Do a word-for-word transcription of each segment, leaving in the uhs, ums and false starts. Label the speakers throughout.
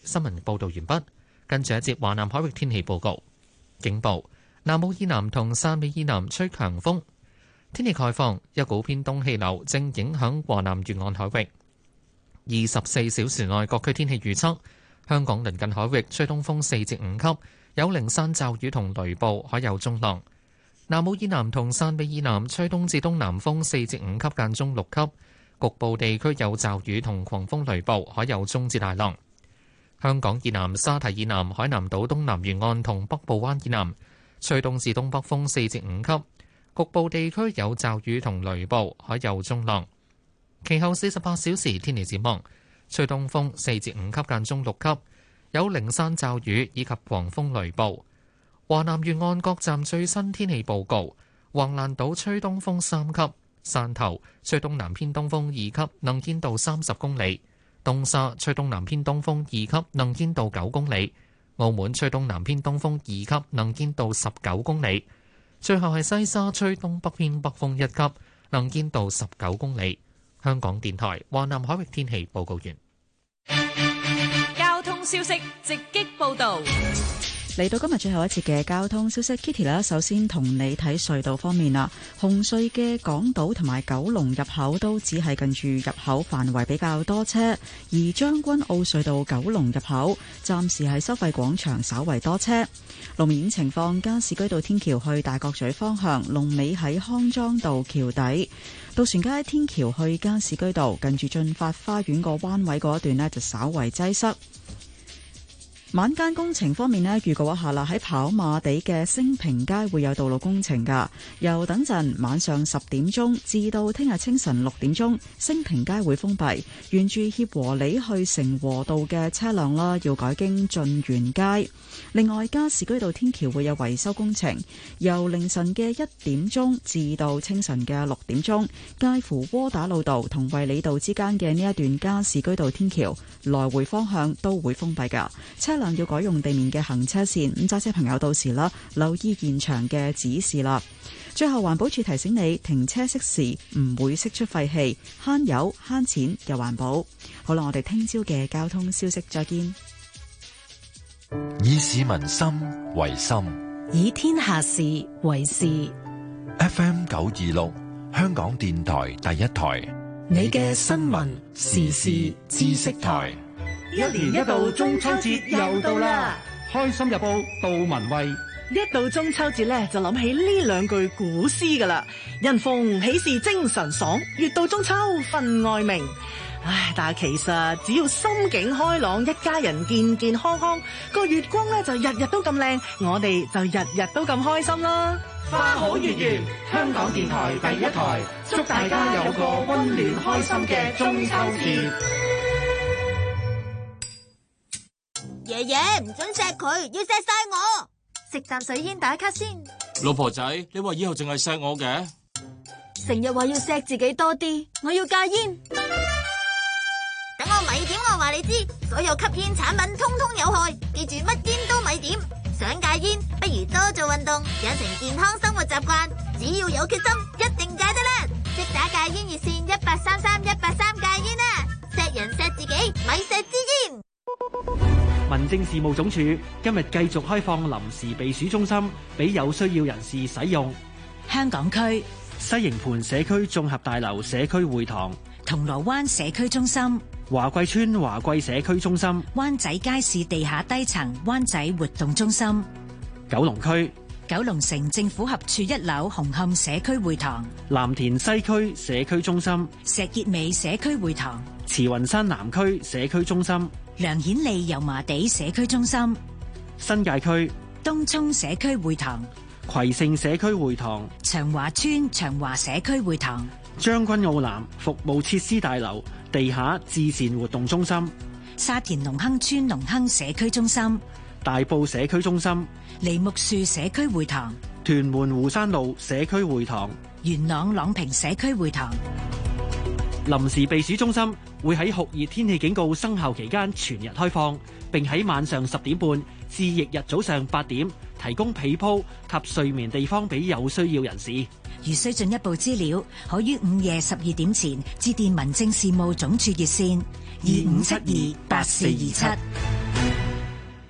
Speaker 1: 新聞報導完畢。跟住一節華南海域天氣報告。警報：南澳以南同汕尾以南吹強風。天氣概況：一股偏東氣流正影響華南沿岸海域。二十四小時內各區天氣預測：香港鄰近海域吹東風四至五級，有零散驟雨同雷暴，海有中浪。南澳以南同汕尾以南吹東至東南風四至五級，間中六級，局部地區有驟雨同狂風雷暴，海有中至大浪。香港以南沙堤以南海南島東南沿岸同北部灣以南吹東至東北風四至五級，局部地區有驟雨同雷暴，海有中浪。其後四十八小時天氣展望，吹東風四至五級，間中六級，有零散驟雨以及狂風雷暴。華南沿岸各站最新天氣報告：橫瀾島吹東風三級，汕頭吹東南偏東風二級，能見度三十公里；東沙吹東南偏東風二級，能見度九公里；澳門吹東南偏東風二級，能見度十九公里。最後係西沙吹東北偏北風一級，能見度十九公里。香港電台華南海域天氣報告完。
Speaker 2: 交通消息直擊報道。
Speaker 3: 嚟到今日最後一節嘅交通消息 ，Kitty 啦，首先同你睇隧道方面啦。紅隧嘅港島同埋九龍入口都只係近住入口範圍比較多車，而將軍澳隧道九龍入口暫時喺收費廣場稍為多車。路面情況，加士居道天橋去大角咀方向，龍尾喺康莊道橋底；渡船街天橋去加士居道近住駿發花園個彎位嗰一段呢，就稍為擠塞。晚間工程方面呢，預告一下啦，喺跑馬地嘅升平街會有道路工程噶，由等陣晚上十點鐘至到聽日清晨六點鐘，升平街會封閉，沿住協和里去成和道嘅車輛啦，要改經駿園街。另外，加士居道天橋會有維修工程，由凌晨嘅一點鐘至到清晨嘅六點鐘，介乎窩打老道同衛理道之間嘅呢一段加士居道天橋來回方向都會封閉噶，車要改用地面嘅行車線，咁揸車朋友到時啦，留意現場嘅指示啦。最後，環保署提醒你，停車熄匙唔會釋出廢氣，慳油慳錢又環保。好啦，我哋聽朝嘅交通消息再見。
Speaker 4: 以市民心為心，
Speaker 5: 以天下事為事。
Speaker 4: F M 九二六，香港電台第一台，
Speaker 5: 你嘅新聞時事知識台。
Speaker 6: 一年一度中秋節又到啦！開心日報杜文慧，
Speaker 7: 一到中秋節咧，就諗起呢兩句古詩噶啦：人逢喜事精神爽，月到中秋分外明。唉，但係其實只要心境開朗，一家人健健康康，個月光咧就日日都咁靚，我哋就日日都咁開心啦！
Speaker 6: 花好月圓，香港電台第一台，祝大家有個溫暖開心嘅中秋節。
Speaker 8: 爺爺唔准錫佢，要錫晒我。食啖水煙打卡先。
Speaker 9: 老婆仔，你話以後淨係錫我嘅？
Speaker 8: 成日話要錫自己多啲，我要戒煙。等我咪點，我話你知，所有吸煙產品通通有害，記住乜煙都咪點。想戒煙，不如多做運動，養成健康生活習慣。只要有決心，一定戒得啦！即打戒煙熱線一八三三一八三戒煙啦！錫人錫自己，咪錫支煙。
Speaker 10: 民政事務總署今日繼續開放臨時避暑中心俾有需要人士使用。
Speaker 5: 香港區
Speaker 10: 西營盤社區綜合大樓社區會堂、
Speaker 5: 銅鑼灣社區中心、
Speaker 10: 華貴村華貴社區中心、
Speaker 5: 灣仔街市地下低層灣仔活動中心、
Speaker 10: 九龍區
Speaker 5: 九龍城政府合署一樓紅磡社區會堂、
Speaker 10: 藍田西區社區中心、
Speaker 5: 石硤尾社區會堂、
Speaker 10: 慈雲山南區社區中心、
Speaker 5: 梁顯利油麻地社區中心、
Speaker 10: 新界區
Speaker 5: 東涌社區會堂、
Speaker 10: 葵盛社區會堂、
Speaker 5: 長華村長華社區會堂、
Speaker 10: 將軍澳南服務設施大樓地下至善活動中心、
Speaker 5: 沙田隆亨村隆亨社區中心、
Speaker 10: 大埔社區中心、
Speaker 5: 梨木樹社區會堂、
Speaker 10: 屯門湖山路社區會堂、
Speaker 5: 元朗朗屏社區會堂。
Speaker 10: 臨時避暑中心會喺酷熱天氣警告生效期間全日開放，並喺晚上十點半至翌日早上八點提供被鋪及睡眠地方俾有需要人士。
Speaker 5: 如需進一步資料，可於午夜十二點前致電民政事務總署熱線二五七二八四二七。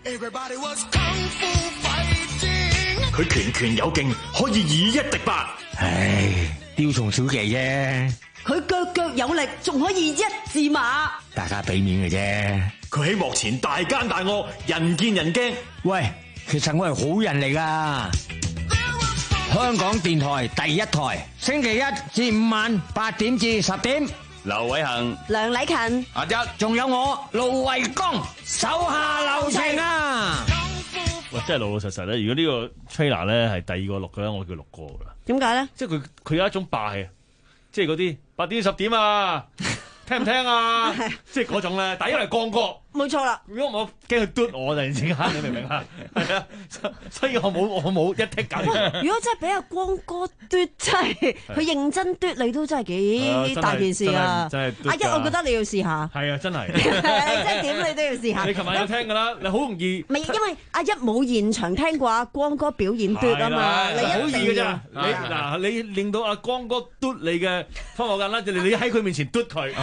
Speaker 11: 佢拳拳有勁，可以以一敵百。
Speaker 12: 唉，雕蟲小技啫。
Speaker 13: 佢腳腳有力，仲可以一字馬。
Speaker 12: 大家俾面嘅啫。
Speaker 11: 佢喺幕前大奸大惡，人見人驚。
Speaker 12: 喂，其實我係好人嚟噶。香港電台第一台，星期一至五晚八點至十點。
Speaker 11: 劉偉恒、
Speaker 13: 梁禮勤、
Speaker 12: 阿一，仲有我盧惠光，手下留情啊！
Speaker 14: 喂，真係老老實實咧。如果呢個 trailer 咧係第二個錄嘅咧，我叫錄過噶啦。
Speaker 13: 點解咧？
Speaker 14: 即係佢佢有一種霸氣，即係嗰啲八點十點啊，聽唔聽啊？即係嗰種咧。第一係光哥，
Speaker 13: 冇錯啦。
Speaker 14: 如果我驚佢嘟我，突然之間，你明唔明啊？係啊，所以我冇我冇一剔緊。
Speaker 13: 如果真係俾阿光哥嘟，真係佢認真嘟你都真係幾大件事啊！
Speaker 14: 真係
Speaker 13: 阿一，我覺得你要試下。
Speaker 14: 係啊，真係。
Speaker 13: 你真係點你都要試下。
Speaker 14: 你琴晚有聽㗎啦，你好容易。
Speaker 13: 唔係因為阿一冇現場聽過阿光哥表演嘟啊嘛，你
Speaker 14: 好易㗎咋？
Speaker 13: 你
Speaker 14: 嗱，你令到阿光哥嘟你嘅方法簡單，就你喺佢面前嘟佢。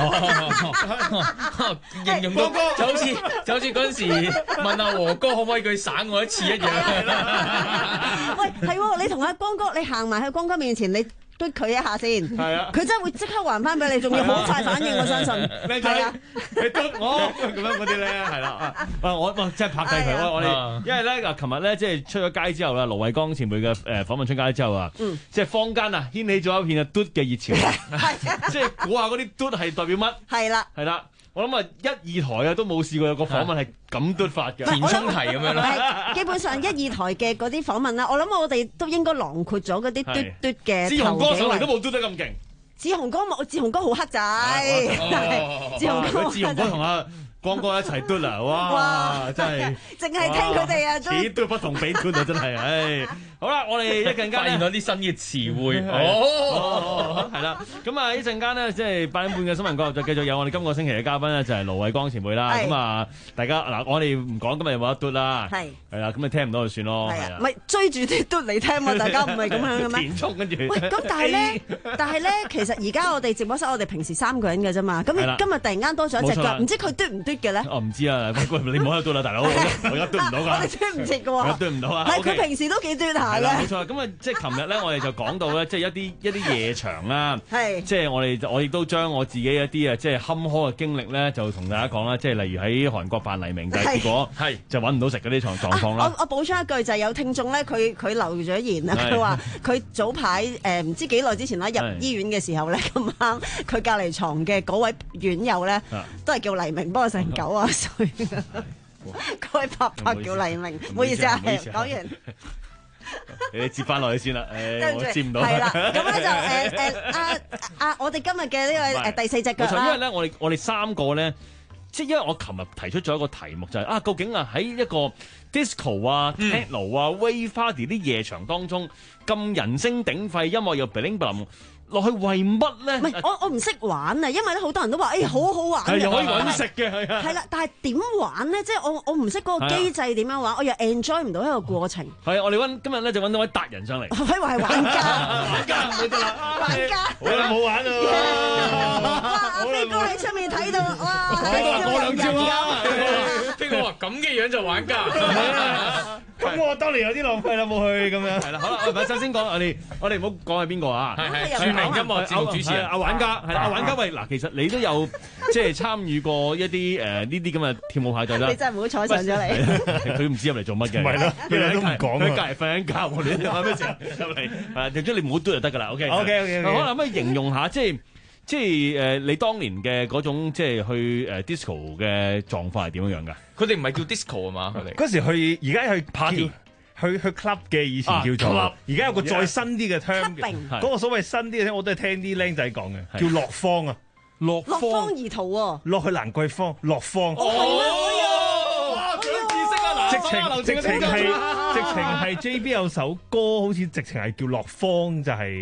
Speaker 1: 形容到就好似就好似嗰陣時問阿和哥可唔可以佢省我一次一樣。
Speaker 13: 喂，係喎，你同阿光哥，你行埋去光哥面前，你嘟佢一下先。
Speaker 14: 係啊，
Speaker 13: 佢真係會即刻還翻俾你，仲要好快反應，我相信。
Speaker 14: 靚仔，你嘟我咁樣嗰啲咧，係啦。啊，我我即係拍低佢。我我哋因為咧嗱，琴日咧即係出咗街之後啦，盧惠光前輩嘅誒訪問出街之後啊，即係坊間啊掀起咗一片啊嘟嘅熱潮。即係估下嗰啲嘟係代表乜？
Speaker 13: 係啦，
Speaker 14: 係啦。我諗啊，一二台啊都冇試過有個訪問係咁嘟法嘅，
Speaker 1: 填充題咁樣咯。
Speaker 13: 基本上一二台嘅嗰啲訪問啦，我諗我哋都應該囊括咗嗰啲嘟嘟嘅。
Speaker 14: 志雄哥上嚟都冇嘟得咁勁。
Speaker 13: 志雄哥冇，志雄哥好黑仔。志雄哥，
Speaker 14: 志雄哥同阿光哥一齊嘟啦，哇！真係
Speaker 13: 淨係聽佢哋啊，
Speaker 14: 此嘟不同彼嘟啊，真係，唉！好啦，我哋一陣間
Speaker 1: 發現咗啲新嘅詞彙。
Speaker 14: 哦，係啦，咁啊，一陣間咧，即係八點半嘅新聞講就繼續有我哋今個星期嘅嘉賓咧，就係盧惠光前輩啦。咁啊，大家嗱，我哋唔講今日有冇得嘟啦，係係啦，咁你聽唔到就算咯，係啊，
Speaker 13: 唔係追住啲嘟嚟聽嘛，大家唔係咁樣嘅咩？
Speaker 14: 填充跟住。
Speaker 13: 喂，咁但係咧，但係咧，其實而家我哋直播室我哋平時三個人嘅啫嘛，咁今日突然間多咗一隻腳，唔知佢嘟唔嘟嘅咧？
Speaker 14: 我唔知啊，你唔好喺度嘟啦，大佬，我而家嘟唔到㗎，
Speaker 13: 我哋嘟唔切嘅喎，
Speaker 14: 我嘟唔到啊。
Speaker 13: 係佢平時都幾嘟下嘅。
Speaker 14: 冇錯，咁啊。即係琴日咧，我哋就講到咧，即係一啲一啲夜場啦，
Speaker 13: 係
Speaker 14: 即係我哋我亦都將我自己一啲啊，即係坎坷嘅經歷咧，就同大家講啦。即係例如喺韓國扮黎明，但係結果係就揾唔到食嗰啲狀狀況啦。
Speaker 13: 我我補充一句，就係有聽眾咧，佢佢留咗言啊，佢話佢早排誒唔知幾耐之前啦，入醫院嘅時候咧，咁啱佢隔離床嘅嗰位院友咧，都係叫黎明，不過成九啊歲，嗰位伯伯叫黎明，唔好意思啊，講完。
Speaker 14: 你接翻落去先啦，誒，我接唔到。
Speaker 13: 係啦，咁咧就誒誒啊啊！我哋今日嘅呢個誒第四隻腳啦。
Speaker 14: 因為咧，我哋我哋三個咧，即係因為我琴日提出咗一個題目，就係啊，究竟啊喺一個 disco 啊、techno 啊、wave party 啲夜場當中，咁人聲鼎沸，音樂又 bling bling。落去為乜咧？
Speaker 13: 唔係我我唔識玩啊，因為咧好多人都話誒好好玩，
Speaker 14: 係又可以揾食嘅，係啊。
Speaker 13: 係啦，但係點玩咧？即係我我唔識嗰個機制點樣玩，我又 enjoy 唔到一個過程。
Speaker 14: 係啊，我哋揾今日咧就揾到位達人上嚟。
Speaker 13: 可以話係玩家，
Speaker 14: 玩家唔得啦，
Speaker 13: 玩家。
Speaker 14: 好啦，冇玩啊！
Speaker 13: 哇！阿飛哥喺出面睇到，哇！
Speaker 1: 過兩招啊！飛哥話咁嘅樣就玩家。
Speaker 14: 咁我當年有啲浪費啦，冇去咁樣。係啦，好啦，我首先講我哋，我哋唔好講係邊個啊？
Speaker 1: 係係著名音樂節目主持人
Speaker 14: 阿玩家，係啦，阿玩家喂，嗱，其實你都有即係參與過一啲誒呢啲咁嘅跳舞派對啦。
Speaker 13: 你真係唔好彩上咗嚟。
Speaker 14: 佢唔知入嚟做乜嘅。唔係咯，佢哋都唔講。佢隔離瞓緊覺，我哋有咩事入嚟？係，總之你唔好嘟就得㗎啦。OK。OK OK。可能可以形容下，即係即係誒你當年嘅嗰種即係去誒 disco 嘅狀況係點樣樣㗎？
Speaker 1: 佢哋唔係叫 disco 啊嘛，佢哋
Speaker 15: 嗰時去而家去 party。去去 club 嘅以前叫做，而家有個再新啲嘅 term，嗰個所謂新啲嘅聽我都係聽啲僆仔講嘅，叫落坊啊，
Speaker 14: 落
Speaker 13: 落坊而逃喎，
Speaker 15: 落去蘭桂坊落坊。
Speaker 14: 哦，哇，長知識啊！
Speaker 15: 直情直情係直情係 J B 有首歌，好似直情係叫落坊，就係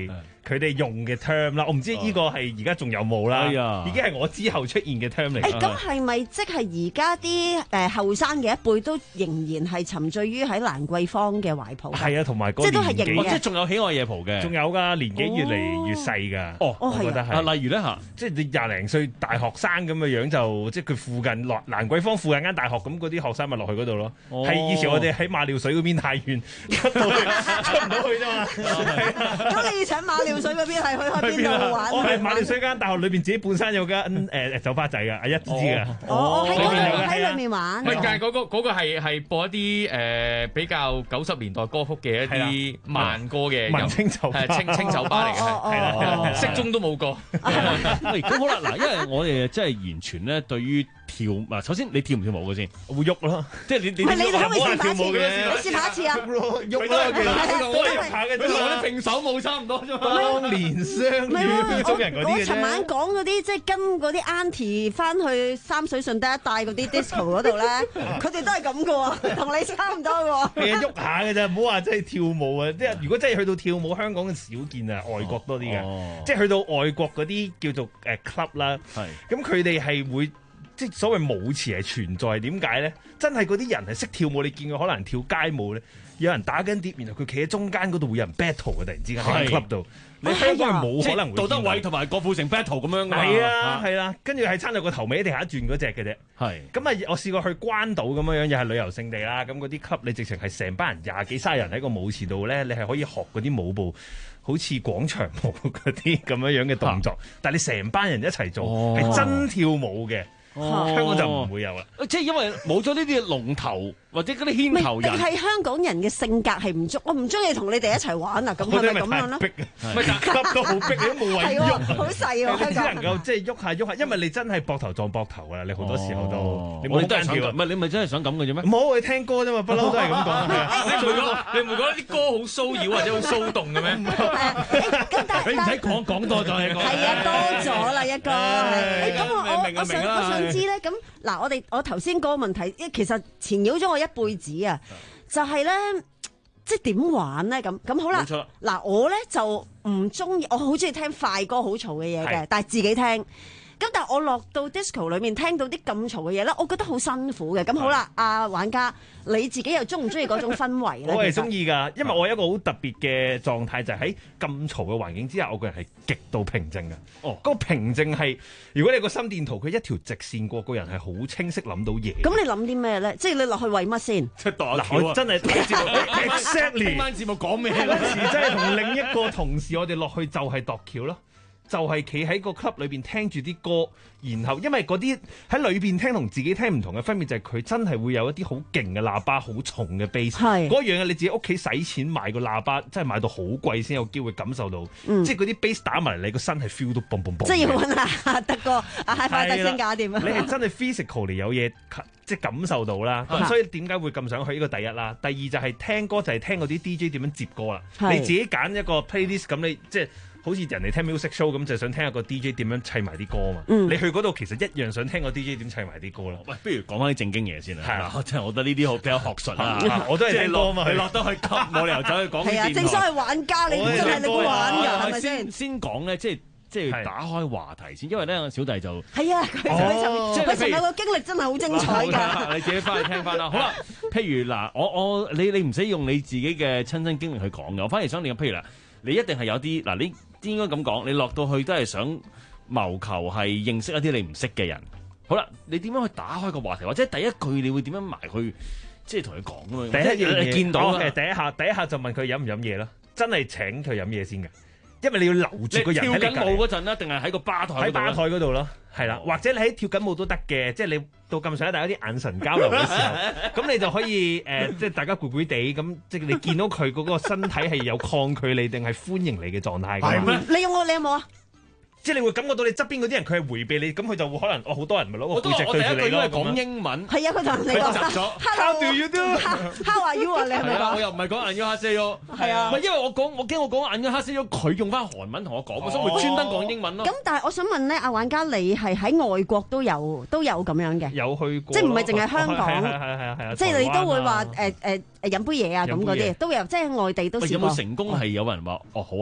Speaker 15: 佢哋用嘅 term 啦。我唔知呢個係而家仲有冇啦，已經係我之後出現嘅 term 嚟。
Speaker 13: 誒，咁係咪即係而家啲誒後生嘅一輩都仍然係沉醉於喺蘭桂坊嘅懷抱？
Speaker 15: 係啊，同埋
Speaker 13: 即係都係型嘅，
Speaker 14: 即係仲有喜愛夜蒲嘅，
Speaker 15: 仲有㗎，年紀越嚟越細㗎。
Speaker 14: 哦，
Speaker 15: 我覺得係。
Speaker 14: 啊，例如咧嚇，
Speaker 15: 即係你廿零歲大學生咁嘅樣就，即係佢附近落蘭桂坊附近間大學，咁嗰啲學生咪落去嗰度咯。係以前我哋喺馬料水嗰邊太遠，出到去出唔到去啫嘛。
Speaker 13: 咁你請馬料水嗰邊係去去邊度玩？
Speaker 15: 我係馬料水間大學裏邊自己本身有間誒酒吧仔㗎，阿一知㗎。
Speaker 13: 哦，喺嗰度喺裏面玩。
Speaker 16: 唔係，但係嗰個嗰個係係播一啲誒比較九十年代歌曲嘅一啲慢歌嘅
Speaker 15: 文青酒吧，
Speaker 16: 係清清酒吧嚟嘅，係啦係啦，適中都冇過。
Speaker 14: 喂，咁好啦，嗱，因為我哋真係完全咧對於跳舞，首先你跳唔跳舞嘅先？
Speaker 15: 會喐咯，
Speaker 14: 即係你你
Speaker 13: 唔係你哋可唔可以試下一次？
Speaker 14: 你
Speaker 13: 試下一次啊！
Speaker 15: 喐咯，喐咯，其實我喐下嘅，
Speaker 16: 同我哋平手舞差唔多啫嘛。
Speaker 15: 當年相遇中人嗰啲嘅啫。
Speaker 13: 我尋晚講嗰啲即係跟嗰啲 auntie 翻去三水順德一帶嗰啲 disco 嗰度咧，佢哋都係咁嘅喎，同你差唔多嘅喎。
Speaker 15: 係啊，喐下嘅啫，唔好話真係跳舞啊！即係如果真係去到跳舞，香港嘅少見啊，外國多啲嘅。即係去到外國嗰啲叫做誒 club 啦，咁佢哋係會。即係所謂舞池係存在，點解咧？真係嗰啲人係識跳舞，你見佢可能跳街舞咧，有人打緊碟，然後佢企喺中間嗰度會有人 battle 嘅，突然之間喺 club 度，你香港係冇可能會。
Speaker 14: 杜德偉同埋郭富城 battle 咁樣㗎嘛。
Speaker 15: 係啊，係啦，跟住係撐到個頭尾地下轉嗰隻嘅啫。係。咁啊，我試過去關島咁樣樣，又係旅遊勝地啦。咁嗰啲 club 你直情係成班人廿幾卅人喺個舞池度咧，你係可以學嗰啲舞步。好似廣場舞嗰啲咁樣樣嘅動作，但係你成班人一齊做，係真跳舞嘅。香港就唔會有啦，
Speaker 14: 即係因為冇咗呢啲龍頭或者嗰啲牽頭人。
Speaker 13: 係香港人嘅性格係唔中，我唔中意同你哋一齊玩啊！咁係咪咁樣咯？
Speaker 15: 咪夾到好逼，你都冇位喐，
Speaker 13: 好細喎！
Speaker 15: 你只能夠即係喐下喐下，因為你真係膊頭撞膊頭㗎啦！你好多時候都，你
Speaker 14: 冇單跳，唔係你咪真係想咁嘅啫咩？
Speaker 15: 唔好，你聽歌啫嘛，不嬲都係咁講。
Speaker 16: 你唔覺你唔覺得啲歌好騷擾或者好騷動嘅咩？
Speaker 14: 你唔使講講多咗，你講
Speaker 13: 係啊，多咗啦一個。咁我我我想我想知咧，咁嗱，我哋我頭先嗰個問題，其實纏繞咗我一輩子啊，就係咧，即係點玩咧？咁咁好啦，嗱，我咧就唔中意，我好中意聽快歌好嘈嘅嘢嘅，但係自己聽。咁但係我落到 disco 裏面聽到啲咁嘈嘅嘢咧，我覺得好辛苦嘅。咁好啦，阿玩家你自己又中唔中意嗰種氛圍咧？
Speaker 15: 我係中意㗎，因為我有一個好特別嘅狀態，就係喺咁嘈嘅環境之下，我個人係極度平靜嘅。哦，嗰個平靜係，如果你個心電圖佢一條直線過，個人係好清晰諗到嘢。
Speaker 13: 咁你諗啲咩咧？即係你落去為乜先？
Speaker 15: 出嗱，我真係睇節目 exactly。
Speaker 14: 今晚節目講咩咧？
Speaker 15: 嗰時真係同另一個同事，我哋落去就係度橋咯。就係企喺個 club 裏邊聽住啲歌，然後因為嗰啲喺裏邊聽同自己聽唔同嘅分別就係佢真係會有一啲好勁嘅喇叭，好重嘅 bass。係嗰樣嘢你自己屋企使錢買個喇叭，真係買到好貴先有機會感受到。嗯、即係嗰啲 bass 打埋嚟，你個身係 feel 到嘣嘣嘣。
Speaker 13: 即係要揾阿德哥、阿 Hi-Fi 特先搞掂啊！
Speaker 15: 你係真係 physically 有嘢即係感受到啦。咁所以點解會咁想去呢個第一啦？第二就係聽歌就係聽嗰啲 D J 點樣接歌啦。你自己揀一個 playlist 咁你即係。好似人哋聽 music show 咁，就想聽下個 D J 點樣砌埋啲歌嘛。嗯、你去嗰度其實一樣想聽個 D J 點砌埋啲歌咯。喂，
Speaker 14: 不如講翻啲正經嘢先啦。係
Speaker 15: 啊，
Speaker 14: 即係我覺得呢啲好比較學術啊。
Speaker 15: 我都係聽歌嘛。
Speaker 14: 你落得去級，冇理由走去講電台。
Speaker 13: 係啊，正所謂玩家，你真係你玩㗎，係咪先？
Speaker 14: 先講咧，即係即係打開話題先，因為咧小弟就
Speaker 13: 係啊，佢就佢尋日個經歷真係好精彩㗎。
Speaker 14: 你自己翻去聽翻啦。好啦，譬如嗱，我我你你唔使用你自己嘅親身經歷去講嘅，我反而想你譬如嗱，你一定係有啲嗱你。應該咁講，你落到去都係想謀求係認識一啲你唔識嘅人。好啦，你點樣去打開個話題，或者第一句你會點樣埋去，即係同佢講啊嘛？
Speaker 15: 第一樣
Speaker 14: 你見到
Speaker 15: 嘅、哦、第一下，第一下就問佢飲唔飲嘢啦，真係請佢飲嘢先嘅，因為你要留住個人喺你隔離。
Speaker 14: 跳緊舞嗰陣咧，定係喺個吧台嗰度？
Speaker 15: 喺吧台嗰度咯，係啦，或者你喺跳緊舞都得嘅，即係你到咁上下大家啲眼神交流嘅時候，咁你就可以誒、呃，即係大家攰攰地咁，即係你見到佢嗰個身體係有抗拒你定係歡迎你嘅狀態㗎嘛？
Speaker 13: 你有冇？你有冇啊？
Speaker 15: 即係你會感覺到你側邊嗰啲人佢係迴避你，咁佢就會可能哦好多人咪攞個背脊對住你咯。
Speaker 14: 我第一句都係講英文。
Speaker 13: 係啊，佢同你講。
Speaker 14: 佢窒咗。
Speaker 15: How do you
Speaker 13: do？How are you 啊？你係咪講？
Speaker 14: 我又唔係講 안녕하세요。係啊。唔係因為我講我驚我講안녕하세요，佢用翻韓文同我講，所以我專登講英文咯。
Speaker 13: 咁但係我想問咧，阿玩家你係喺外國都有都有咁樣嘅？
Speaker 15: 有去過。
Speaker 13: 即係唔係淨係香港？
Speaker 15: 係係係係。
Speaker 13: 即係你都會話誒誒誒飲杯嘢啊咁嗰啲都有，即係外地都試過。
Speaker 14: 有冇成功係有人話哦好啊？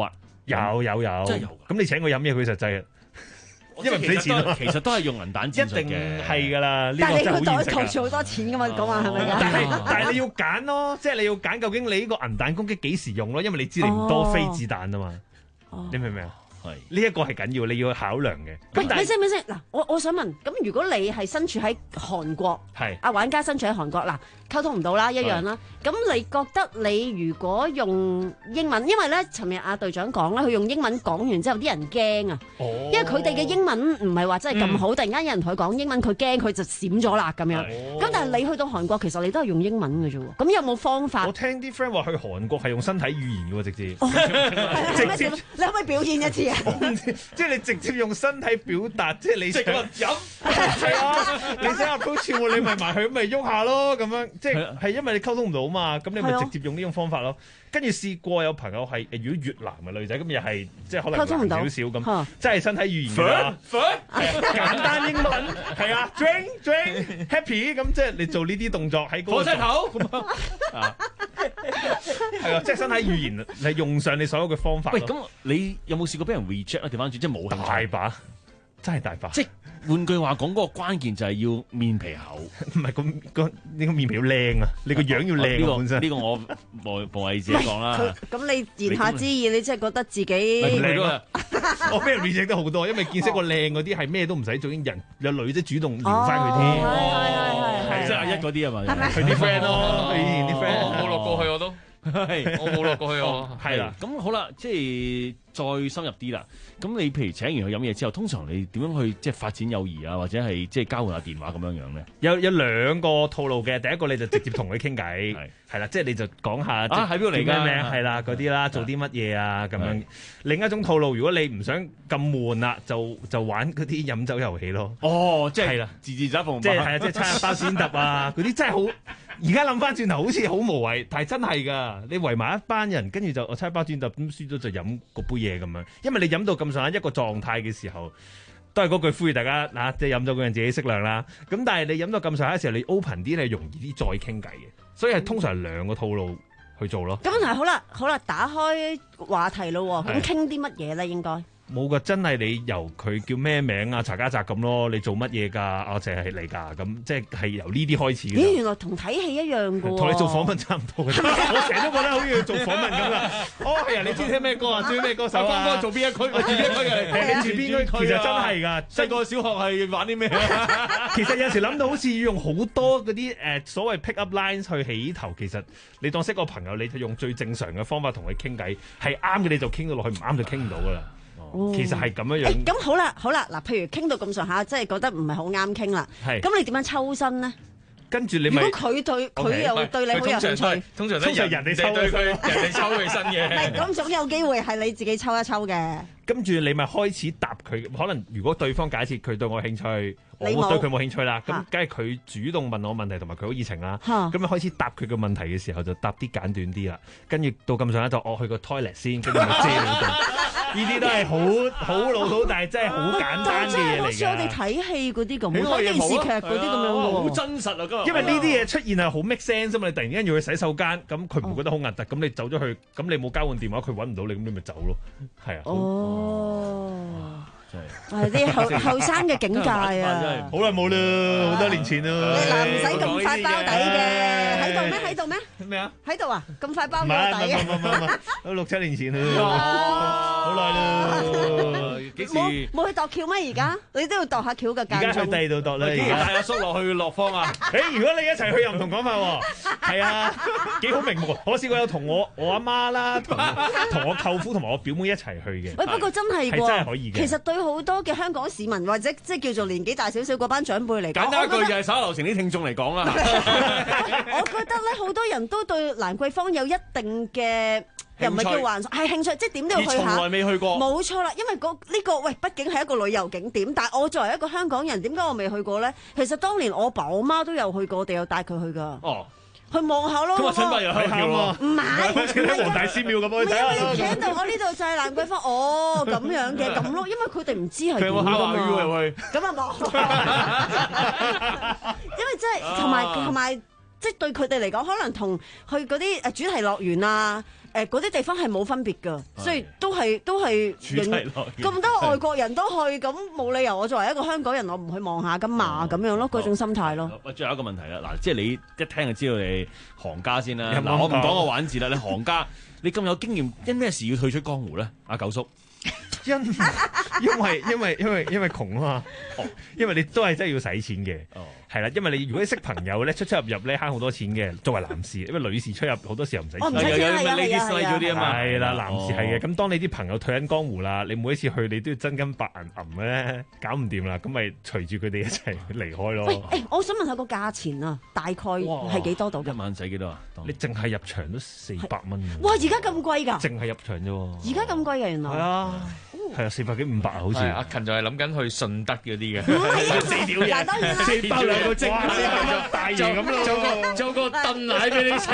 Speaker 15: 有有有，
Speaker 14: 真係有。
Speaker 15: 咁你請佢飲嘢，佢實際。因為唔使錢咯，
Speaker 14: 其實都係用銀彈戰術嘅，
Speaker 15: 一定係㗎啦。
Speaker 13: 但係你個袋袋住好多錢㗎嘛，講話係咪㗎？
Speaker 15: 但係但係你要揀咯，即係你要揀究竟你呢個銀彈攻擊幾時用咯，因為你知你唔多飛子彈啊嘛，你明唔明啊？係呢一個係緊要，你要考量嘅。
Speaker 13: 咁咪先咪先嗱，我我想問，咁如果你係身處喺韓國，
Speaker 15: 係
Speaker 13: 阿玩家身處喺韓國嗱，溝通唔到啦，一樣啦。咁你覺得你如果用英文，因為咧，尋日阿隊長講啦，佢用英文講完之後，啲人驚啊，因為佢哋嘅英文唔係話真係咁好，突然間有人同佢講英文，佢驚佢就閃咗啦咁樣。咁但係你去到韓國，其實你都係用英文嘅啫喎。咁有冇方法？
Speaker 15: 我聽啲 friend 話去韓國係用身體語言嘅喎，直接
Speaker 13: 直接，你可唔可以表現一次啊？
Speaker 15: 即係你直接用身體表達，即係你想飲，係啊，你想 approach 喎，你咪埋去咪喐下咯，咁樣即係係因為你溝通唔到嘛，咁你咪直接用呢種方法咯。跟住試過有朋友係如果越南嘅女仔，咁又係即係可能
Speaker 13: 溝通唔到
Speaker 15: 少少咁，即係身體語言㗎啦，簡單英文係啊 ，drink drink happy 咁，即係你做呢啲動作喺嗰個火車頭咁啊。係啊，即係身體語言，你用上你所有嘅方法。
Speaker 14: 喂，咁你有冇試過俾人 reject 啊？調翻轉，即係冇興趣。
Speaker 15: 大把，真係大把。
Speaker 14: 即係換句話講，嗰個關鍵就係要面皮厚，
Speaker 15: 唔係咁個你個面皮要靚啊，你個樣要靚啊本身。
Speaker 14: 呢個我無無謂自己講啦。
Speaker 13: 咁你言下之意，你真係覺得自己
Speaker 15: 靚啊？我俾人 reject 得好多，因為見識過靚嗰啲係咩都唔使做，已經人有女仔主動撩翻佢添。
Speaker 14: 係即係阿一嗰啲啊嘛，
Speaker 15: 佢啲 friend 咯，佢以前啲 friend。
Speaker 16: 我冇落過去我都。係，我冇落過去喎。
Speaker 14: 係啦，咁好啦，即係再深入啲啦。咁你譬如請完佢飲嘢之後，通常你點樣去即係發展友誼啊，或者係即係交換下電話咁樣樣咧？
Speaker 15: 有有兩個套路嘅，第一個你就直接同佢傾偈，係啦，即係你就講下
Speaker 14: 啊喺邊度嚟㗎
Speaker 15: 咩名，係啦嗰啲啦，做啲乜嘢啊咁樣。另一種套路，如果你唔想咁悶啦，就就玩嗰啲飲酒遊戲咯。
Speaker 14: 哦，即係
Speaker 15: 係啦，
Speaker 14: 自自走逢
Speaker 15: 即係係啊，即係猜下包先揼啊，嗰啲真係好。而家諗翻轉頭好似好無謂，但係真係㗎。你圍埋一班人，跟住就我猜包轉揼，咁輸咗就飲嗰杯嘢咁樣。因為你飲到咁上下一個狀態嘅時候，都係嗰句呼籲大家嗱，即係飲咗嗰陣自己適量啦。咁但係你飲到咁上下嘅時候，你 open 啲，你容易啲再傾偈嘅。所以係通常係兩個套路去做咯。
Speaker 13: 咁但係好啦，好啦，打開話題咯，咁傾啲乜嘢咧？應該。
Speaker 15: 冇噶，真係你由佢叫咩名啊，查家宅咁咯，你做乜嘢㗎？我淨係嚟㗎，咁即係係由呢啲開始嘅。
Speaker 13: 咦，原來同睇戲一樣㗎喎。
Speaker 15: 同你做訪問差唔多嘅，我成日都覺得好似做訪問咁啦。哦，係啊，你知聽咩歌啊？中意咩歌手啊？
Speaker 14: 光哥做邊一區？我住邊一區嘅？
Speaker 15: 你住邊區？其實真係㗎，
Speaker 14: 細個小學係玩啲咩？
Speaker 15: 其實有時諗到好似要用好多嗰啲誒所謂 pick up lines 去起頭，其實你當識個朋友，你就用最正常嘅方法同佢傾偈，係啱嘅你就傾到落去，唔啱就傾唔到㗎啦。其實係咁樣樣。
Speaker 13: 咁好啦，好啦，嗱，譬如傾到咁上下，即係覺得唔係好啱傾啦。係。咁你點樣抽身呢？
Speaker 15: 跟住你咪。
Speaker 13: 如果佢對佢又對你好有興趣，
Speaker 16: 通常都係人哋抽佢，人哋抽佢身嘅。
Speaker 13: 唔係，咁總有機會係你自己抽一抽嘅。
Speaker 15: 跟住你咪開始答佢，可能如果對方假設佢對我興趣，我對佢冇興趣啦，咁梗係佢主動問我問題，同埋佢好熱情啦。咁咪開始答佢嘅問題嘅時候，就答啲簡短啲啦。跟住到咁上下就我去個 toilet 先，跟住咪遮你度。呢啲都係好好老土，但係真係好簡單嘅嘢嚟㗎。好似我哋
Speaker 13: 睇戲嗰啲咁，睇電視劇嗰啲咁樣喎。
Speaker 14: 好真實啊！
Speaker 15: 因為呢啲嘢出現係好 make sense 啊嘛！你突然間要去洗手間，咁佢唔會覺得好核突，咁你走咗去，咁你冇交換電話，佢揾唔到你，咁你咪走咯。係啊。
Speaker 13: 哦。係啲後後生嘅境界啊！
Speaker 15: 好耐冇啦，好多年前啦。
Speaker 13: 嗱，唔使咁快包底嘅，喺度咩？喺度咩？
Speaker 15: 咩啊？
Speaker 13: 喺度啊！咁快包底啊！
Speaker 15: 唔係唔係唔係，都六七年前啦，好耐啦。幾時？
Speaker 13: 冇冇去度橋咩？而家你都要度下橋嘅間。
Speaker 15: 而家去第二度度啦。
Speaker 14: 幾時帶阿叔落去落方啊？
Speaker 15: 誒，如果你一齊去又唔同講法喎。係啊，幾好明目。我試過有同我我阿媽啦，同同我舅父同埋我表妹一齊去嘅。
Speaker 13: 喂，不過真係
Speaker 15: 係真係可以嘅。
Speaker 13: 其實對好多嘅香港市民或者即係叫做年紀大少少嗰班長輩嚟講，
Speaker 14: 簡單一句就係耍流程啲聽眾嚟講啦。
Speaker 13: 我覺得咧，好多人都對蘭桂坊有一定嘅，又唔係叫幻想，係興趣，即係點都要去下。
Speaker 14: 從來未去過。
Speaker 13: 冇錯啦，因為嗰呢個喂，畢竟係一個旅遊景點。但係我作為一個香港人，點解我未去過咧？其實當年我爸我媽都有去過，我哋有帶佢去㗎。哦。去望下咯，
Speaker 14: 咁啊，陳伯又去下喎，
Speaker 13: 唔係，
Speaker 15: 好似喺黃大仙廟咁去睇下咯。
Speaker 13: 企喺度，我呢度就係蘭桂坊，哦咁樣嘅咁咯，因為佢哋唔知係點㗎嘛。咁啊冇，因為真係同埋同埋。 即係對佢哋嚟講，可能同去嗰啲誒主題樂園啊。誒嗰啲地方係冇分別㗎，所以都係都係咁多外國人都去，咁冇理由我作為一個香港人，我唔去望下咁嘛咁樣咯，嗰種心態咯。
Speaker 14: 喂，最後一個問題啦，嗱，即係你一聽就知道你行家先啦。嗱，我唔講個玩字啦，你行家，你咁有經驗，因咩事要退出江湖咧？阿九叔。
Speaker 15: 因因為因為因為因為窮啊嘛，哦，因為你都係真係要使錢嘅，哦，係啦，因為你如果你識朋友咧，出出入入咧慳好多錢嘅，作為男士，因為女士出入好多時候唔使錢，
Speaker 13: 哦，唔使錢係啊係啊係啊，
Speaker 15: 啲啊嘛，係啦，男士係嘅，咁當你啲朋友退緊江湖啦，你每一次去你都要真金白銀銀咧，搞唔掂啦，咁咪隨住佢哋一齊離開咯。
Speaker 13: 喂，誒，我想問下個價錢啊，大概係幾多度？
Speaker 14: 一晚使幾多啊？
Speaker 15: 你淨係入場都四百蚊。
Speaker 13: 哇！而家咁貴㗎？
Speaker 15: 淨係入場啫喎。
Speaker 13: 而家咁貴㗎原來。係
Speaker 15: 啊。係啊，四百幾五百好似。
Speaker 16: 阿勤就係諗緊去順德嗰啲嘅。
Speaker 13: 唔係啊，
Speaker 16: 四條嘢，
Speaker 13: 當然啦，
Speaker 16: 四包兩個蒸，
Speaker 15: 大型咁咯，
Speaker 16: 做個做個燉奶俾你食。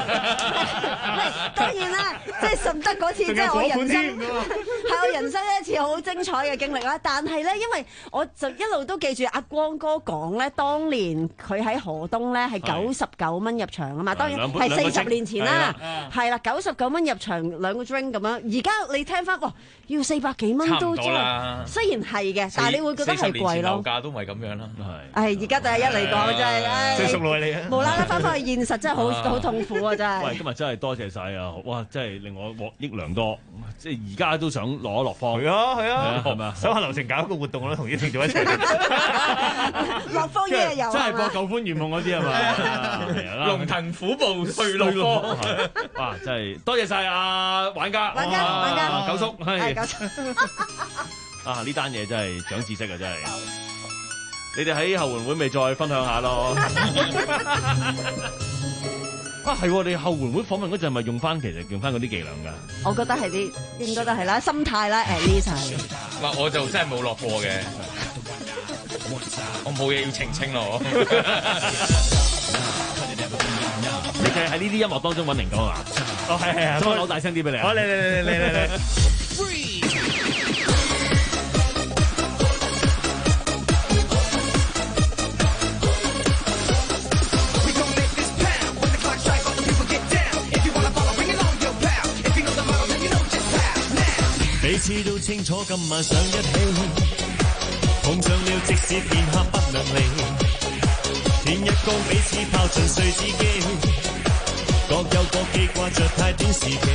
Speaker 13: 當然啦，即係順德嗰次，即係我人生係我人生一次好精彩嘅經歷啦。但係咧，因為我就一路都記住阿光哥講咧，當年佢喺河東咧係九十九蚊入場啊嘛。當然係四十年前啦，係啦，九十九蚊入場兩個 drink 咁樣。而家你聽翻，哇，要四百幾蚊都真係，雖然係嘅，但係你會覺得係貴咯。
Speaker 16: 樓價都唔係咁樣啦，
Speaker 13: 係。係而家就係一嚟講真係，
Speaker 15: 最熟耐你啊！
Speaker 13: 無啦啦翻返去現實真係好好痛苦啊！真係。
Speaker 14: 喂，今日真係多謝晒啊！哇，真係令我獲益良多。即係而家都想攞一落方。
Speaker 15: 係啊係啊，
Speaker 14: 係咪啊？
Speaker 15: 手下留情搞一個活動，我都同啲聽眾一齊。
Speaker 13: 落方嘢有。
Speaker 14: 真係播舊歡圓夢嗰啲係嘛？
Speaker 16: 龍騰虎步去落方。
Speaker 14: 哇！真係多謝晒阿玩家，
Speaker 13: 玩家玩家
Speaker 14: 九叔係。
Speaker 13: 九叔。
Speaker 14: 啊！呢單嘢真係長知識啊！真係。你哋喺後援會咪再分享下咯？啊，係喎！你後援會訪問嗰陣咪用翻其實用翻嗰啲伎倆㗎？
Speaker 13: 我覺得係啲應該都係啦，心態啦，at least 係。
Speaker 16: 嗱，我就真係冇落過嘅，我冇嘢要澄清咯。
Speaker 14: 你就係喺呢啲音樂當中揾靈感啊嘛？
Speaker 15: 哦，係係係，
Speaker 14: 再攞大聲啲俾你。
Speaker 15: 好，嚟嚟嚟嚟嚟嚟。
Speaker 17: 彼此都清楚今晚想一起，碰上了即使片刻不能離，天一光彼此拋盡碎紙機，各有各記掛着太短時期。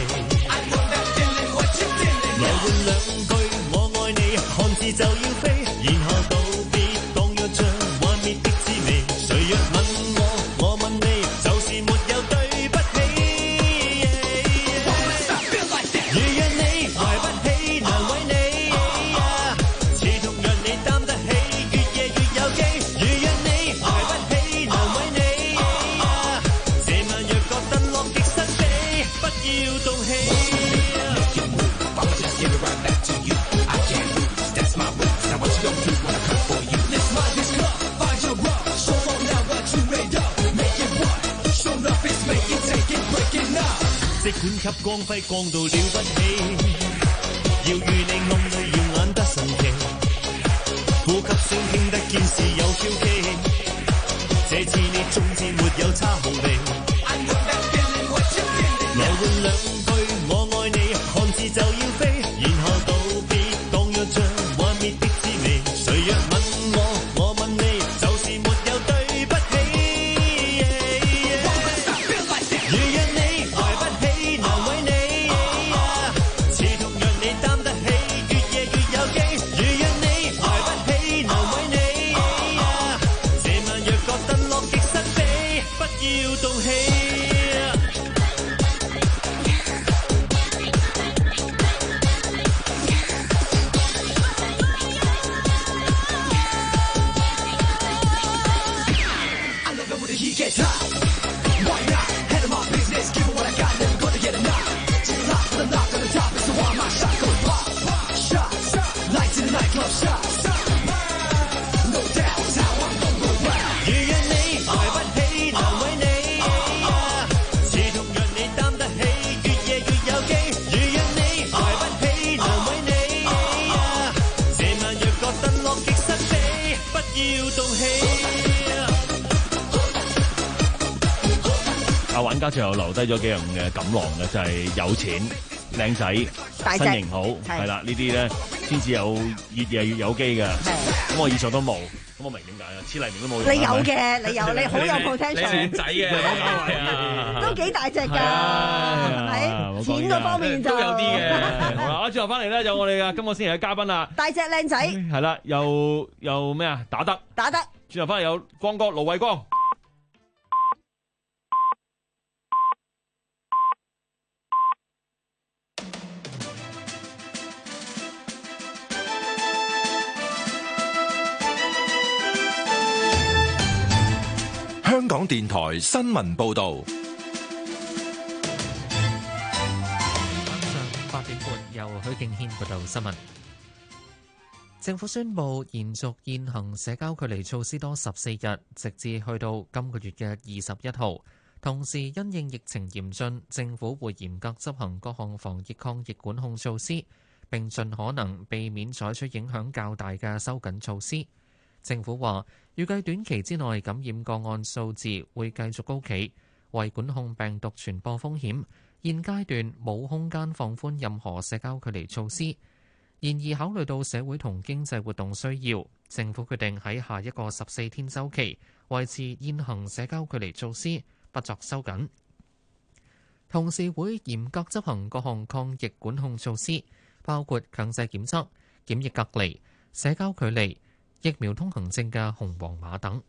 Speaker 17: 來換兩句我愛你，看字就要飛，然後道別當約着幻滅的滋味。誰若問我，我問你，就是沒有對不起。如若你懷不起難為你，似同讓你擔得起，越夜越有機。如若你懷不起難為你，這晚若覺得樂極生死，不要動氣。即管給光輝光到了不起，要與你暗裏耀眼得神奇，呼吸聲聽得見是有嬌氣，這次你總之沒有差毫厘。來換兩句我愛你，看字就要飛，然後道別當約着幻滅的滋味。誰若問我，我問你，就是沒有對不起。如若你懷不起難為你，似同讓你擔得起，越夜越有機。如若你懷不起難為你，這晚若覺得樂極生悲，不要動氣。如若你懷不起難為你，
Speaker 14: 阿玩家最後留低咗幾樣嘅感浪嘅，就係、是、有錢、靚仔、
Speaker 13: 大隻
Speaker 14: 身形好，係啦，呢啲咧先至有越夜越有機嘅。咁我以上都冇，咁我明點解啊？黐黎明都冇用。
Speaker 13: 你有嘅，你有，你好有 potential。
Speaker 16: 靚仔嘅，
Speaker 13: 都幾大隻㗎，係咪？錢嗰方面就
Speaker 16: 都有啲嘅。
Speaker 14: 好啦，轉頭翻嚟咧，有我哋嘅今個星期嘅嘉賓啦。
Speaker 13: 大隻靚仔。
Speaker 14: 係啦，又又咩啊？打得。
Speaker 13: 打得。
Speaker 14: 轉頭翻嚟有光哥盧偉光。
Speaker 4: 香港電台新聞報道，
Speaker 1: 晚上八點半由許敬軒報道新聞。政府宣布延續現行社交距離措施多十四日，直至去到今個月嘅二十一號。同時，因應疫情嚴峻，政府會嚴格執行各項防疫抗疫管控措施，並盡可能避免採取影響較大嘅收緊措施。政府話，預計短期之內感染個案數字會繼續高企，為管控病毒傳播風險，現階段冇空間放寬任何社交距離措施。然而，考慮到社會同經濟活動需要，政府決定喺下一個十四天週期維持現行社交距離措施，不作收緊。同時會嚴格執行各項抗疫管控措施，包括強制檢測、檢疫隔離、社交距離、疫苗通行證嘅紅黃碼等。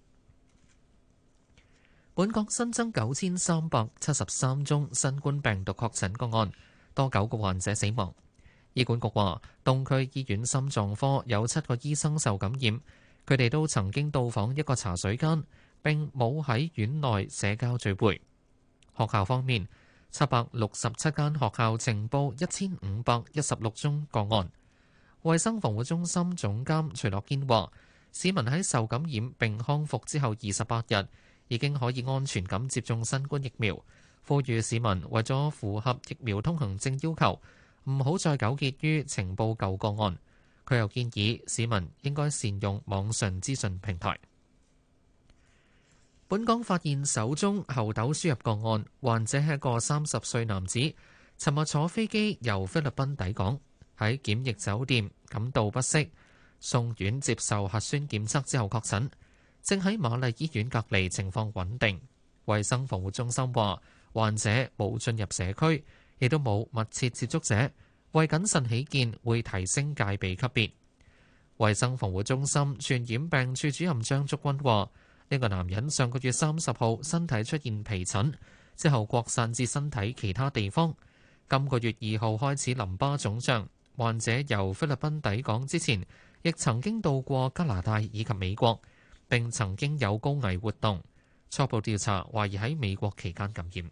Speaker 1: 本港新增九千三百七十三宗新冠病毒確診個案，多九個患者死亡。醫管局話，東區醫院心臟科有七個醫生受感染，佢哋都曾經到訪一個茶水間，並冇喺院內社交聚會。學校方面，七百六十七間學校呈報一千五百一十六宗個案。衛生防護中心總監徐樂堅話，市民喺受感染並康復之後二十八日，已經可以安全咁接種新冠疫苗。呼籲市民為咗符合疫苗通行證要求，唔好再糾結於呈報舊個案。佢又建議市民應該善用網上資訊平台。本港發現首宗猴痘輸入個案，患者係一個三十歲男子，尋日坐飛機由菲律賓抵港，喺檢疫酒店感到不適，送院接受核酸檢測之後確診，正喺瑪麗醫院隔離，情況穩定。衛生防護中心話，患者冇進入社區，亦都冇密切接觸者，為謹慎起見，會提升戒備級別。衛生防護中心傳染病處主任張竹君話，呢個男人上個月三十號身體出現皮疹，之後擴散至身體其他地方。今個月二號開始淋巴腫脹。患者由菲律賓抵港之前，亦曾經到過加拿大以及美國，並曾經有高危活動。初步調查懷疑喺美國期間感染。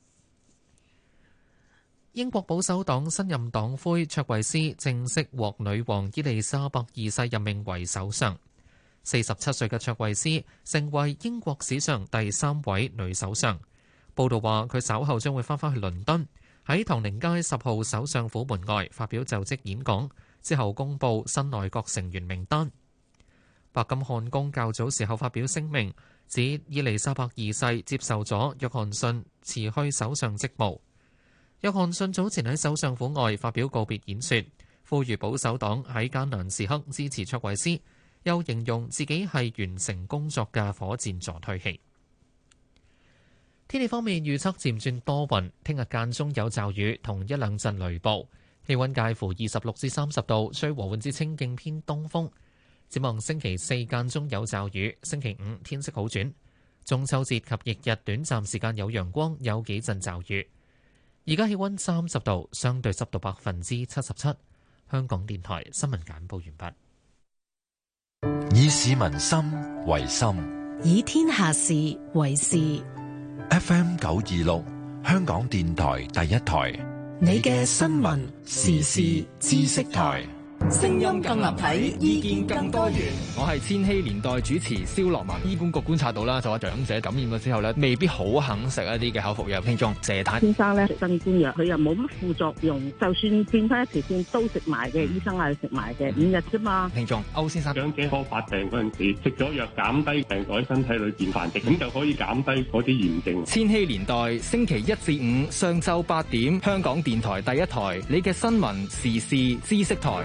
Speaker 1: 英國保守黨新任黨魁卓慧思正式獲女王伊麗莎白二世任命為首相。四十七歲嘅卓慧思成為英國史上第三位女首相。報道話佢稍後將會翻返去倫敦，喺唐寧街十號首相府門外發表就職演講，之後公布新內閣成員名單。白金漢宮較早時候發表聲明，指伊麗莎白二世接受咗約翰遜辭去首相職務。約翰遜早前喺首相府外發表告別演說，呼籲保守黨喺艱難時刻支持卓慧思，又形容自己係完成工作嘅火箭助推器。天氣方面預測漸轉多雲，聽日間中有驟雨同一兩陣雷暴，氣溫介乎二十六至三十度，吹和緩至清勁偏東風。展望星期四間中有驟雨，星期五天色好轉，中秋節及翌日短暫時間有陽光，有幾陣驟雨。而家氣溫三十度，相對濕度百分之七十七。香港電台新聞簡報完
Speaker 4: 畢。以市民心為心，
Speaker 5: 以天下事為事。
Speaker 4: F M 九二六，香港電台第一台，
Speaker 5: 你嘅新聞時事知識台。
Speaker 18: 聲音更立體，意見更多元。
Speaker 19: 我係千禧年代主持蕭樂文。醫管局觀察到啦，就話長者感染咗之後咧，未必好肯食一啲嘅口服藥。聽眾謝太
Speaker 20: 先生咧食新冠藥，佢又冇乜副作用，就算變翻一條線都食埋嘅，醫生嗌佢食埋嘅，五日啫嘛。
Speaker 19: 聽眾歐先生，
Speaker 21: 長者可發病嗰陣時食咗藥，減低病毒喺身體裏邊繁殖，咁就可以減低嗰啲炎症。
Speaker 19: 千禧年代星期一至五上晝八點，香港電台第一台，你嘅新聞時事知識台。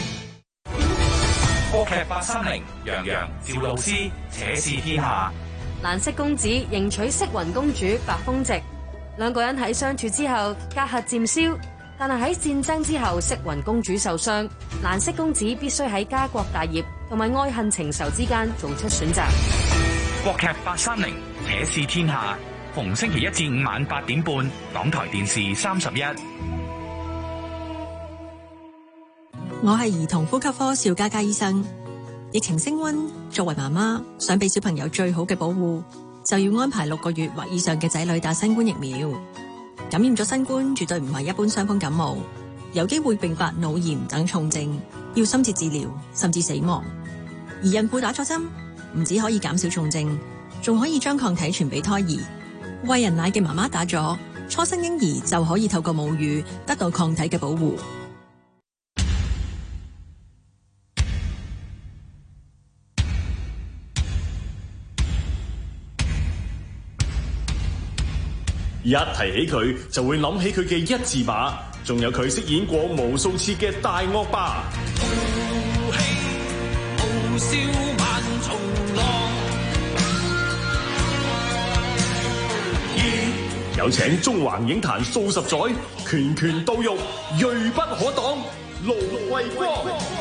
Speaker 22: 國劇八三零，楊洋、趙露思，且試天下。
Speaker 23: 蘭色公子迎娶色雲公主白風夕，兩個人喺相處之後隔閡漸消，但係喺戰爭之後，色雲公主受傷，蘭色公子必須喺家國大業同埋愛恨情仇之間做出選擇。
Speaker 22: 國劇八三零，且試天下，逢星期一至五晚八點半，港台電視三十一。
Speaker 24: 我係兒童呼吸科邵嘉嘉醫生。疫情升溫，作為媽媽想俾小朋友最好嘅保護，就要安排六個月或以上嘅仔女打新冠疫苗。感染咗新冠絕對唔係一般傷風感冒，有機會併發腦炎等重症，要深切治療甚至死亡。而孕婦打咗針，唔止可以減少重症，仲可以將抗體傳俾胎兒。餵人奶嘅媽媽打咗，初生嬰兒就可以透過母乳得到抗體嘅保護。
Speaker 11: 一提起佢，就會諗起佢嘅一字馬，仲有佢飾演過無數次嘅大惡霸。
Speaker 17: 豪氣傲笑萬重浪，
Speaker 11: 有請中環影壇數十載，拳拳到肉，銳不可擋，盧衛國。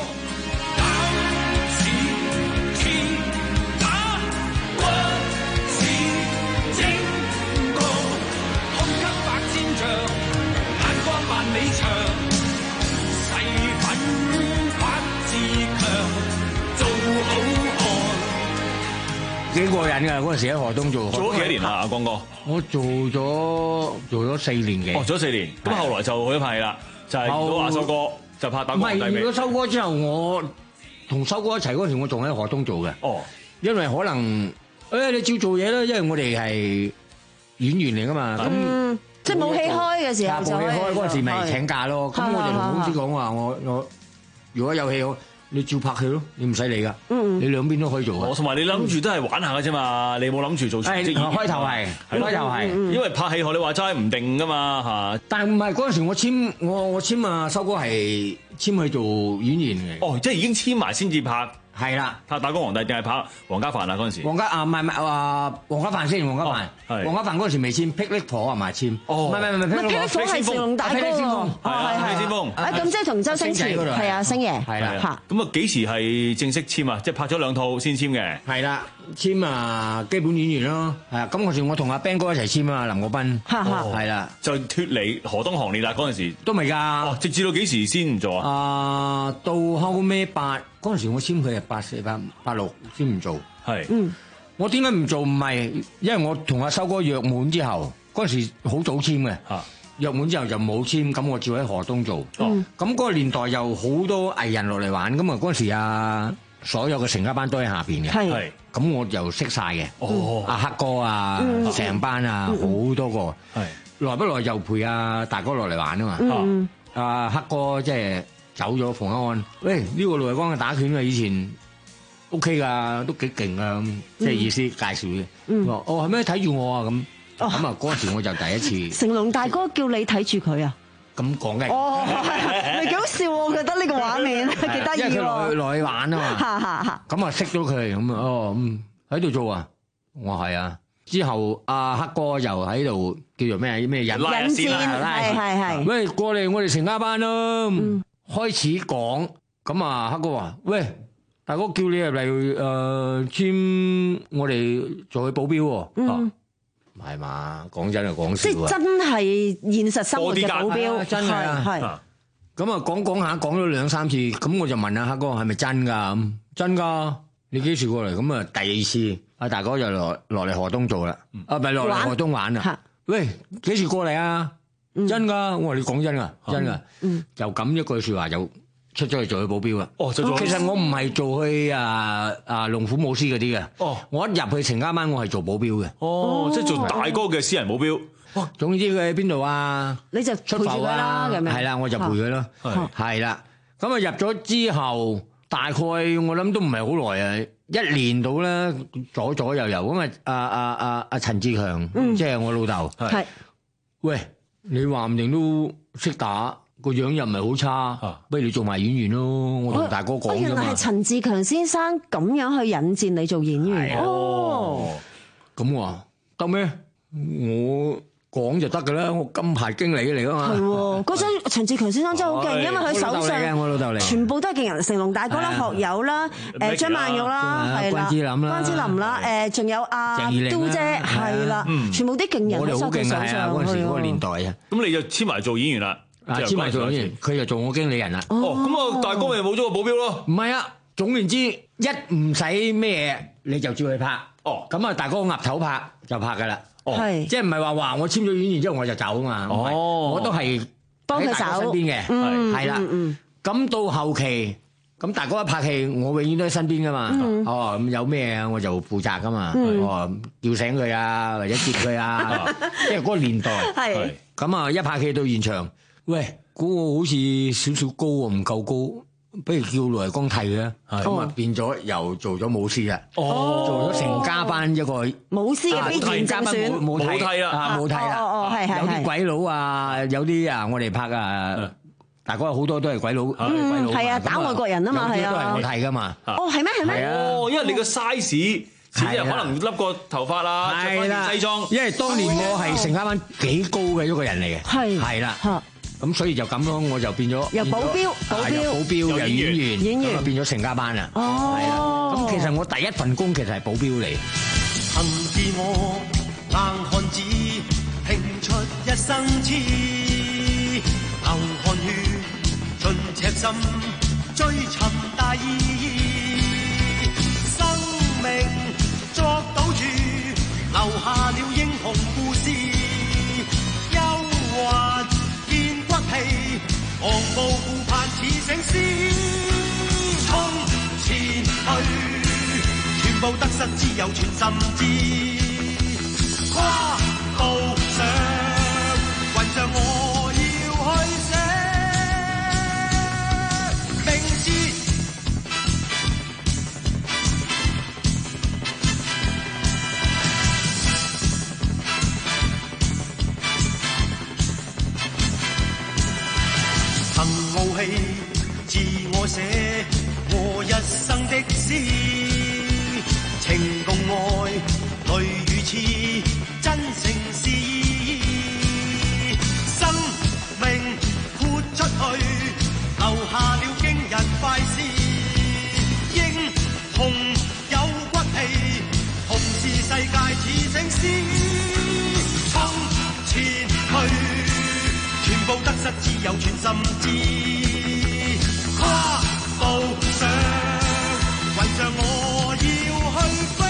Speaker 12: 幾過癮㗎！嗰陣時喺河東做，
Speaker 14: 做咗幾多年啦，阿光哥？
Speaker 12: 我做咗做咗四年嘅。
Speaker 14: 哦，做咗四年，咁後來就去咗拍戲啦，就係遇到阿修哥，就拍《打工皇帝》。
Speaker 12: 唔係，遇到修哥之後，我同修哥一齊嗰陣時，我仲喺河東做嘅。
Speaker 14: 哦，
Speaker 12: 因為可能誒你照做嘢啦，因為我哋係演員嚟㗎嘛。咁
Speaker 13: 即係冇戲開嘅時候就
Speaker 12: 冇戲開嗰陣時咪請假咯。咁我就同公司講話，我我如果有戲好。你照拍戲咯，你唔使理噶，你兩邊都可以做。
Speaker 14: 我同埋你諗住都係玩下嘅啫嘛，你冇諗住做全職演員。
Speaker 12: 開頭係，開頭係，
Speaker 14: 因為拍戲學你話齋唔定噶嘛嚇。
Speaker 12: 但係唔係嗰陣時我簽我我簽啊，修哥係簽去做演員嘅。
Speaker 14: 哦，即係已經簽埋先至拍。
Speaker 12: 係啦，
Speaker 14: 拍《打工皇帝》定係拍黃家凡啊？嗰陣時，
Speaker 12: 黃家啊唔係唔係話黃家凡先，黃家凡，黃家凡嗰陣時未簽，霹靂火係咪簽？哦，唔係唔係唔係霹靂火
Speaker 13: 係成龍大哥喎，
Speaker 14: 係係係先鋒。
Speaker 13: 啊咁即係同周星馳係啊星爺
Speaker 12: 係啦
Speaker 13: 嚇。
Speaker 14: 咁啊幾時係正式簽啊？即係拍咗兩套先簽嘅。
Speaker 12: 係啦，簽啊基本演員咯。係啊，咁嗰時我同阿 Ben 哥一齊簽啊，林國斌。係啦，
Speaker 14: 就脫離河東行列啦。嗰陣時
Speaker 12: 都未㗎。
Speaker 14: 哦，直至到幾時先唔做啊？
Speaker 12: 啊，到後尾八。嗰陣時我簽佢係八四八八六先唔做，
Speaker 14: 係，
Speaker 12: 嗯，我點解唔做？唔係，因為我同阿修哥約滿之後，嗰陣時好早簽嘅，啊，約滿之後就冇簽，咁我照喺河東做，哦，咁嗰個年代又好多藝人落嚟玩，咁啊嗰陣時啊，所有嘅成家班都喺下邊嘅，係，咁我又識晒嘅，哦，阿黑哥啊，成班啊，好多個，係，來不來又陪阿大哥落嚟玩啊嘛，阿黑哥即係。走咗馮一安，喂呢、這個盧偉光嘅打拳啊，以前 O K 噶，都幾勁啊咁，即係意思介紹嘅。嗯、哦係咩？睇住我啊咁，咁啊嗰陣時我就第一次。
Speaker 13: 成龍大哥叫你睇住佢啊？
Speaker 12: 咁講嘅。
Speaker 13: 哦，係幾好笑喎！我覺得呢個畫面幾得意喎。
Speaker 12: 因為佢落去落去玩啊嘛。咁啊識咗佢咁啊哦咁喺度做啊，我係啊。之後阿黑哥又喺度叫做咩咩引引線係係係。喂過嚟我哋成家班咯。嗯開始講咁啊，黑哥話：喂，大哥叫你入嚟誒簽我哋做佢保鏢喎。嗯，唔係嘛？講真係講笑啊！
Speaker 13: 即係真係現實生活嘅保鏢，
Speaker 12: 真係係。咁啊講講下講咗兩三次，咁我就問阿黑哥係咪真㗎？咁真㗎？你幾時過嚟？咁啊第二次，阿大哥就落落嚟河東做啦。啊，唔係落嚟河東玩啊？喂，幾時過嚟啊？真噶，我話你講真噶，真噶，就咁一句說話就出咗去做佢保鏢啊。
Speaker 14: 哦，做咗。
Speaker 12: 其實我唔係做去啊啊龍虎武師嗰啲嘅。
Speaker 14: 哦，
Speaker 12: 我一入去成家班，我係做保鏢嘅。
Speaker 14: 哦，即係做大哥嘅私人保鏢。
Speaker 12: 哇，總之佢喺邊度啊？
Speaker 13: 你就
Speaker 12: 出埠啊，
Speaker 13: 咁樣
Speaker 12: 係啦，我就陪佢咯。係係啦，咁啊入咗之後，大概我諗都唔係好耐啊，一年到啦，左左右右咁啊，阿阿阿阿陳志強，即係我老豆。
Speaker 13: 係，
Speaker 12: 喂，你話唔定都識打，個樣又唔係好差，不如你做埋演員咯。我同大哥講啫嘛。
Speaker 13: 原來係陳志強先生咁樣去引薦你做演員。
Speaker 12: 哦，咁我話得咩？我講就得噶啦，我金牌經理嚟噶嘛。
Speaker 13: 係喎，嗰陣陳志強先生真係好勁，因為佢手上
Speaker 12: 我老豆嚟，
Speaker 13: 全部都係勁人，成龍大哥啦、學友啦、誒張曼玉啦、係啦、
Speaker 12: 關之琳啦、
Speaker 13: 關之琳啦、誒仲有阿嘟姐，係啦，全部啲勁人都收佢手上。
Speaker 12: 嗰陣時嗰個年代啊，
Speaker 14: 咁你就簽埋做演員啦，
Speaker 12: 簽埋做演員，佢就做我經理人啦。
Speaker 14: 哦，咁啊大哥咪冇咗個保鏢咯？
Speaker 12: 唔係啊，總言之，一唔使咩你就照去拍。哦，咁啊大哥岌頭拍就拍噶啦。係，即係唔係話話我簽咗演員之後我就走啊嘛？哦，我都係
Speaker 13: 幫佢手
Speaker 12: 身邊嘅，係啦。咁到後期，咁大哥一拍戲，我永遠都喺身邊噶嘛。哦，咁有咩啊，我就負責噶嘛。哦，叫醒佢啊，或者接佢啊，即係嗰個年代。係。咁啊，一拍戲到現場，喂，嗰個好似少少高啊，唔夠高。不如叫盧維光替嘅，咁啊變咗又做咗武師啦，做咗成家班一個
Speaker 13: 武師嘅必然正選，
Speaker 12: 冇替啦，冇替啦，有啲鬼佬啊，有啲啊，我哋拍啊，大哥好多都係鬼佬，鬼佬
Speaker 13: 係啊，打外國人啊嘛，係啊，
Speaker 12: 都係我替噶嘛。
Speaker 13: 哦，係咩？係咩？
Speaker 14: 哦，因為你個 size，似啲人可能笠個頭髮啦，着翻件西裝。
Speaker 12: 因為當年我係成家班幾高嘅一個人嚟嘅，係係啦。咁所以就咁咯，我就變咗
Speaker 13: 由保鏢、保鏢、
Speaker 12: 保鏢由演員，演員變咗成家班啦。哦，係啦。咁其實我第一份工其實係保鏢嚟。
Speaker 17: 曾自我硬漢子，拼出一生痴，流汗血，盡赤心，追尋大義。生命作賭注，留下了英雄故事。憂患昂步顧盼似醒獅，衝前去，全部得失只有全心知。跨步上，雲上我要去寫明知。傲氣自我寫我一生的詩，情共愛淚與痴，真誠是意。生命豁出去，留下了驚人快事。英雄有骨氣，同是世界似醒獅。衝前去，全部得失只有全心知。跨步上，雲上我要去飛。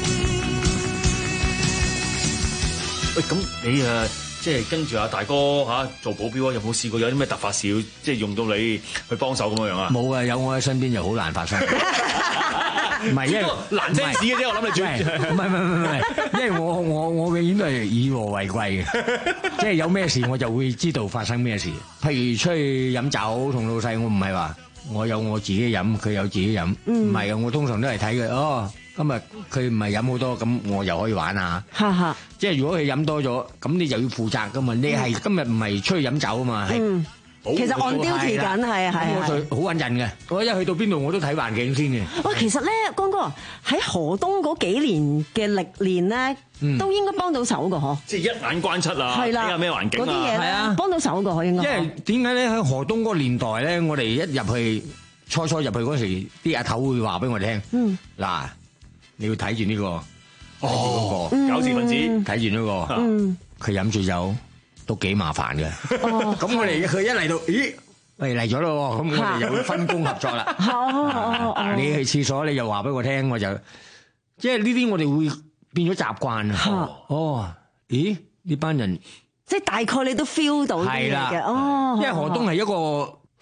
Speaker 14: 喂，咁你誒，即係跟住阿大哥嚇做保鏢啊？有冇試過有啲咩突發事要即係用到你去幫手咁樣樣啊？
Speaker 12: 冇啊，有我喺身邊就好難發生。唔係，因為
Speaker 14: 難聽屎嘅啫，我諗你最
Speaker 12: 唔係唔係唔係，因為我我我永遠都係以和為貴嘅，即係有咩事我就會知道發生咩事。譬如出去飲酒同老細，我唔係話我有我自己飲，佢有自己飲，唔係啊，我通常都係睇佢哦。今日佢唔係飲好多，咁我又可以玩下。即係如果佢飲多咗，咁你就要負責噶嘛。你係今日唔係出去飲酒啊嘛，係。
Speaker 13: 其實按標題緊，係啊係啊，
Speaker 12: 我就好穩陣嘅。我一去到邊度我都睇環境先嘅。
Speaker 13: 喂，其實咧，光哥喺河東嗰幾年嘅歷練咧，都應該幫到手㗎嗬。
Speaker 14: 即係一眼關七啊，睇下咩環境啊，
Speaker 13: 嗰啲嘢咧，幫到手㗎可應該。
Speaker 12: 因為點解咧喺河東嗰個年代咧，我哋一入去初初入去嗰時，啲阿頭會話俾我哋聽，嗯，嗱，你要睇住呢個，哦，
Speaker 14: 搞事分子，
Speaker 12: 睇住呢個，嗯，佢飲住酒。都幾麻煩嘅，咁我哋佢一嚟到，咦，喂嚟咗咯，咁我哋又會分工合作啦。你去廁所，你就話俾我聽，我就即係呢啲我哋會變咗習慣啊。哦，咦，呢班人
Speaker 13: 即係大概你都 feel 到啲嘢嘅，哦，
Speaker 12: 因為河東係一個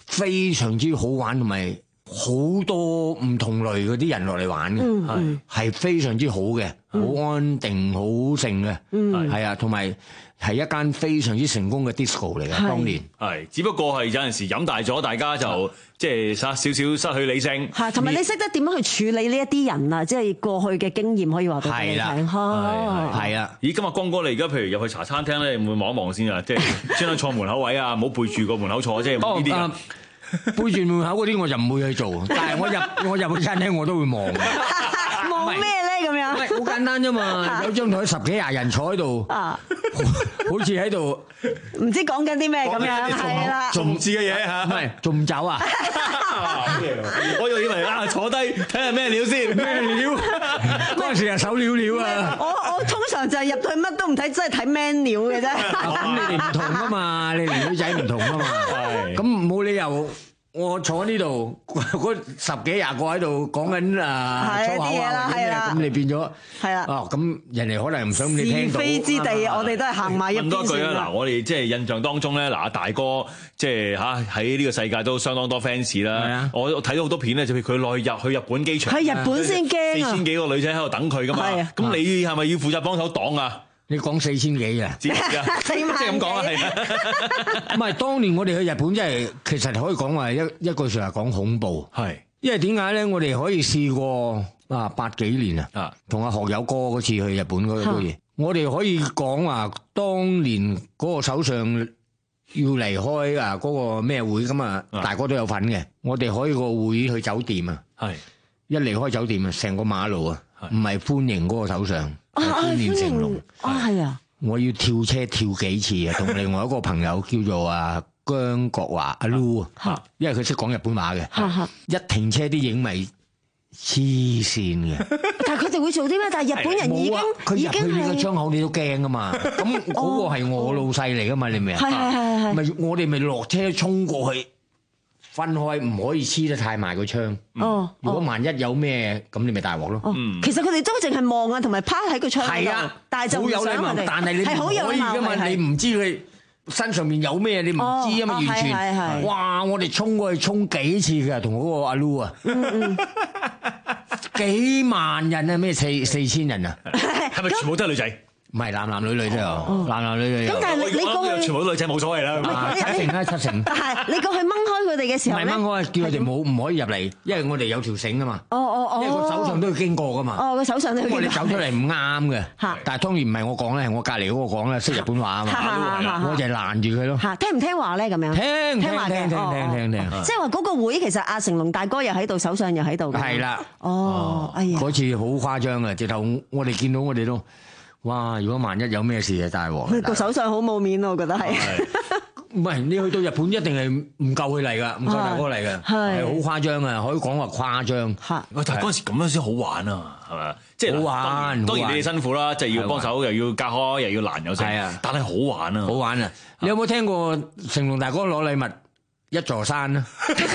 Speaker 12: 非常之好玩，同埋好多唔同類嗰啲人落嚟玩嘅，係、
Speaker 13: 嗯、
Speaker 12: 係非常之好嘅，好、嗯、安定，好靜嘅，
Speaker 13: 嗯
Speaker 12: 係啊，同埋係一間非常之成功嘅 disco 嚟嘅，當年
Speaker 14: 係，只不過係有陣時飲大咗，大家就即係少少失去理性。
Speaker 13: 係，同埋你識得點樣去處理呢一啲人啊？即係過去嘅經驗可以話俾你聽。
Speaker 12: 係啊！
Speaker 14: 咦，今日光哥你而家譬如入去茶餐廳咧，會唔會望一望先啊？即係專登坐門口位啊，唔好背住個門口坐，即係呢啲啊。
Speaker 12: 背住門口嗰啲我就唔會去做，但係我入我入去餐廳我都會望。
Speaker 13: 望咩咧？咁樣？
Speaker 12: 唔係好簡單啫嘛，有張台十幾廿人坐喺度，啊，好似喺度
Speaker 13: 唔知講緊啲咩咁樣，係啦，
Speaker 14: 仲唔知嘅嘢嚇，
Speaker 12: 唔係仲唔走啊？
Speaker 14: 我又以為啊，坐低睇下咩料先，咩料？
Speaker 12: 嗰陣時係手料料啊！
Speaker 13: 我我通常就係入去乜都唔睇，真係睇 menu 嘅啫。
Speaker 12: 咁你哋唔同噶嘛，你哋女仔唔同噶嘛，咁冇理由。我坐呢度，嗰十幾廿個喺度講緊啊粗口啊或者咩，咁你變咗
Speaker 13: 係啦。
Speaker 12: 哦，咁人哋可能唔想你聽到。是非之地，
Speaker 13: 我哋都係行埋一邊先。
Speaker 14: 問多句啊，嗱，我哋即係印象當中咧，嗱，阿大哥即係嚇喺呢個世界都相當多 fans 啦。我睇到好多片咧，就譬如佢落去入去日本機場，
Speaker 13: 喺日本先驚啊！
Speaker 14: 四千幾個女仔喺度等佢噶嘛。咁你係咪要負責幫手擋啊？
Speaker 12: 你講四千幾啊？
Speaker 14: 即係咁講啊，係。
Speaker 12: 唔係，當年我哋去日本真係其實可以講話一一句説話講恐怖。係，因為點解咧？我哋可以試過啊八幾年啊，同阿學友哥嗰次去日本嗰個嘢，我哋可以講話當年嗰個首相要離開啊嗰個咩會咁啊，大哥都有份嘅。我哋可以個會去酒店啊，係一離開酒店啊，成個馬路啊，唔係歡迎嗰個首相。歡迎成龍
Speaker 13: 啊，係啊！
Speaker 12: 我要跳車跳幾次啊，同另外一個朋友叫做啊姜國華阿 Lu 啊，因為佢識講日本話嘅，一停車啲影迷黐線嘅。
Speaker 13: 但係佢哋會做啲咩？但係日本人已經
Speaker 12: 佢入去呢個窗口你都驚噶嘛？咁嗰個係我老細嚟噶嘛？你明啊？
Speaker 13: 係係係係。
Speaker 12: 咪我哋咪落車衝過去。分開唔可以黐得太埋個窗。哦，如果萬一有咩，咁你咪大鑊咯。
Speaker 13: 嗯，其實佢哋都淨係望啊，同埋趴喺個窗度。係啊，但係就唔想佢哋。
Speaker 12: 但係你唔可以噶嘛，你唔知佢身上面有咩，你唔知啊嘛，完全。哇！我哋衝過去衝幾次嘅，同嗰個阿 Lu 啊。嗯嗯。幾萬人啊？咩四四千人啊？
Speaker 14: 係咪全部都係女仔？
Speaker 12: 唔係男男女女都有，男男女女有。
Speaker 13: 咁但係你過去
Speaker 14: 全部都女仔冇所謂啦，
Speaker 12: 七成啦七成。
Speaker 13: 但係你過去掹開佢哋嘅時候咧，
Speaker 12: 唔係掹開，叫佢哋冇唔可以入嚟，因為我哋有條繩啊嘛。
Speaker 13: 哦哦哦。
Speaker 12: 因為個手上都要經過噶嘛。
Speaker 13: 哦，個手上都要經過。
Speaker 12: 我哋走出嚟唔啱嘅。嚇！但係當然唔係我講咧，係我隔離嗰個講咧，識日本話啊嘛。我就係攔住佢咯。
Speaker 13: 嚇！聽唔聽話咧？咁樣。
Speaker 12: 聽聽聽聽聽聽聽。
Speaker 13: 即係話嗰個會其實阿成龍大哥又喺度，首相又喺度嘅。
Speaker 12: 係啦。
Speaker 13: 哦，哎呀。
Speaker 12: 嗰次好誇張啊！直頭我哋見到我哋都。哇！如果萬一有咩事啊，大鑊！
Speaker 13: 個首相好冇面咯，我覺得係。
Speaker 12: 唔係你去到日本一定係唔夠佢嚟噶，唔夠大哥嚟嘅，係好誇張啊！可以講話誇張。
Speaker 13: 嚇！
Speaker 14: 喂，但係嗰陣時咁樣先好玩啊，係咪？即係
Speaker 12: 好玩。
Speaker 14: 當然你哋辛苦啦，就係要幫手，又要隔開，又要攔又剩。係啊，但係好玩啊！
Speaker 12: 好玩啊！你有冇聽過成龍大哥攞禮物一座山啊？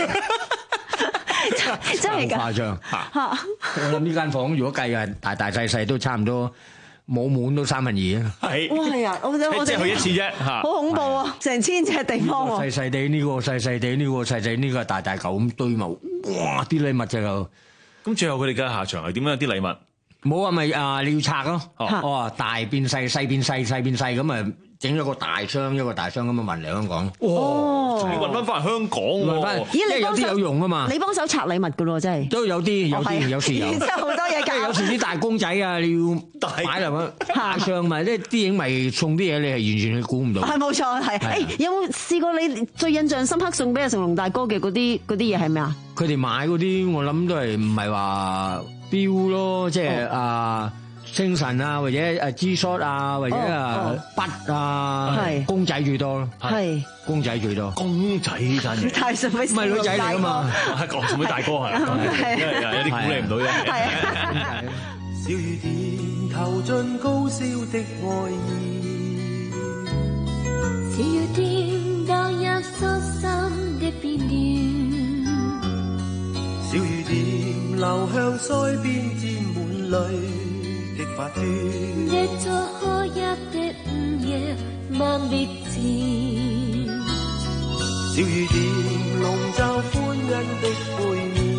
Speaker 13: 真係㗎！
Speaker 12: 好誇張嚇！我諗呢間房如果計啊，大大細細都差唔多。冇滿都三分二啊！
Speaker 14: 係，
Speaker 13: 哇係啊！我哋我哋
Speaker 14: 去一次啫嚇，
Speaker 13: 好恐怖啊！成千尺地方喎，
Speaker 12: 細細地呢個細細地呢個細細呢個大大嚿咁堆埋，哇！啲禮物就有。
Speaker 14: 咁最後佢哋嘅下場係點樣？啲禮物
Speaker 12: 冇啊，咪啊你要拆咯，哦大變細，細變細，細變細咁啊！整咗個大箱，一個大箱咁樣運嚟香港。
Speaker 14: 哇！你運翻翻嚟香港喎，
Speaker 13: 因為
Speaker 12: 有啲有用啊嘛。
Speaker 13: 你幫手拆禮物噶咯，真係
Speaker 12: 都有啲，有啲有時有。
Speaker 13: 真係好多嘢搞。
Speaker 12: 有時啲大公仔啊，你要擺落去大箱咪，即係啲影迷送啲嘢，你係完全去估唔到。係
Speaker 13: 冇錯，係。誒，有冇試過你最印象深刻送俾阿成龍大哥嘅嗰啲嗰啲嘢係咩啊？
Speaker 12: 佢哋買嗰啲，我諗都係唔係話標咯，即係啊。星辰啊，或者誒 G-Shock 啊，或者啊筆啊，公仔最多咯，係公仔最多，
Speaker 14: 公仔真係
Speaker 13: 太順俾，
Speaker 12: 唔係女仔嚟噶嘛，
Speaker 14: 講送俾大哥係，因為有啲鼓勵唔到啫。
Speaker 17: 小雨點投進高燒的愛意，
Speaker 2: 小雨點投入疏心的片段，
Speaker 17: 小雨點流向腮邊沾滿淚。
Speaker 2: 一座開一的午夜，萬別前。
Speaker 17: 小雨點籠罩歡欣的背面。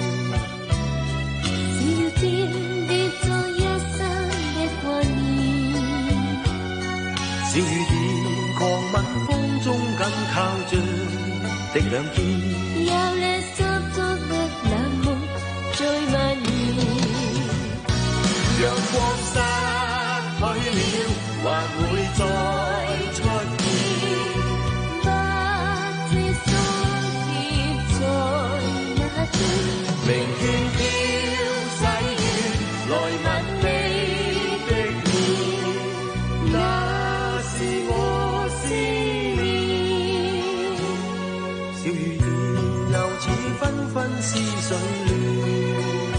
Speaker 2: 小天跌在一生的掛念，
Speaker 17: 小雨點狂吻風中緊靠着的兩肩，
Speaker 2: 有了濕足的冷夢最蔓延。
Speaker 17: 陽光失去了，還會再出現。
Speaker 2: 不知所貼在那天，
Speaker 17: 明天飄細雨來吻你的面，那是我思念。小雨點又似紛紛似水亂。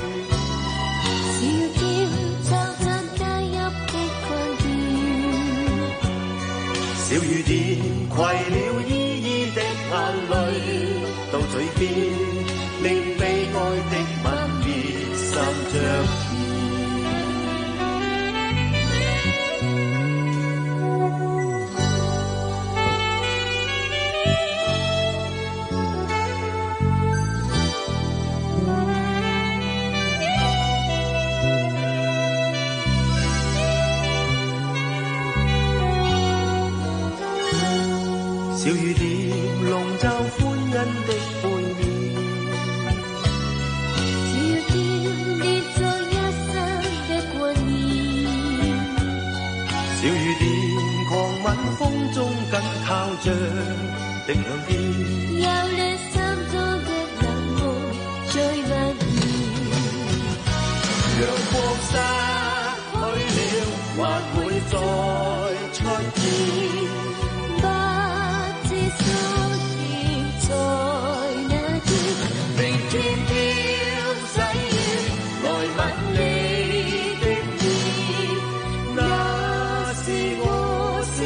Speaker 2: 小天偷偷加入的困倦，
Speaker 17: 小雨點攜了依依的眼淚到嘴邊，令悲哀的吻別心着甜。小雨點籠罩歡欣的背面，
Speaker 2: 小天跌在一生的掛念，
Speaker 17: 小雨點狂吻風中緊靠着的兩肩，
Speaker 2: 有了心中的冷夢最蔓延。
Speaker 17: 陽光失去了，還會再出現。
Speaker 2: 不知所貼在那天，
Speaker 17: 明天飄細雨來吻你的面，那是我思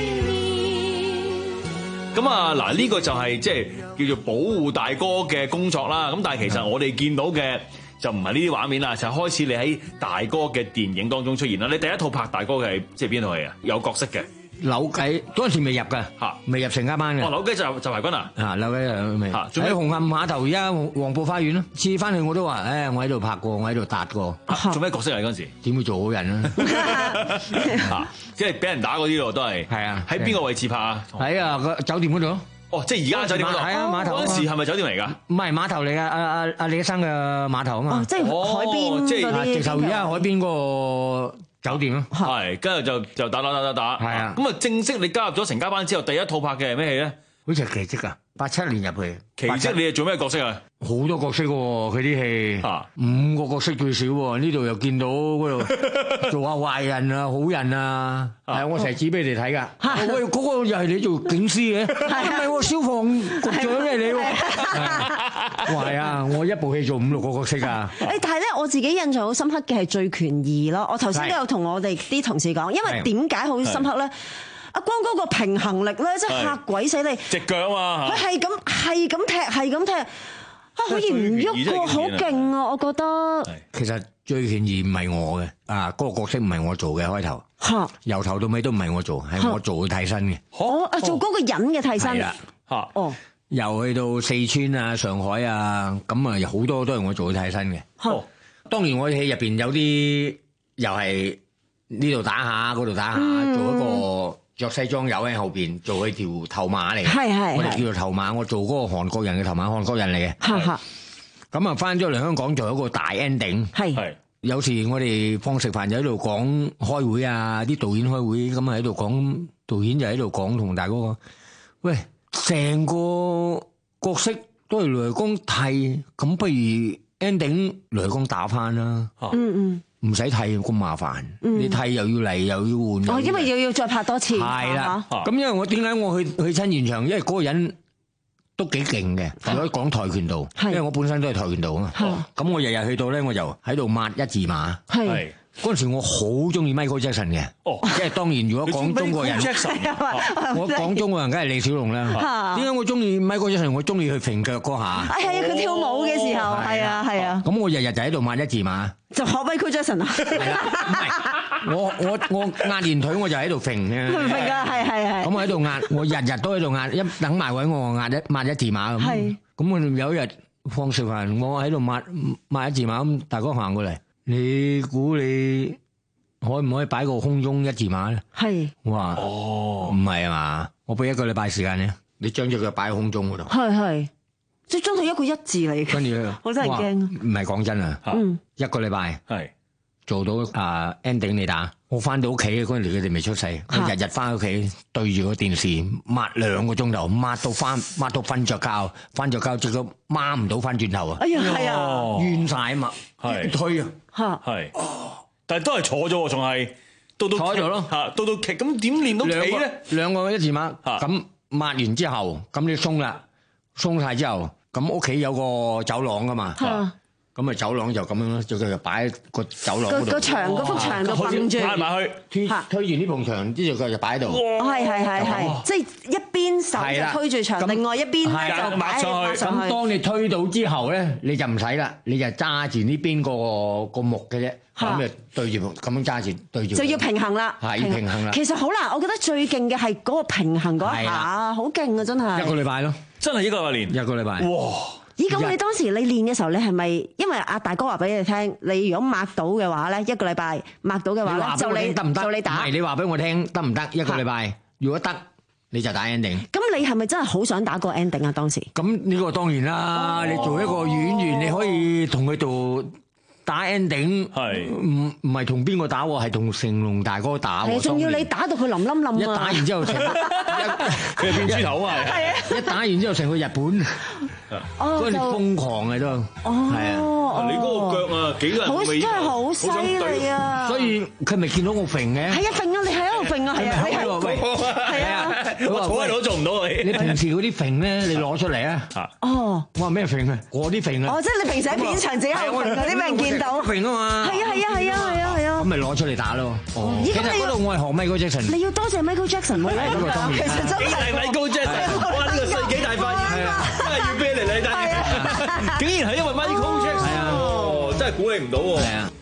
Speaker 17: 念。
Speaker 14: 咁啊，嗱呢個就係即係叫做保護大哥嘅工作啦。咁但係其實我哋見到嘅就唔係呢啲畫面啦，就係開始你喺大哥嘅電影當中出現啦。你第一套拍大哥嘅係即係邊套戲啊？有角色嘅。
Speaker 12: 扭計嗰陣時未入㗎，
Speaker 14: 嚇
Speaker 12: 未入成家班嘅。
Speaker 14: 哦，扭計就就排軍啊！
Speaker 12: 啊，扭計就未。
Speaker 14: 嚇，
Speaker 12: 喺紅磡碼頭，而家黃埔花園咯。次翻去我都話，誒，我喺度拍過，我喺度搭過。
Speaker 14: 做咩角色嚟嗰陣時？
Speaker 12: 點會做好人啊？
Speaker 14: 嚇，即係俾人打嗰啲咯，都係。係啊。喺邊個位置拍啊？
Speaker 12: 喺啊個酒店嗰度咯。
Speaker 14: 哦，即係而家酒店嗰度。
Speaker 12: 係啊，碼頭。
Speaker 14: 嗰陣時係咪酒店嚟㗎？
Speaker 12: 唔係碼頭嚟㗎，阿阿阿李生嘅碼頭啊嘛。
Speaker 13: 哦，即係海邊
Speaker 14: 即係
Speaker 13: 嗰啲。
Speaker 12: 直頭而家海邊嗰個酒店咯。
Speaker 14: 係，跟住就就打打打打打。
Speaker 12: 係啊。
Speaker 14: 咁啊，正式你加入咗成家班之後，第一套拍嘅係咩戲咧？
Speaker 12: 好似係奇蹟啊！八七年入去。
Speaker 14: 奇蹟，你係做咩角色啊？
Speaker 12: 好多角色喎，佢啲戲，五個角色最少喎。呢度又見到嗰度做下壞人啊、好人啊，係我成日指俾你哋睇㗎。喂，嗰個又係你做警司嘅，唔係喎，消防局長係你喎。係啊，我一部戲做五六個角色㗎。
Speaker 13: 誒，但係咧，我自己印象好深刻嘅係《醉拳二》咯。我頭先都有同我哋啲同事講，因為點解好深刻咧？阿光嗰個平衡力咧，真係嚇鬼死你！
Speaker 14: 隻腳啊嘛，
Speaker 13: 佢係咁係咁踢，係咁踢，啊可以唔喐過，好勁啊！我覺得。
Speaker 12: 其實《醉拳二》唔係我嘅，啊嗰個角色唔係我做嘅開頭，由頭到尾都唔係我做，係我做嘅替身嘅。
Speaker 13: 哦，啊做嗰個人嘅替身。係啦，
Speaker 14: 嚇
Speaker 13: 哦。
Speaker 12: 又去到四川啊、上海啊，咁啊好多都係我做嘅替身嘅。
Speaker 14: 哦，
Speaker 12: 當然我戲入邊有啲又係呢度打下，嗰度打下，做一個。着西裝友喺後邊做佢條頭馬嚟嘅，
Speaker 13: 係係
Speaker 12: 我哋叫做頭馬，我做嗰個韓國人嘅頭馬，韓國人嚟嘅。咁啊，翻咗嚟香港做一個大 ending。
Speaker 13: 係，
Speaker 12: 有時我哋放食飯就喺度講開會啊，啲導演開會咁啊喺度講，導演就喺度講同大哥講，喂，成個角色都係雷公替，咁不如 ending 雷公打翻啦。
Speaker 13: 嗯嗯。
Speaker 12: 唔使替咁麻煩，你替又要嚟又要換。
Speaker 13: 哦，因為又要再拍多次。
Speaker 12: 係啦，咁因為我點解我去去親現場？因為嗰個人都幾勁嘅，如果講跆拳道，因為我本身都係跆拳道啊嘛。咁我日日去到咧，我就喺度抹一字馬。係嗰陣時，我好中意 Michael Jackson 嘅。哦，即係當然，如果講中國人，我講中國人梗係李小龍啦。點解我中意 Michael Jackson？我中意佢揈腳嗰下。
Speaker 13: 係啊，佢跳舞嘅時候，係啊係啊。
Speaker 12: 咁我日日就喺度抹一字馬。
Speaker 13: 就學 Michael Jackson 啊！
Speaker 12: 我我我壓連腿我就喺度揈嘅，
Speaker 13: 揈㗎，係係係。
Speaker 12: 咁喺度壓，我日日都喺度壓，一等埋位我壓一抹一字馬咁。
Speaker 13: 係。
Speaker 12: 咁我有一日放食飯，我喺度抹抹一字馬，咁大哥行過嚟，你估你可唔可以擺個空中一字馬咧？
Speaker 13: 係。
Speaker 12: 我話哦，唔係啊嘛，我俾一個禮拜時間你，你將隻腳擺喺空中嗰度。
Speaker 13: 係係。即係真係一個一字嚟嘅。
Speaker 12: 跟住
Speaker 13: 我真係驚。
Speaker 12: 唔係講真啊，
Speaker 13: 嗯，
Speaker 12: 一個禮拜
Speaker 14: 係
Speaker 12: 做到啊 ending 你打。我翻到屋企嗰陣時佢哋未出世，我日日翻屋企對住個電視抹兩個鐘頭，抹到翻抹到瞓着覺，瞓着覺直到掹唔到翻轉頭啊！
Speaker 13: 哎呀，係啊，
Speaker 12: 冤晒啊嘛，
Speaker 14: 係
Speaker 12: 推啊，
Speaker 14: 係，但係都係坐咗喎，仲係到到
Speaker 12: 坐咗咯，
Speaker 14: 嚇到到劇咁點練到企咧？
Speaker 12: 兩個一字馬，咁抹完之後，咁你鬆啦，鬆晒之後，咁屋企有個走廊噶嘛。咁啊走廊就咁樣咯，就就擺喺個走廊嗰度。
Speaker 13: 個個牆嗰幅牆度瞓住，
Speaker 14: 拉埋去，
Speaker 12: 推推完呢埲牆，之後佢就擺喺度。
Speaker 13: 係係係係，即係一邊手就推住牆，另外一邊就擺上去。
Speaker 12: 咁當你推到之後咧，你就唔使啦，你就揸住呢邊個個木嘅啫，咁就對住咁樣揸住對住。
Speaker 13: 就要平衡啦，
Speaker 12: 係要平衡啦。
Speaker 13: 其實好難，我覺得最勁嘅係嗰個平衡嗰一下，好勁啊！真係。
Speaker 12: 一個禮拜咯，
Speaker 14: 真係一個禮拜練，
Speaker 12: 一個禮拜。
Speaker 14: 哇！
Speaker 13: 咦，咁你當時你練嘅時候，你係咪因為阿大哥話俾你聽，你如果抹到嘅話咧，一個禮拜抹到嘅話咧，就你
Speaker 12: 得唔得？
Speaker 13: 就你打。
Speaker 12: 唔係你話俾我聽得唔得？一個禮拜，如果得，你就打 ending。
Speaker 13: 咁你係咪真係好想打個 ending 啊？當時？
Speaker 12: 咁呢個當然啦，你做一個演員，你可以同佢做打 ending，係唔唔係同邊個打喎？係同成龍大哥打喎。
Speaker 13: 係，仲要你打到佢冧冧冧啊！
Speaker 12: 一打完之後成
Speaker 14: 佢變豬頭啊！
Speaker 13: 係啊！
Speaker 12: 一打完之後成個日本。嗰陣瘋狂嘅都，係
Speaker 13: 啊！
Speaker 14: 你嗰個腳啊，幾個人
Speaker 13: 好真係好犀利啊！
Speaker 12: 所以佢咪見到我揈嘅？
Speaker 13: 係啊，揈啊！你喺度揈啊！係啊，你係係啊！
Speaker 14: 我坐喺度都做唔到你。
Speaker 12: 你平時嗰啲揈咧，你攞出嚟啊！
Speaker 13: 哦，
Speaker 12: 我話咩揈啊？我啲揈啊！
Speaker 13: 哦，即係你平時喺片場自己喺度揈嗰啲俾人見到
Speaker 12: 揈啊嘛！
Speaker 13: 係啊係啊係啊係啊係啊！
Speaker 12: 咁咪攞出嚟打咯！哦，其實嗰度我係學 Michael Jackson。
Speaker 13: 你要多謝 Michael Jackson 喎！其實真係
Speaker 14: Michael Jackson， 哇！呢個世紀大發現，真係要啤嚟你睇。竟然係因為 Michael Jackson，哦，真係估你唔到喎。係啊。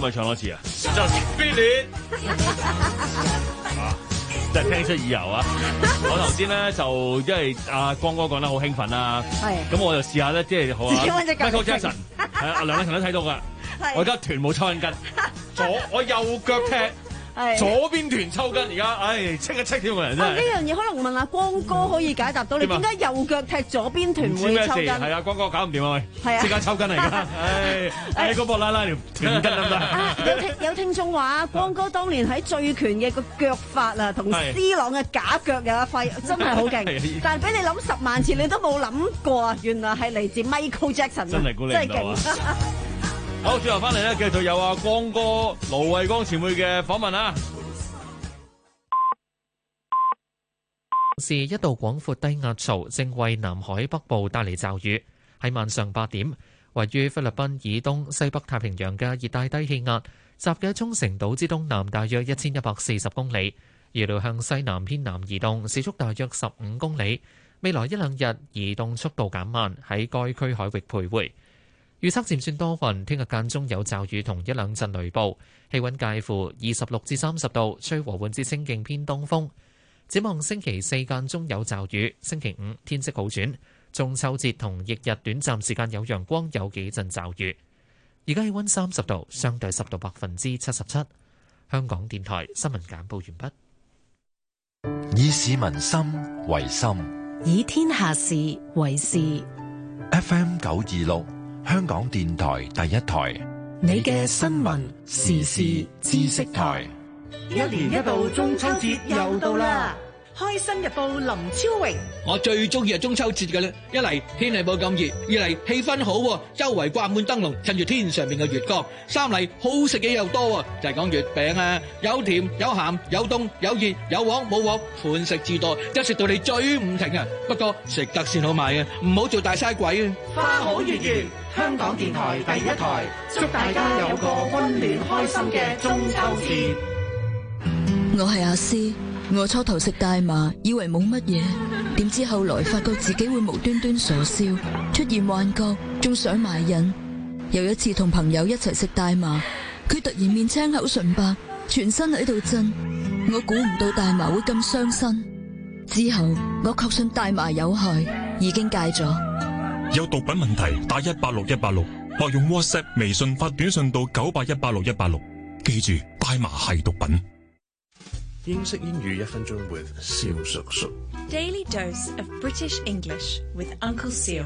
Speaker 14: 唔可以唱多次啊 ？Just feel it 啊！即係聽出耳油啊！我頭先咧就因為阿光哥講得好興奮啦，咁我就試下咧，即係好啊 Michael Jackson 係啊，梁禮勤都睇到㗎。我而家臀冇抽緊筋，左我右腳踢。左邊團抽筋，而家唉清一清添個人真係。
Speaker 13: 呢樣嘢可能問阿光哥可以解答到你點解右腳踢左邊團會抽筋？
Speaker 14: 係啊，光哥搞唔掂啊喂！
Speaker 13: 係啊，
Speaker 14: 即刻抽筋嚟㗎！唉唉，嗰波拉拉條團筋得唔得？
Speaker 13: 有聽有聽眾話，光哥當年喺醉拳嘅個腳法啊，同 C 朗嘅假腳有一揮，真係好勁。但係俾你諗十萬次，你都冇諗過啊！原來係嚟自 Michael Jackson，
Speaker 14: 真係估你唔到啊！好，轉頭翻嚟咧，繼續有阿光哥盧惠光前輩嘅訪問啊！
Speaker 1: 是一道廣闊低壓槽正為南海北部帶嚟驟雨。喺晚上八點，位於菲律賓以東西北太平洋嘅熱帶低氣壓，集結沖繩島之東南大約一千一百四十公里，預料向西南偏南移動，時速大約十五公里。未來一兩日移動速度減慢，喺該區海域徘徊。預測漸轉多雲，聽日間中有驟雨同一兩陣雷暴，氣溫介乎二十六至三十度，吹和緩至清勁偏東風。展望星期四間中有驟雨，星期五天色好轉，中秋節同翌日短暫時間有陽光，有幾陣驟雨。而家氣溫三十度，相對濕度百分之七十七。香港電台新聞簡報完
Speaker 4: 畢。以市民心為心，
Speaker 3: 以天下事為事。
Speaker 4: F M 九二六。香港電台第一台，
Speaker 3: 你嘅新聞時事知識台。
Speaker 18: 一年一度中秋節又到啦！開心日報林超榮，
Speaker 6: 我最中意係中秋節嘅啦，一嚟天氣冇咁熱，二嚟氣氛好，周圍掛滿燈籠，趁住天上面嘅月光；三嚟好食嘢又多，就係講月餅啊，有甜有鹹有凍有熱有黃冇黃，款式之多，一食到你嘴唔停啊！不過食得先好買啊，唔好做大嘥鬼啊！
Speaker 18: 花好月圓，香港電台第一台，祝大家有個溫暖開心嘅中秋節。
Speaker 7: 我係阿詩。我初頭食大麻，以為冇乜嘢，點知後來發覺自己會無端端傻笑，出現幻覺，仲想埋癮。有一次同朋友一齊食大麻，佢突然面青口唇白，全身喺度震。我估唔到大麻會咁傷身。之後我確信大麻有害，已經戒咗。
Speaker 9: 有毒品問題打一八六一八六，或用 WhatsApp、微信發短信到九八一八六一八六。記住，大麻係毒品。
Speaker 25: 英式英語一分鐘 with 蕭叔叔。
Speaker 26: Daily dose of British English with Uncle Seal。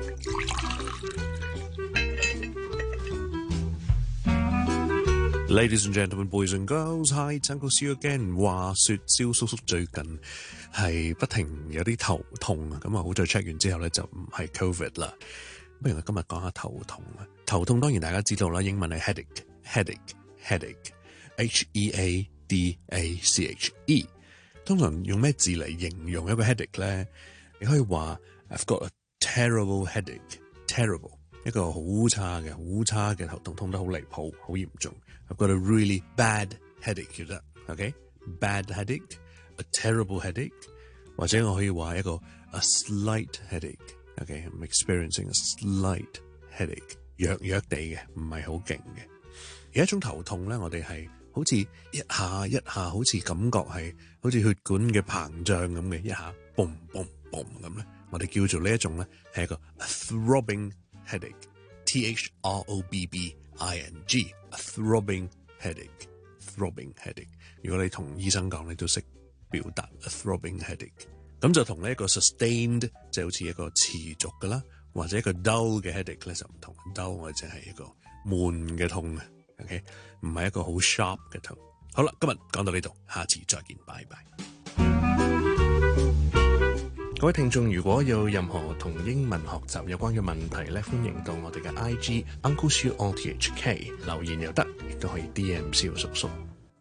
Speaker 25: Ladies and gentlemen, boys and girls, hi, it's Uncle Seal again。話說蕭叔叔最近係不停有啲頭痛啊，咁啊好在 check 完之後咧就唔係 Covid 啦。不如我今日講下頭痛啊。頭痛當然大家知道啦，英文係 headache，headache，headache，H E A D A C H E。通常用咩字嚟形容一個 headache 咧？你可以話 I've got a terrible headache，terrible 一個好差嘅、好差嘅頭痛，痛得好離譜、好嚴重。I've got a really bad headache 得 ，OK？Bad headache，a terrible headache， 或者我可以話一個 a slight headache，OK？I'm experiencing a slight headache， 弱弱地嘅，唔係好勁嘅。有一種頭痛咧，我哋係好似一下一下，好似感覺係好似血管嘅膨脹咁嘅，一下嘣嘣嘣咁咧，我哋叫做呢一種咧係一個 a throbbing headache，T H R O B B I N G，a throbbing headache，throbbing headache。如果你同醫生講，你都識表達 a throbbing headache。咁就同呢一個 sustained，即係好似一個持續嘅啦，或者一個 dull 嘅 headache 咧就唔同。dull 我淨係一個悶嘅痛啊。OK， 唔係一個好 sharp 嘅痛。好啦，今日講到呢度，下次再見，拜拜。各位聽眾，如果有任何同英文學習有關嘅問題咧，歡迎到我哋嘅 I G Uncle Siu O T H K 留言又得，亦都可以 D M 蕭叔叔。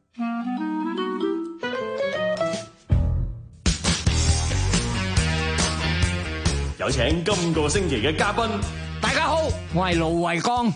Speaker 11: 有請今個星期嘅嘉賓。
Speaker 12: 大家好，我係盧惠光。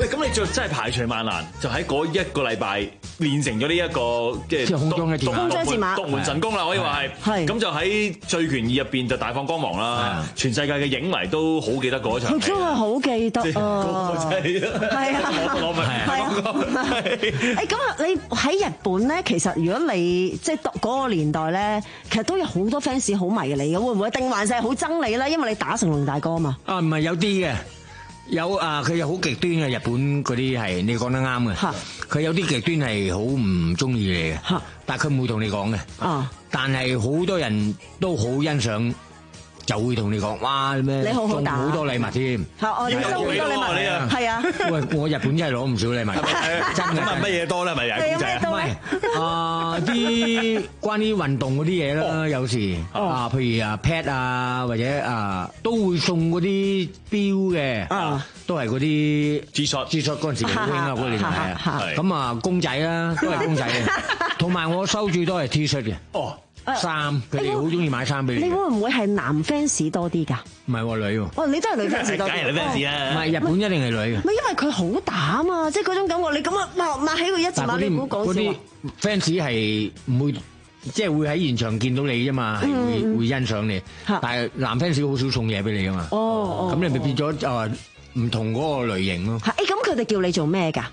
Speaker 14: 喂，咁你就真係排除萬難，就喺嗰一個禮拜練成咗呢一個即係
Speaker 12: 空中嘅戰馬
Speaker 14: 獨
Speaker 13: 空中戰馬
Speaker 14: 獨門神功啦，可以話係。
Speaker 13: 係
Speaker 14: 咁就喺《醉拳二》入邊就大放光芒啦，全世界嘅影迷都好記得嗰場戲。
Speaker 13: 佢真係好記得啊！係啊，
Speaker 14: 攞咪係啊！
Speaker 13: 誒咁啊，你喺日本咧，其實如果你即係嗰個年代咧，其實都有好多 fans 好迷你嘅，會唔會？定還是係好憎你咧？因為你打成龍大哥啊嘛。
Speaker 12: 啊，唔係有啲嘅。有啊，佢有好極端嘅日本嗰啲係，你講得啱嘅。佢有啲極端係好唔中意你嘅，但係佢唔會同你講嘅。
Speaker 13: 啊！
Speaker 12: 但係好多人都好欣賞，就會同你講，哇咩，
Speaker 13: 你好好打，
Speaker 12: 好多禮物添。
Speaker 13: 係我哋都好多禮物，係啊。
Speaker 12: 喂，我日本真係攞唔少禮物，真嘅。
Speaker 14: 咁啊乜嘢多咧？咪又係公仔。
Speaker 13: 唔
Speaker 12: 係啊，啲關於運動嗰啲嘢啦，有時啊，譬如啊 pad 啊，或者啊，都會送嗰啲錶嘅，都係嗰啲
Speaker 14: G-Shock
Speaker 12: G-Shock 嗰陣時好興啊，嗰年係啊。咁啊，公仔啦，都係公仔嘅。同埋我收最多係 T 恤嘅。哦。衫，佢哋好中意買衫俾你。
Speaker 13: 你會唔會係男 fans 多啲㗎？
Speaker 12: 唔係喎，女喎。
Speaker 13: 哦，你都係女 fans 多啲。
Speaker 14: 梗係女 fans 啦。
Speaker 12: 唔係日本一定係女嘅。
Speaker 13: 唔係因為佢好打啊嘛，即係嗰種感覺。你咁啊，抹抹起個一字馬，你唔好講笑。
Speaker 12: 嗰啲 fans 係唔會，即係會喺現場見到你啫嘛，係會會欣賞你。但係男 fans 好少送嘢俾你㗎嘛。哦哦。咁你咪變咗誒唔同嗰個類型咯。
Speaker 13: 係，誒咁佢哋叫你做咩㗎？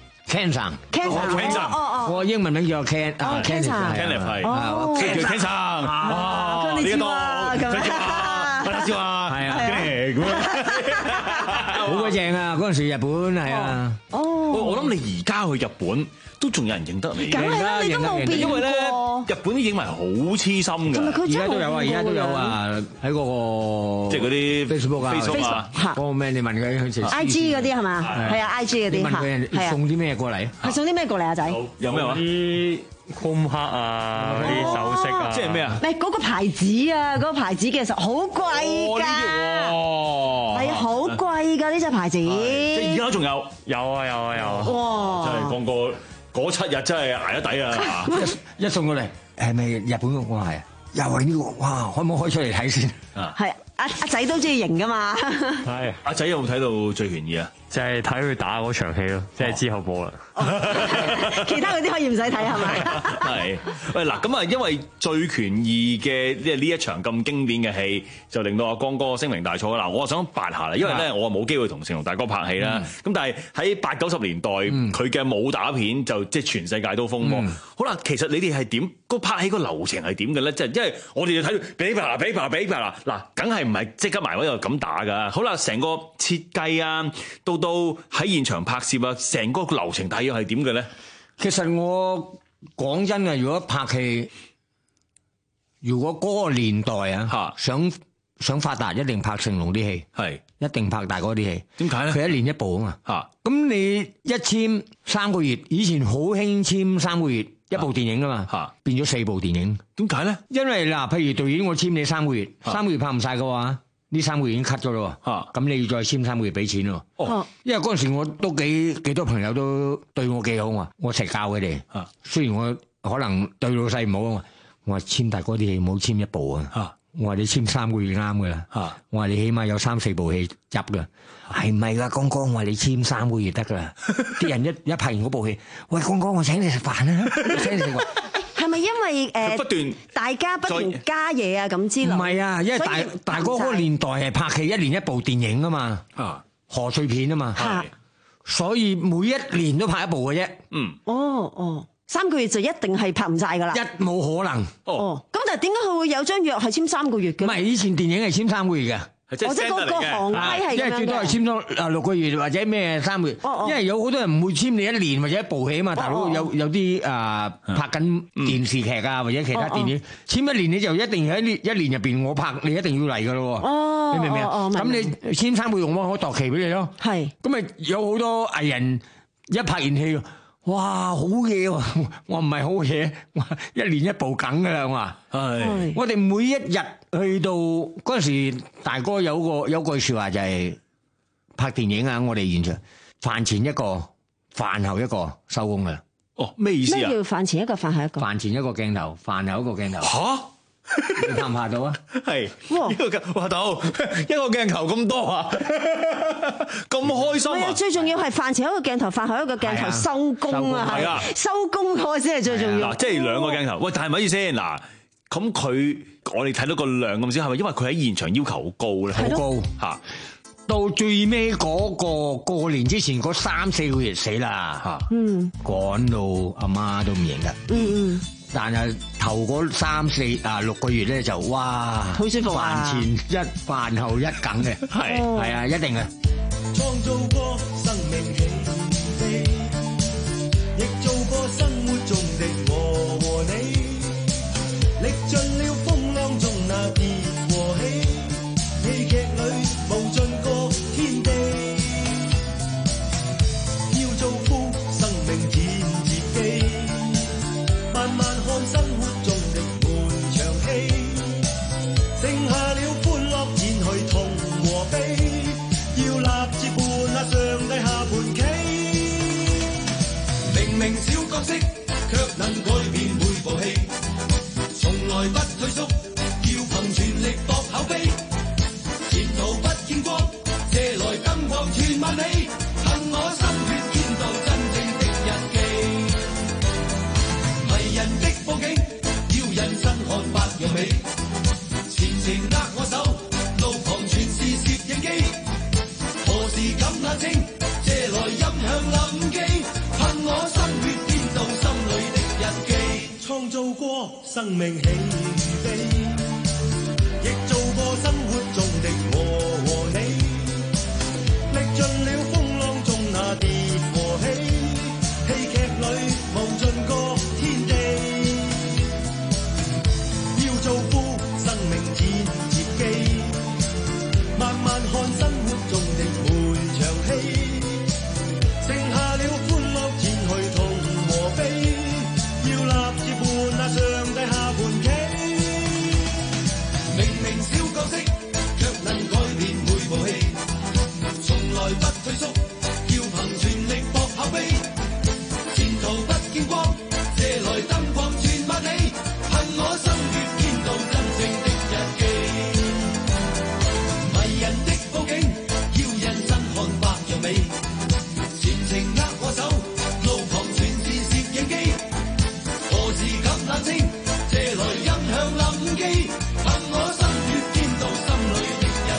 Speaker 12: Ken-san，Ken-san，我英文名叫 Ken 啊
Speaker 14: Ken，Ken 係，即係叫 Ken-san，哦，呢個咁啊，我知啊，係啊，咁啊，
Speaker 12: 好鬼正啊！嗰陣時日本係啊，
Speaker 14: 哦，我諗你而家去日本都仲有人認得你，
Speaker 13: 梗係啦，你都冇變過，
Speaker 14: 因為咧日本啲影迷好黐心㗎，
Speaker 12: 而家都有啊，而家都有啊，喺嗰個
Speaker 14: 即係嗰啲
Speaker 12: Facebook 啊
Speaker 14: ，Facebook 啊，
Speaker 12: 嗰個咩？你問佢好似
Speaker 13: I G 嗰啲係嘛？係啊 ，I G 嗰啲
Speaker 12: 嚇，係啊，送啲咩過嚟？
Speaker 13: 係送啲咩過嚟啊，仔？
Speaker 14: 有咩話？
Speaker 5: 啲 comb 黑啊，嗰啲首飾啊，
Speaker 14: 即係咩啊？
Speaker 13: 誒嗰個牌子啊，嗰個牌子其實好貴㗎，係啊，好貴㗎呢隻牌子。即
Speaker 14: 係而家仲有？
Speaker 5: 有啊有啊有啊！
Speaker 13: 哇！
Speaker 14: 真係個個。嗰七日真係捱得抵啊！
Speaker 12: 一送過嚟，係咪日本嘅？我係，又係呢個，哇！可唔可以開出嚟睇先？
Speaker 13: 啊，係阿阿仔都中意型噶嘛？
Speaker 5: 係
Speaker 14: 阿仔有冇睇到《醉拳二》啊？
Speaker 5: 就係睇佢打嗰場戲咯，即係之後播啦。
Speaker 13: 其他嗰啲可以唔使睇係咪？
Speaker 14: 係喂嗱，咁啊，因為《醉拳二》嘅即係呢一場咁經典嘅戲，就令到阿光哥聲名大噪啦。我想八下啦，因為咧我冇機會同成龍大哥拍戲啦。咁但係喺八九十年代，佢嘅武打片就即係全世界都風魔。好啦，其實你哋係點個拍戲個流程係點嘅咧？即係因為我哋就睇到比啪啦比啪比啪啦嗱，梗係唔係即刻埋位又咁打㗎？好啦，成個設計啊，到到喺現場拍攝啊，成個流程大約係點嘅咧？
Speaker 12: 其實我講真嘅，如果拍戲，如果嗰個年代啊，想想發達，一定拍成龍啲戲，係一定拍大哥啲戲。點解咧？佢一年一部啊嘛。嚇！咁你一簽三個月，以前好興簽三個月一部電影噶嘛。嚇！變咗四部電影。點解咧？因為嗱，譬如導演我簽你三個月，三個月拍唔晒嘅話。呢三個月已經 cut 咗咯，咁你要再簽三個月俾錢咯。哦，因為嗰陣時我都幾幾多朋友都對我幾好啊，我一齊教佢哋。啊，雖然我可能對老細唔好啊，我話簽大哥啲戲唔好簽一部啊。我話你簽三個月啱噶啦。啊，我話你起碼有三四部戲執噶。係唔係噶？剛剛我話你簽三個月得噶啦。啲人一一拍完嗰部戲，喂，剛剛我請你食飯啊，請你食飯。
Speaker 13: 係咪因為誒
Speaker 14: 不斷
Speaker 13: 大家不斷加嘢啊咁之類？
Speaker 12: 唔係啊，因為大大哥嗰個年代係拍戲一年一部電影啊嘛，啊賀歲片啊嘛，係，所以每一年都拍一部嘅啫。嗯，
Speaker 13: 哦哦，三個月就一定係拍唔晒噶啦，
Speaker 12: 一冇可能。
Speaker 13: 哦，咁但係點解佢會有張約係簽三個月嘅？
Speaker 12: 唔係以前電影係簽三個月嘅。
Speaker 13: 或者嗰個行規係咁樣嘅，
Speaker 12: 因為最多係簽咗啊六個月或者咩三個月，因為有好多人唔會簽你一年或者一部戲啊嘛，大佬有有啲啊拍緊電視劇啊或者其他電影，簽一年你就一定喺呢一年入邊我拍你一定要嚟噶咯，你明唔明啊？咁你簽三個月我可以度期俾你咯，係，咁咪有好多藝人一拍完戲。哇，好嘢喎！我唔係好嘢，我一年一部梗噶啦，我話。係。我哋每一日去到嗰陣時，大哥有個有句説話就係拍電影啊！我哋現場飯前一個，飯後一個收工噶啦。
Speaker 14: 哦，咩意思啊？
Speaker 13: 咩叫飯前一個，飯後一個？
Speaker 12: 飯前一個鏡頭，飯後一個鏡頭。
Speaker 14: 嚇！
Speaker 12: 你拍唔拍到啊？
Speaker 14: 係，呢個鏡拍到，一個鏡頭咁多啊，咁開心啊！
Speaker 13: 最重要係飯前一個鏡頭，飯後一個鏡頭收工啊！
Speaker 14: 係啊，
Speaker 13: 收工嗰個先係最重要。
Speaker 14: 嗱，即係兩個鏡頭。喂，但係咪意思先嗱？咁佢我哋睇到個量咁先係咪？因為佢喺現場要求好高咧，
Speaker 12: 好高
Speaker 14: 嚇。
Speaker 12: 到最尾嗰個過年之前嗰三四個月死啦嚇，
Speaker 13: 嗯，
Speaker 12: 趕到阿媽都唔認得，
Speaker 13: 嗯嗯。
Speaker 12: 但係頭嗰三四啊六個月咧就哇，
Speaker 13: 好舒服啊！
Speaker 12: 飯前一飯後一梗嘅，
Speaker 14: 係
Speaker 12: 係啊，一定嘅。
Speaker 17: 創造過生命奇蹟，亦做過生活中的我和你，歷盡了風浪中那跌和起，戲劇裏無盡個天地，要造福生命剪接機，慢慢看生活中的滿場戲，剩下了歡樂剪去痛和悲，要立志伴那上帝下盤棋，明明小角色卻能改變每部戲，從來不退縮，要憑全力搏口碑，前途不見光，借來燈光傳萬里，憑我心血見到真正的日記，迷人的佈景，要人生看百樣美，前程握我手，路旁全是攝影機，何時敢冷清，借來音響臨記，憑我心血編到心裏的日記，創造過生命喜與悲，亦做過生活中的我和你，歷盡了風浪中那跌和起，戲劇裏無盡個天地，要造福生命剪接機，慢慢看生活中的滿場戲，剩下了歡樂剪去痛和悲，要立志伴那上帝下盤棋，明明小角色卻能改變每部戲，從來不退縮，要憑全力搏口碑，前途不見光，借來燈光傳萬里，憑我心血編到真正的日記，迷人的佈景，要人生看百樣美，前程握我手，路旁全是攝影機，何時敢冷清，借來音響臨記，憑我心血編到心裏的日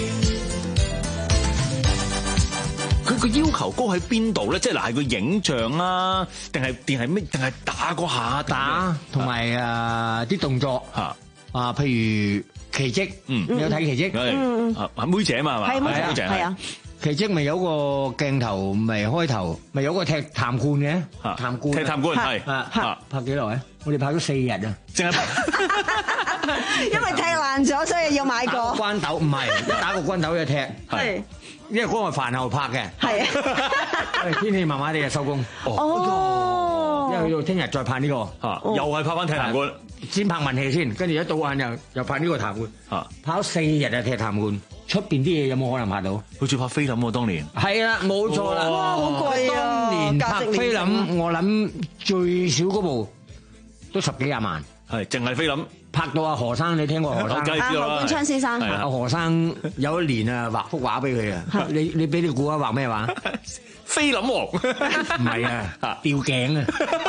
Speaker 17: 記。
Speaker 14: 佢個要求高喺邊度咧？即係嗱，係個影像啊，定係定係咩？定係打嗰下
Speaker 12: 打同埋誒啲動作嚇啊，譬如奇蹟，嗯，你有睇奇蹟？
Speaker 14: 嗯嗯，啊妹姐嘛係嘛？
Speaker 12: 係妹姐係啊。奇蹟咪有個鏡頭，咪開頭咪有個踢痰罐嘅，痰罐
Speaker 14: 踢痰罐係
Speaker 12: 啊，拍幾耐啊？我哋拍咗四日啊，
Speaker 14: 淨係
Speaker 13: 因為踢爛咗，所以要買個
Speaker 12: 關斗，唔係一打個關斗就踢，
Speaker 13: 係
Speaker 12: 因為嗰個飯後拍嘅，
Speaker 13: 係
Speaker 12: 啊，天氣麻麻地就收工，
Speaker 13: 哦，
Speaker 12: 因為去到聽日再拍呢個，
Speaker 14: 又係拍翻踢痰罐，
Speaker 12: 先拍文戲先，跟住一到晏又又拍呢個痰罐，拍咗四日啊踢痰罐。出邊啲嘢有冇可能拍到？
Speaker 14: 好似拍菲林喎，當年。
Speaker 12: 係啦，冇錯啦。
Speaker 13: 哇，好貴啊！
Speaker 12: 當年拍菲林，我諗最少嗰部都十幾廿萬。
Speaker 14: 係，淨係菲林。
Speaker 12: 拍到阿何生，你聽過何生？
Speaker 13: 啊，何冠昌先生。
Speaker 12: 阿何生有一年啊，畫幅畫俾佢啊。你你俾你估下畫咩畫？
Speaker 14: 菲林王。
Speaker 12: 唔係啊，吊頸啊。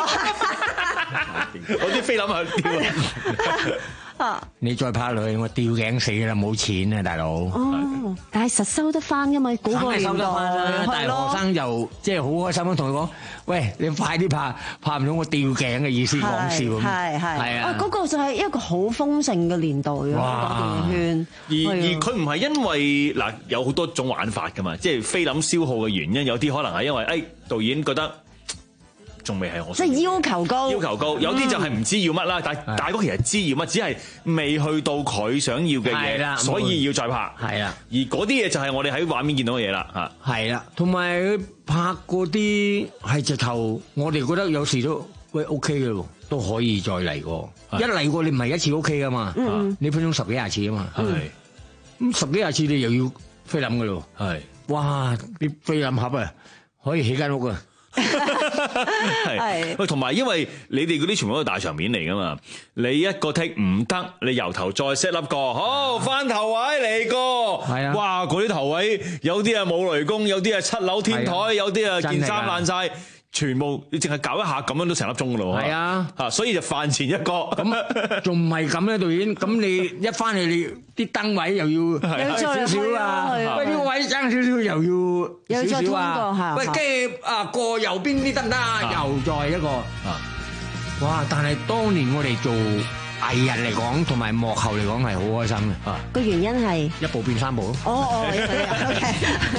Speaker 14: 我啲菲林係吊。
Speaker 12: 你再拍落去，我吊頸死啦！冇錢啊，大佬。
Speaker 13: 哦，但係實收得翻噶嘛？嗰個年代，
Speaker 12: 但係何生又即係好開心咁同佢講：喂，你快啲拍，拍唔到我吊頸嘅意思，講笑咁。
Speaker 13: 係係
Speaker 12: 係啊！
Speaker 13: 嗰個就係一個好豐盛嘅年代啊！電影圈。
Speaker 14: 而而佢唔係因為嗱有好多種玩法噶嘛，即係菲林消耗嘅原因，有啲可能係因為誒導演覺得。仲未係我，
Speaker 13: 即係要求高，
Speaker 14: 要求高，有啲就係唔知要乜啦。但係大哥其實知要乜，只係未去到佢想要嘅嘢，所以要再拍。係啦，而嗰啲嘢就係我哋喺畫面見到嘅嘢啦。嚇，
Speaker 12: 係啦，同埋佢拍嗰啲係直頭，我哋覺得有時都喂 OK 嘅喎，都可以再嚟過。一嚟過你唔係一次 OK 噶嘛，你分鐘十幾廿次啊嘛。係咁十幾廿次你又要菲林嘅咯。係，哇！啲菲林盒啊，可以起間屋啊！
Speaker 14: 係喂，同埋因為你哋嗰啲全部都係大場面嚟噶嘛，你一個 take 唔得，你由頭再 set up 個，好翻頭位嚟過，係啊，哇嗰啲頭位有啲係冇雷公，有啲係七樓天台，有啲啊件衫爛晒。全部你淨係搞一下咁樣都成粒鐘噶咯喎，係啊，嚇所以就飯前一個，
Speaker 12: 咁仲唔係咁咧導演？咁你一翻去你啲燈位又要少少啊，喂呢個位爭少少又要少少啊，喂跟住啊過右邊啲得唔得啊？又再一個，哇！但係當年我哋做藝人嚟講，同埋幕後嚟講係好開心嘅。
Speaker 13: 個原因係
Speaker 12: 一步變三步咯。
Speaker 13: 哦哦，OK。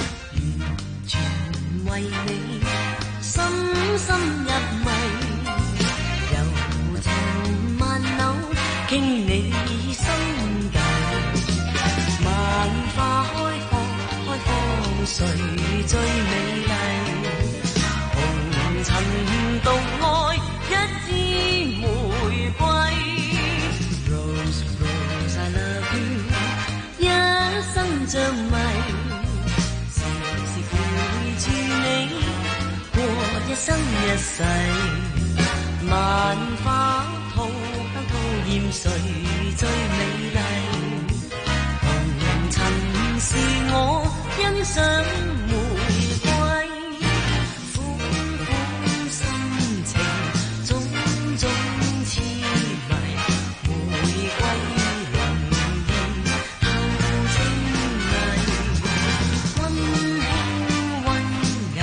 Speaker 2: 全為你。深深入迷，柔情萬縷，傾你心計。萬花開放，開放誰最美麗？紅塵獨愛一支玫瑰。Rose Rose I love you， 一生着迷，時時陪住你。一生一世，萬花吐香吐豔，誰最美麗？紅塵是我欣賞玫瑰，苦苦心情，種種痴迷，玫瑰濃豔透清麗，溫馨溫柔。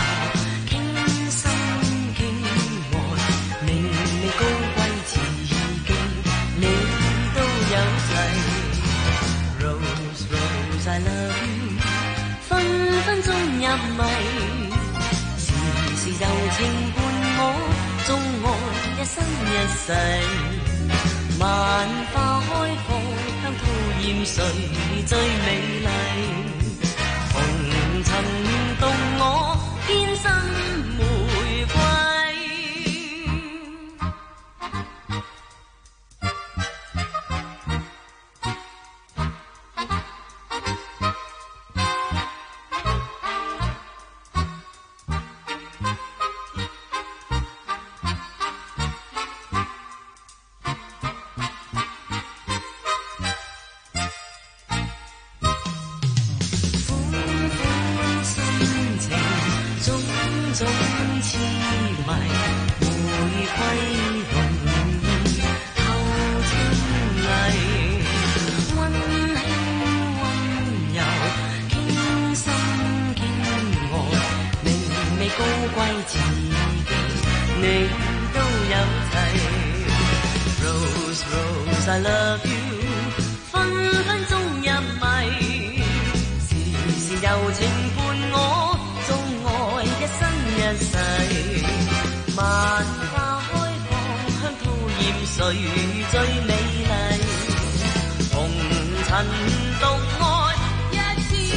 Speaker 2: 高貴自己，你都有齊。Rose Rose I love you， 分分鐘入迷，時時柔情伴我，縱愛一生一世。萬花開放，香吐豔，誰最美麗？紅塵獨我，天生玫瑰。I love you， 分分鐘入迷，時時柔情伴我，縱愛一生一世。萬花開放，香吐豔，誰最美麗？紅塵獨愛一次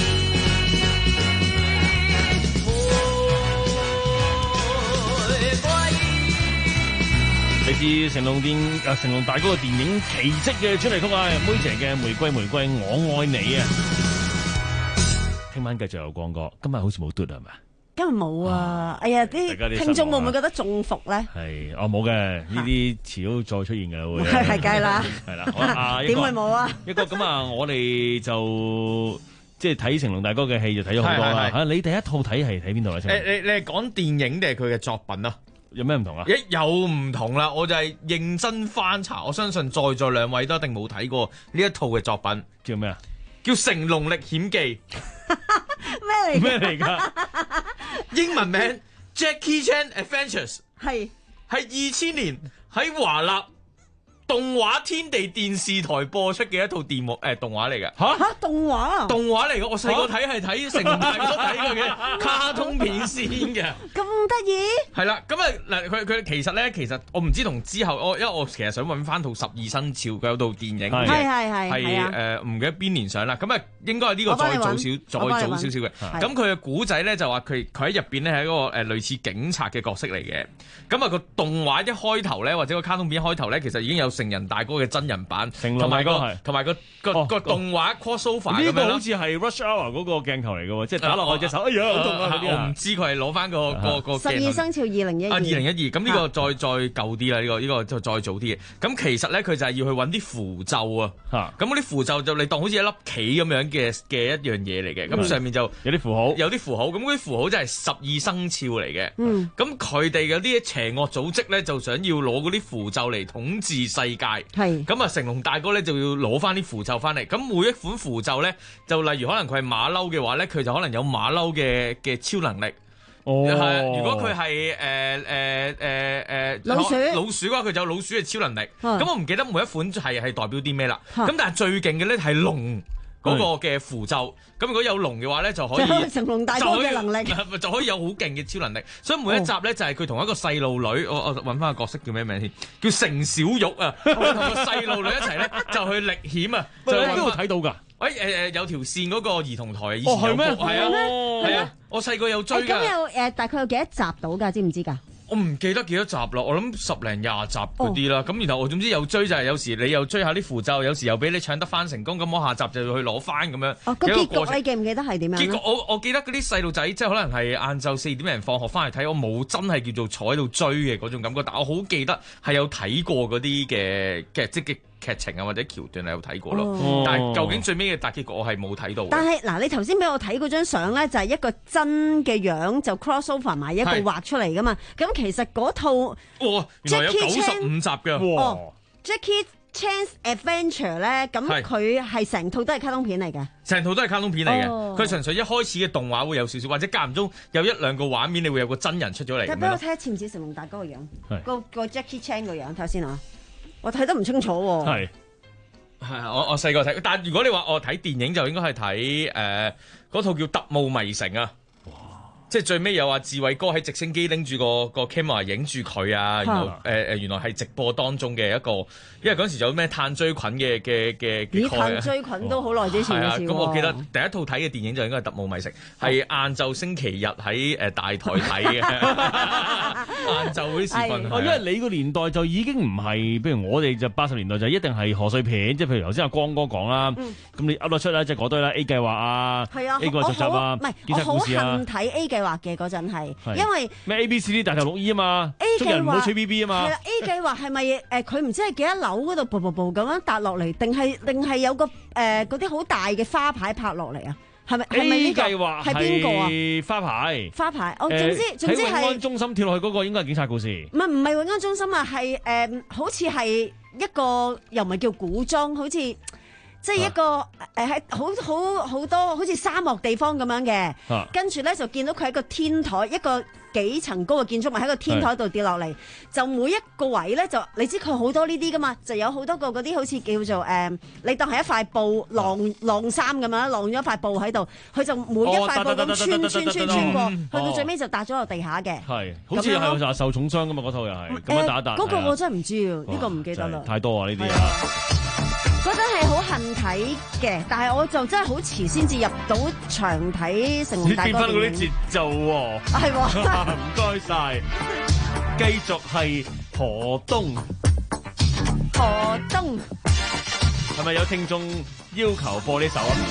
Speaker 2: 玫瑰。
Speaker 14: 嚟自成龍電啊成龍大哥嘅電影《奇蹟》嘅主題曲啊，妹姐嘅《玫瑰玫瑰我愛你》啊。聽晚繼續有光哥，今日好似冇嘟係咪？
Speaker 13: 今日冇啊！哎呀，啲聽眾會唔會覺得中伏咧？
Speaker 14: 係，我冇嘅，呢啲遲早再出現嘅會。
Speaker 13: 係係梗係啦，
Speaker 14: 係啦。好啊，
Speaker 13: 點會冇啊？
Speaker 14: 一個咁啊，我哋就即係睇成龍大哥嘅戲就睇咗好多啦。嚇，你第一套睇係睇邊度咧？
Speaker 8: 誒，你你係講電影定係佢嘅作品啊？
Speaker 14: 有咩唔同啊？
Speaker 8: 一有唔同啦，我就係認真翻查，我相信在座兩位都一定冇睇過呢一套嘅作品，
Speaker 14: 叫咩啊？
Speaker 8: 叫《成龍歷險記》。
Speaker 13: 咩嚟？
Speaker 14: 咩嚟㗎？
Speaker 8: 英文名 Jackie Chan Adventures，
Speaker 13: 係
Speaker 8: 係二千年喺華納動畫天地電視台播出嘅一套電幕誒動畫嚟嘅。
Speaker 13: 嚇嚇動畫啊？
Speaker 8: 動畫嚟嘅，我細個睇係睇成龍大哥睇過嘅卡通片先嘅。
Speaker 13: 咁得意？
Speaker 8: 係啦，咁啊嗱，佢佢其實咧，其實我唔知同之後，我因為我其實想揾翻套十二生肖嘅有套電影嘅，
Speaker 13: 係係係
Speaker 8: 係誒唔記得邊年上啦。咁啊應該係呢個再早少再早少少嘅。咁佢嘅古仔咧就話佢佢喺入邊咧係一個誒類似警察嘅角色嚟嘅。咁啊個動畫一開頭咧或者個卡通片一開頭咧，其實已經有成人大哥嘅真人版，同埋個同埋個個個動畫 crossover 咁樣。
Speaker 14: 呢個好似係 Rush Hour 嗰個鏡頭嚟嘅喎，即係打落去隻手，哎呀好痛啊！
Speaker 8: 我唔知知佢係攞翻個個個
Speaker 13: 十二生肖二零一二
Speaker 8: 啊，二零一二，咁呢個再再舊啲啦，呢個呢個就再早啲嘅。咁其實咧，佢就係要去揾啲符咒啊。咁嗰啲符咒就你當好似一粒棋咁樣嘅嘅一樣嘢嚟嘅。咁上面就
Speaker 14: 有啲符號，
Speaker 8: 有啲符號。咁嗰啲符號就係十二生肖嚟嘅。咁佢哋嗰啲邪惡組織咧，就想要攞嗰啲符咒嚟統治世界。
Speaker 13: 係。
Speaker 8: 咁啊，成龍大哥咧就要攞翻啲符咒翻嚟。咁每一款符咒咧，就例如可能佢係馬騮嘅話咧，佢就可能有馬騮嘅嘅超能力。
Speaker 14: 哦，
Speaker 8: 係。如果佢係誒誒誒誒
Speaker 13: 老鼠
Speaker 8: 老鼠嘅話，佢就有老鼠嘅超能力。咁我唔記得每一款係係代表啲咩啦。
Speaker 13: 嚇
Speaker 8: 咁但係最勁嘅咧係龍嗰個嘅符咒。咁如果有龍嘅話咧，就可以
Speaker 13: 就成龍大哥嘅能力，
Speaker 8: 就可以，就可以有好勁嘅超能力。所以每一集咧就係佢同一個細路女，我我揾翻個角色叫咩名先？叫成小玉啊，同個細路女一齊咧就去歷險啊。
Speaker 14: 就喺邊度睇到㗎？
Speaker 8: 喂誒誒有條線嗰個兒童台以前
Speaker 14: 哦係咩？
Speaker 8: 係啊係啊，我細個有追㗎。
Speaker 13: 咁有誒大概有幾多集到㗎？知唔知㗎？
Speaker 8: 我唔記得幾多集啦，我諗十零廿集嗰啲啦。咁、哦、然後我總之有追就係有時你又追下啲符咒，有時又俾你搶得翻成功，咁我下集就要去攞翻咁樣。
Speaker 13: 哦，個結局你記唔記得係點樣？
Speaker 8: 結局我我記得嗰啲細路仔即係可能係晏晝四點零放學翻嚟睇，我冇真係叫做坐喺度追嘅嗰種感覺，但我好記得係有睇過嗰啲嘅嘅即係劇情啊或者橋段係有睇過咯。
Speaker 13: 哦、
Speaker 8: 但係究竟最尾嘅大結局我係冇睇到。
Speaker 13: 但係嗱，你頭先俾我睇嗰張相咧，就係一個真嘅樣就 cross over 埋一個畫出嚟噶嘛。咁其實嗰套
Speaker 8: 哇，原來有九十五集㗎。
Speaker 13: 哦 Jackie Chan's Adventure 咧，咁佢係成套都係卡通片嚟嘅，
Speaker 8: 成套都係卡通片嚟嘅。佢、哦、純粹一開始嘅動畫會有少少，或者間唔中有一兩個畫面，你會有個真人出咗嚟。
Speaker 13: 但俾我睇下似唔似成龍大哥個樣，個個 Jackie Chan 個樣，睇下先啊！我睇得唔清楚喎。
Speaker 8: 係係我我細個睇，但係如果你話我睇電影就應該係睇誒嗰套叫《特務迷城》啊。即係最尾有話志偉哥喺直升機拎住個個 camera 影住佢啊，然後誒誒、呃、原來係直播當中嘅一個，因為嗰陣時有咩炭疽菌嘅嘅嘅嘅。
Speaker 13: 咦？炭疽菌都好耐之前嘅事喎。
Speaker 8: 咁、啊、我記得第一套睇嘅電影就應該係《特務迷城》，係晏晝星期日喺誒大台睇嘅。晏晝嗰啲時分。
Speaker 14: 哦，因為你個年代就已經唔係，譬如我哋就八十年代就一定係賀歲片，即係譬如頭先阿光哥講啦，咁、嗯、你噏得出啦，即係嗰堆啦 A 計劃啊，
Speaker 13: 係啊
Speaker 14: A 個續集啊，
Speaker 13: 唔係我好恨睇 A 計劃嘅嗰陣係，因為
Speaker 14: 咩 A B C D 大頭六 E 啊嘛
Speaker 13: ，A 計劃
Speaker 14: 人唔好吹 B B 啊嘛，
Speaker 13: 係啦 A 計劃係咪誒佢唔知係幾多樓嗰度步步步咁樣搭落嚟，定係定係有個誒嗰啲好大嘅花牌拍落嚟啊？係咪係咪呢個？係邊個啊？
Speaker 14: 花牌
Speaker 13: 花牌，我總之總之係
Speaker 14: 喺永安中心跳落去嗰個應該係警察故事。
Speaker 13: 唔係唔係永安中心啊，係誒好似係一個又唔係叫古裝，好似。即係一個誒喺好好好多好似沙漠地方咁樣嘅，啊、跟住咧就見到佢喺個天台一個幾層高嘅建築物喺個天台度跌落嚟，就每一個位咧就你知佢好多呢啲噶嘛，就有好多個嗰啲好似叫做誒、呃，你當係一塊布晾晾衫咁樣，晾咗一塊布喺度，佢就每一塊布咁穿穿穿穿過，去到最尾就搭咗落地下嘅。係，
Speaker 14: 好似係就受重傷噶嘛，嗰套又係咁樣打一打。
Speaker 13: 嗰個我真係唔知啊，呢個唔記得啦。
Speaker 14: 太多啊呢啲啊！
Speaker 13: 嗰陣係好恨睇嘅，但係我就真係好遲先至入到場睇成龍大哥電影。
Speaker 14: 變翻嗰啲節奏喎，
Speaker 13: 係喎，
Speaker 14: 唔該晒。繼續係何東，
Speaker 13: 何東
Speaker 14: 係咪有聽眾要求播呢首啊？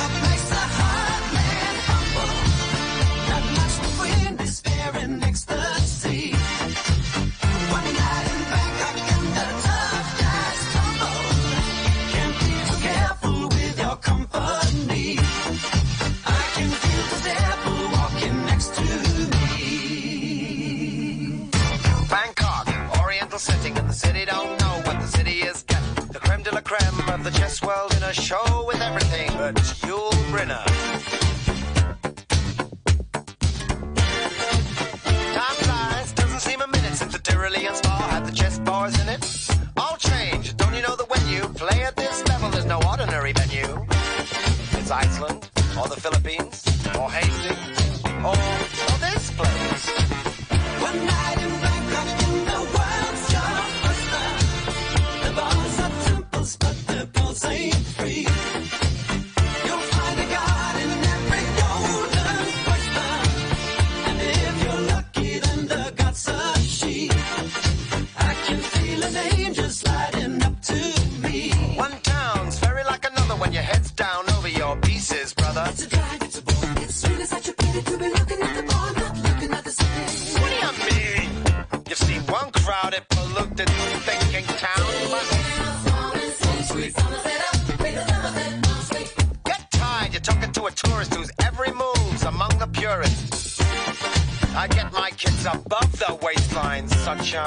Speaker 10: Setting in the city don't know what the city is getting. The creme de la creme of the chess world in a show with everything but Yul Brynner. Time flies, doesn't seem a minute since the Tyrolean Spa had the chess bars in it. All change, don't you know that when you play at this level there's no ordinary venue? It's Iceland, or the Philippines, or Hastings, or, or this place. One night in Bangkok in the world. But the pulse ain't free. You'll find a God in every golden question. And if you're lucky, then the God's a she. I can feel an angel sliding up to me. One town's very like another when your head's down over your pieces, brother. It's a drag, it's a polluted thinking town. Get tired, you're talking to a tourist whose every move's among the purists. I get my kids above the waistline, sunshine.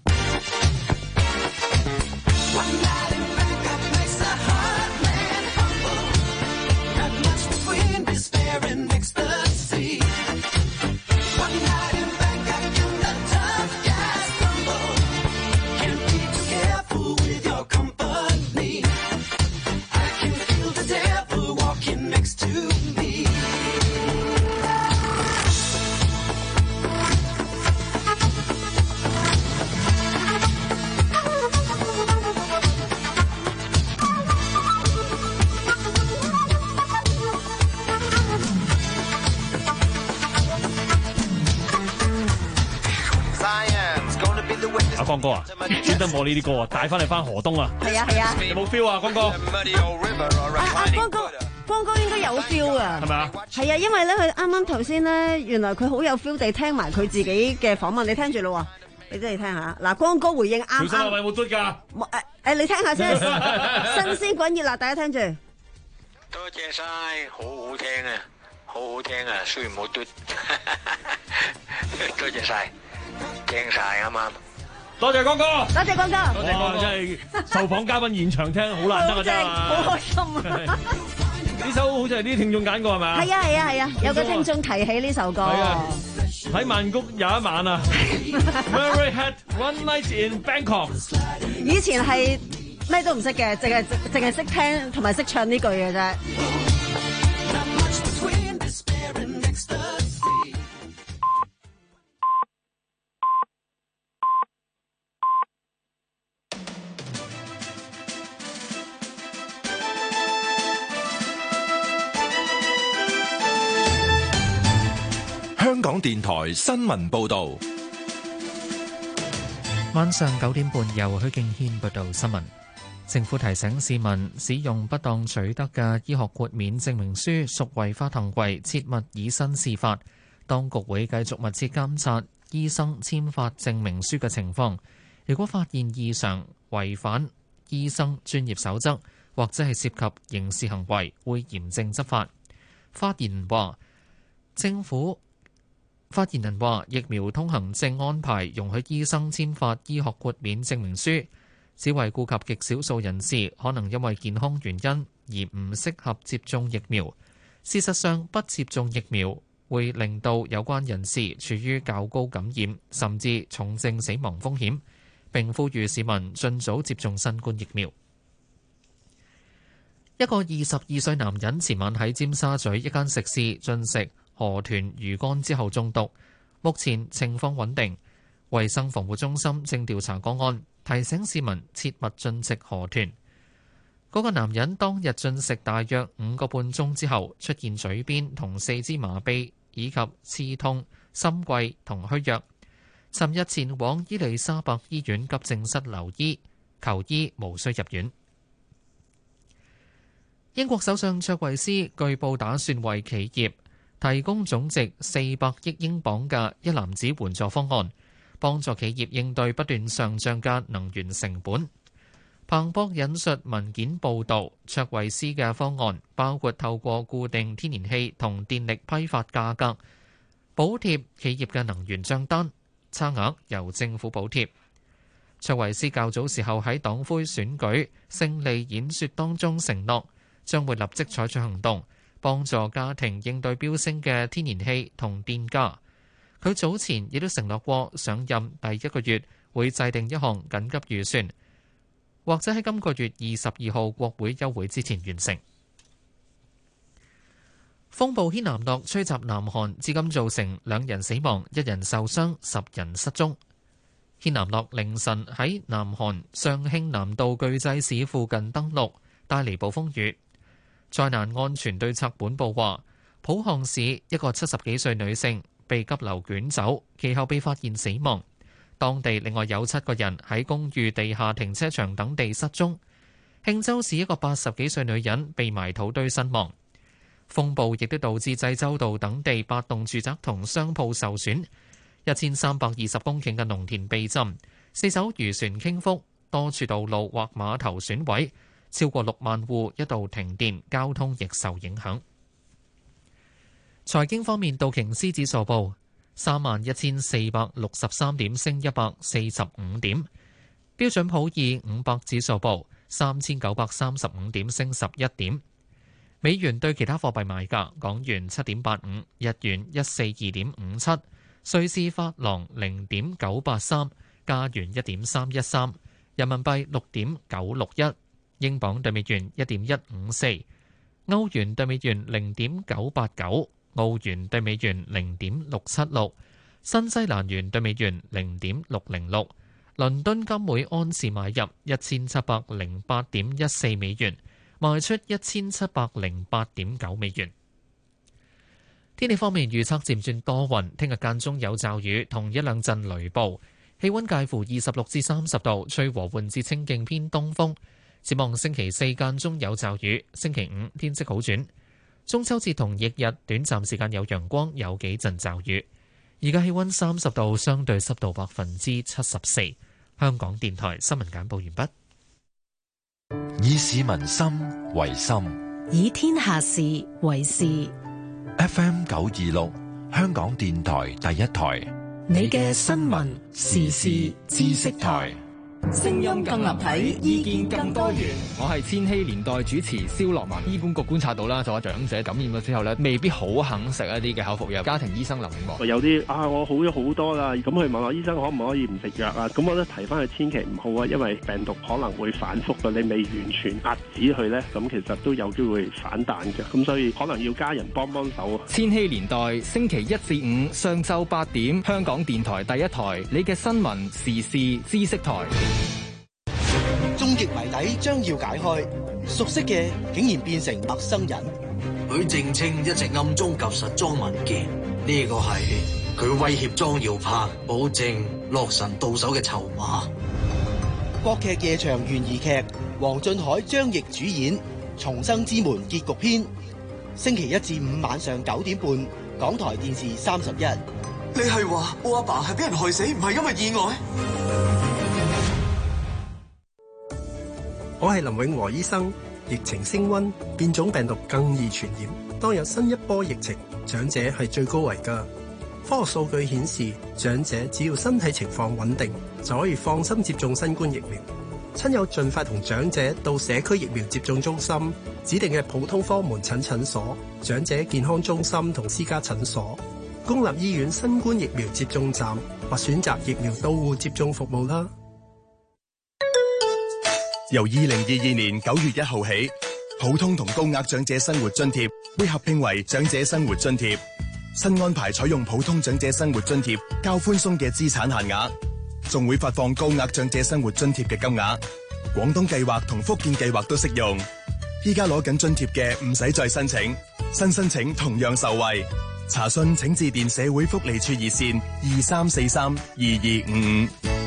Speaker 10: One night in Bangkok makes the heart man humble. Not much between despair and ecstasy. One night in Bangkok and the tough guys crumble. Can't be too careful with your company. I can feel the devil walking next to me.
Speaker 14: 阿江哥啊，專登播呢啲歌啊，帶翻你翻河東啊！
Speaker 13: 係啊係啊，
Speaker 14: 有冇 feel 啊，江哥？
Speaker 13: 阿阿光哥，光哥應該有 feel 啊，
Speaker 14: 係咪啊？
Speaker 13: 係啊，因為咧佢啱啱頭先咧，原來佢好有 feel 地聽埋佢自己嘅訪問，你聽住咯喎，你真係聽下。嗱，光哥回應啱啱。
Speaker 14: 小心係咪冇嘟㗎？
Speaker 13: 誒誒，你聽下先，新鮮滾熱辣，大家聽住。
Speaker 15: 多謝晒，好好聽啊，好好聽啊，雖然冇嘟，多謝晒，聽晒啱啱。
Speaker 14: 多謝江哥，
Speaker 13: 多謝江哥，
Speaker 14: 多謝江哥，真係受訪嘉賓現場聽好難得啊，真係
Speaker 13: 好開心啊！
Speaker 14: 呢首好似係啲聽眾揀過係咪啊？
Speaker 13: 係啊係啊係啊，有個聽眾提起呢首歌。
Speaker 14: 係啊，喺曼谷有一晚啊 ，Mary had one night in Bangkok。
Speaker 13: 以前係咩都唔識嘅，淨係淨係識聽同埋識唱呢句嘅啫。
Speaker 4: 香港電台新聞報道，
Speaker 1: 晚上九點半由許敬軒報道新聞。政府提醒市民，使用不當取得嘅醫學豁免證明書屬違法行為，切勿以身試法。當局會繼續密切監察醫生簽發證明書嘅情況，如果發現異常、違反醫生專業守則或者係涉及刑事行為，會嚴正執法。發言人話，政府發言人話：疫苗通行證安排容許醫生簽發醫學豁免證明書，只為顧及極少數人士可能因為健康原因而唔適合接種疫苗。事實上，不接種疫苗會令到有關人士處於較高感染甚至重症死亡風險。並呼籲市民盡早接種新冠疫苗。一個二十二歲男人前晚喺尖沙咀一間食肆進食河豚魚乾之後中毒，目前情況穩定。衛生防護中心正調查個案，提醒市民切勿進食河豚。嗰個男人當日進食大約五個半鐘之後，出現嘴邊同四肢麻痹以及刺痛、心悸同虛弱。尋日前往伊利沙伯醫院急症室留醫，求醫無需入院。英國首相卓慧思據報打算為企業提供總值四百億英鎊嘅一籃子援助方案，幫助企業應對不斷上漲嘅能源成本。彭博引述文件報導，卓慧思嘅方案包括透過固定天然氣同電力批發價格補貼企業嘅能源帳單，差額由政府補貼。卓慧思較早時候喺黨魁選舉勝利演說當中承諾，將會立即採取行動，幫助家庭應對飆升嘅天然氣同電價。佢早前亦都承諾過，上任第一個月會制定一項緊急預算，或者喺今個月二十二號國會休會之前完成。風暴軒嵐諾吹襲南韓，至今造成兩人死亡、一人受傷、十人失蹤。軒嵐諾凌晨喺南韓尚慶南道具濟市附近登陸，帶嚟暴風雨。災難安全對策本部話，浦項市一個七十幾歲女性被急流捲走，其後被發現死亡。當地另外有七個人喺公寓地下停車場等地失蹤。慶州市一個八十幾歲女人被埋土堆身亡。風暴亦都導致濟州道等地八棟住宅同商鋪受損，一千三百二十公頃嘅農田被浸， 四艘漁船傾覆，多處道路或碼頭損毀，超過六萬戶一度停電，交通亦受影響。財經方面，道瓊斯指數報三萬一千四百六十三點，升一百四十五點；標準普爾五百指數報三千九百三十五點，升十一點。美元對其他貨幣賣價：港元七點八五，日元一四二點五七，瑞士法郎零點九八三，加元一點三一三，人民幣六點九六一，英鎊對美元一點一五四，歐元對美元零點九八九，澳元對美元零點六七六，新西蘭元對美元零點六零六。倫敦金每安士買入一千七百零八點一四美元，賣出一千七百零八點九美元。天氣方面預測漸轉多雲，聽日間中有驟雨同一兩陣雷暴，氣溫介乎二十六至三十度，吹和緩至清勁偏東風。展望星期四間中有驟雨，星期五天色好轉。中秋節同翌日短暫時間有陽光，有幾陣驟雨。而家氣溫三十度，相對濕度百分之七十四。香港電台新聞簡報完畢。
Speaker 4: 以市民心為心，
Speaker 3: 以天下事為事。
Speaker 4: F M 九二六，香港電台第一台，
Speaker 3: 你嘅新聞時事知識台。
Speaker 18: 聲音更立體，意見更多元。
Speaker 16: 我係千禧年代主持蕭樂文。醫管局觀察到啦，就話長者感染咗之後咧，未必好肯食一啲嘅口服藥。家庭醫生林永樂，
Speaker 19: 有啲啊，我好咗好多啦，咁去問下醫生可唔可以唔食藥啊？咁我都提翻佢千祈唔好啊，因為病毒可能會反覆嘅，你未完全壓止佢咧，咁其實都有機會反彈嘅，咁所以可能要家人幫幫手。
Speaker 16: 千禧年代星期一至五上晝八點，香港電台第一台，你嘅新聞時事知識台。
Speaker 20: 終極謎底將要解開，熟悉嘅竟然變成陌生人。
Speaker 21: 許正清一直暗中及實裝文件，呢個係佢威脅莊耀柏，保證洛神到手嘅籌碼。
Speaker 20: 國劇夜場懸疑劇，黃俊凱、張譯主演《重生之門》結局篇，星期一至五晚上九點半，港台電視三十一。
Speaker 21: 你係話我阿爸係俾人害死，唔係因為意外？
Speaker 22: 我係林永和醫生。疫情升溫，變種病毒更易傳染。當有新一波疫情，長者係最高危㗎。科學數據顯示，長者只要身體情況穩定，就可以放心接種新冠疫苗。親友盡快同長者到社區疫苗接種中心、指定嘅普通科門診診所、長者健康中心同私家診所、公立醫院新冠疫苗接種站或選擇疫苗到戶接種服務啦。
Speaker 23: 由二零二二年九月一號起，普通同高額長者生活津貼會合併為長者生活津貼。新安排採用普通長者生活津貼較寬鬆嘅資產限額，仲會發放高額長者生活津貼嘅金額。廣東計劃同福建計劃都適用。依家攞緊津貼嘅唔使再申請，新申請同樣受惠。查詢請致電社會福利處熱線二三四三二二五五。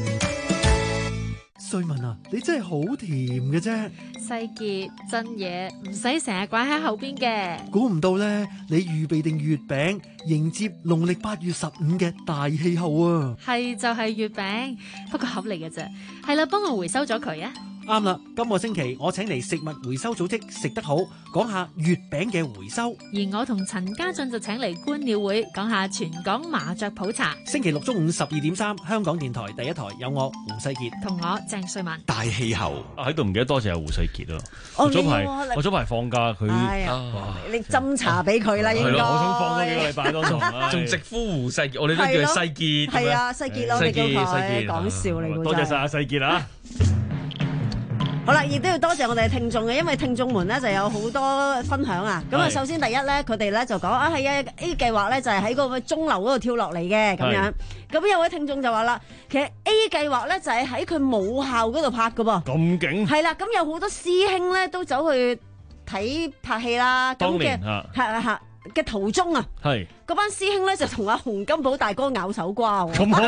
Speaker 27: 瑞文啊，你真係好甜嘅啫！
Speaker 28: 世傑真嘢，唔使成日掛喺後邊嘅。
Speaker 27: 估唔到咧，你預備定月餅迎接農曆八月十五嘅大氣候啊！
Speaker 28: 係就係月餅，不過盒嚟嘅啫。係啦，幫我回收咗佢啊！
Speaker 27: 啱啦，今個星期我請嚟食物回收組織食得好，講下月餅嘅回收。
Speaker 28: 而我同陳家俊就請嚟觀鳥會，講下全港麻雀普查。
Speaker 27: 星期六中午十二點三，香港電台第一台有我胡世傑
Speaker 28: 同我鄭瑞文。
Speaker 4: 大氣候
Speaker 14: 喺度唔記得多謝胡世傑咯。
Speaker 13: 哦、
Speaker 14: 我早排
Speaker 13: 你
Speaker 14: 我早排放假，佢、
Speaker 13: 哎啊、你斟茶俾佢啦，應該。
Speaker 14: 係咯，我想放多幾個禮拜多仲
Speaker 8: 仲直呼胡世傑，我哋都叫世傑。
Speaker 13: 係啊，世傑咯，你叫佢講笑嚟。
Speaker 14: 多謝晒阿世傑啊！
Speaker 13: 好啦，亦都要多謝我哋嘅聽眾嘅，因為聽眾們咧就有好多分享啊。咁啊，首先第一咧，佢哋咧就講啊，係啊 A 計劃咧就係喺個鐘樓嗰度跳落嚟嘅咁樣。咁有位聽眾就話啦，其實 A 計劃咧就係喺佢母校嗰度拍㗎噃。
Speaker 14: 咁勁！
Speaker 13: 係啦，咁有好多師兄咧都走去睇拍戲啦。
Speaker 14: 當年
Speaker 13: 嚇嚇嚇。 嘅途中啊，
Speaker 14: 係
Speaker 13: 嗰班師兄咧就同阿洪金寶大哥咬手瓜喎。
Speaker 14: 咁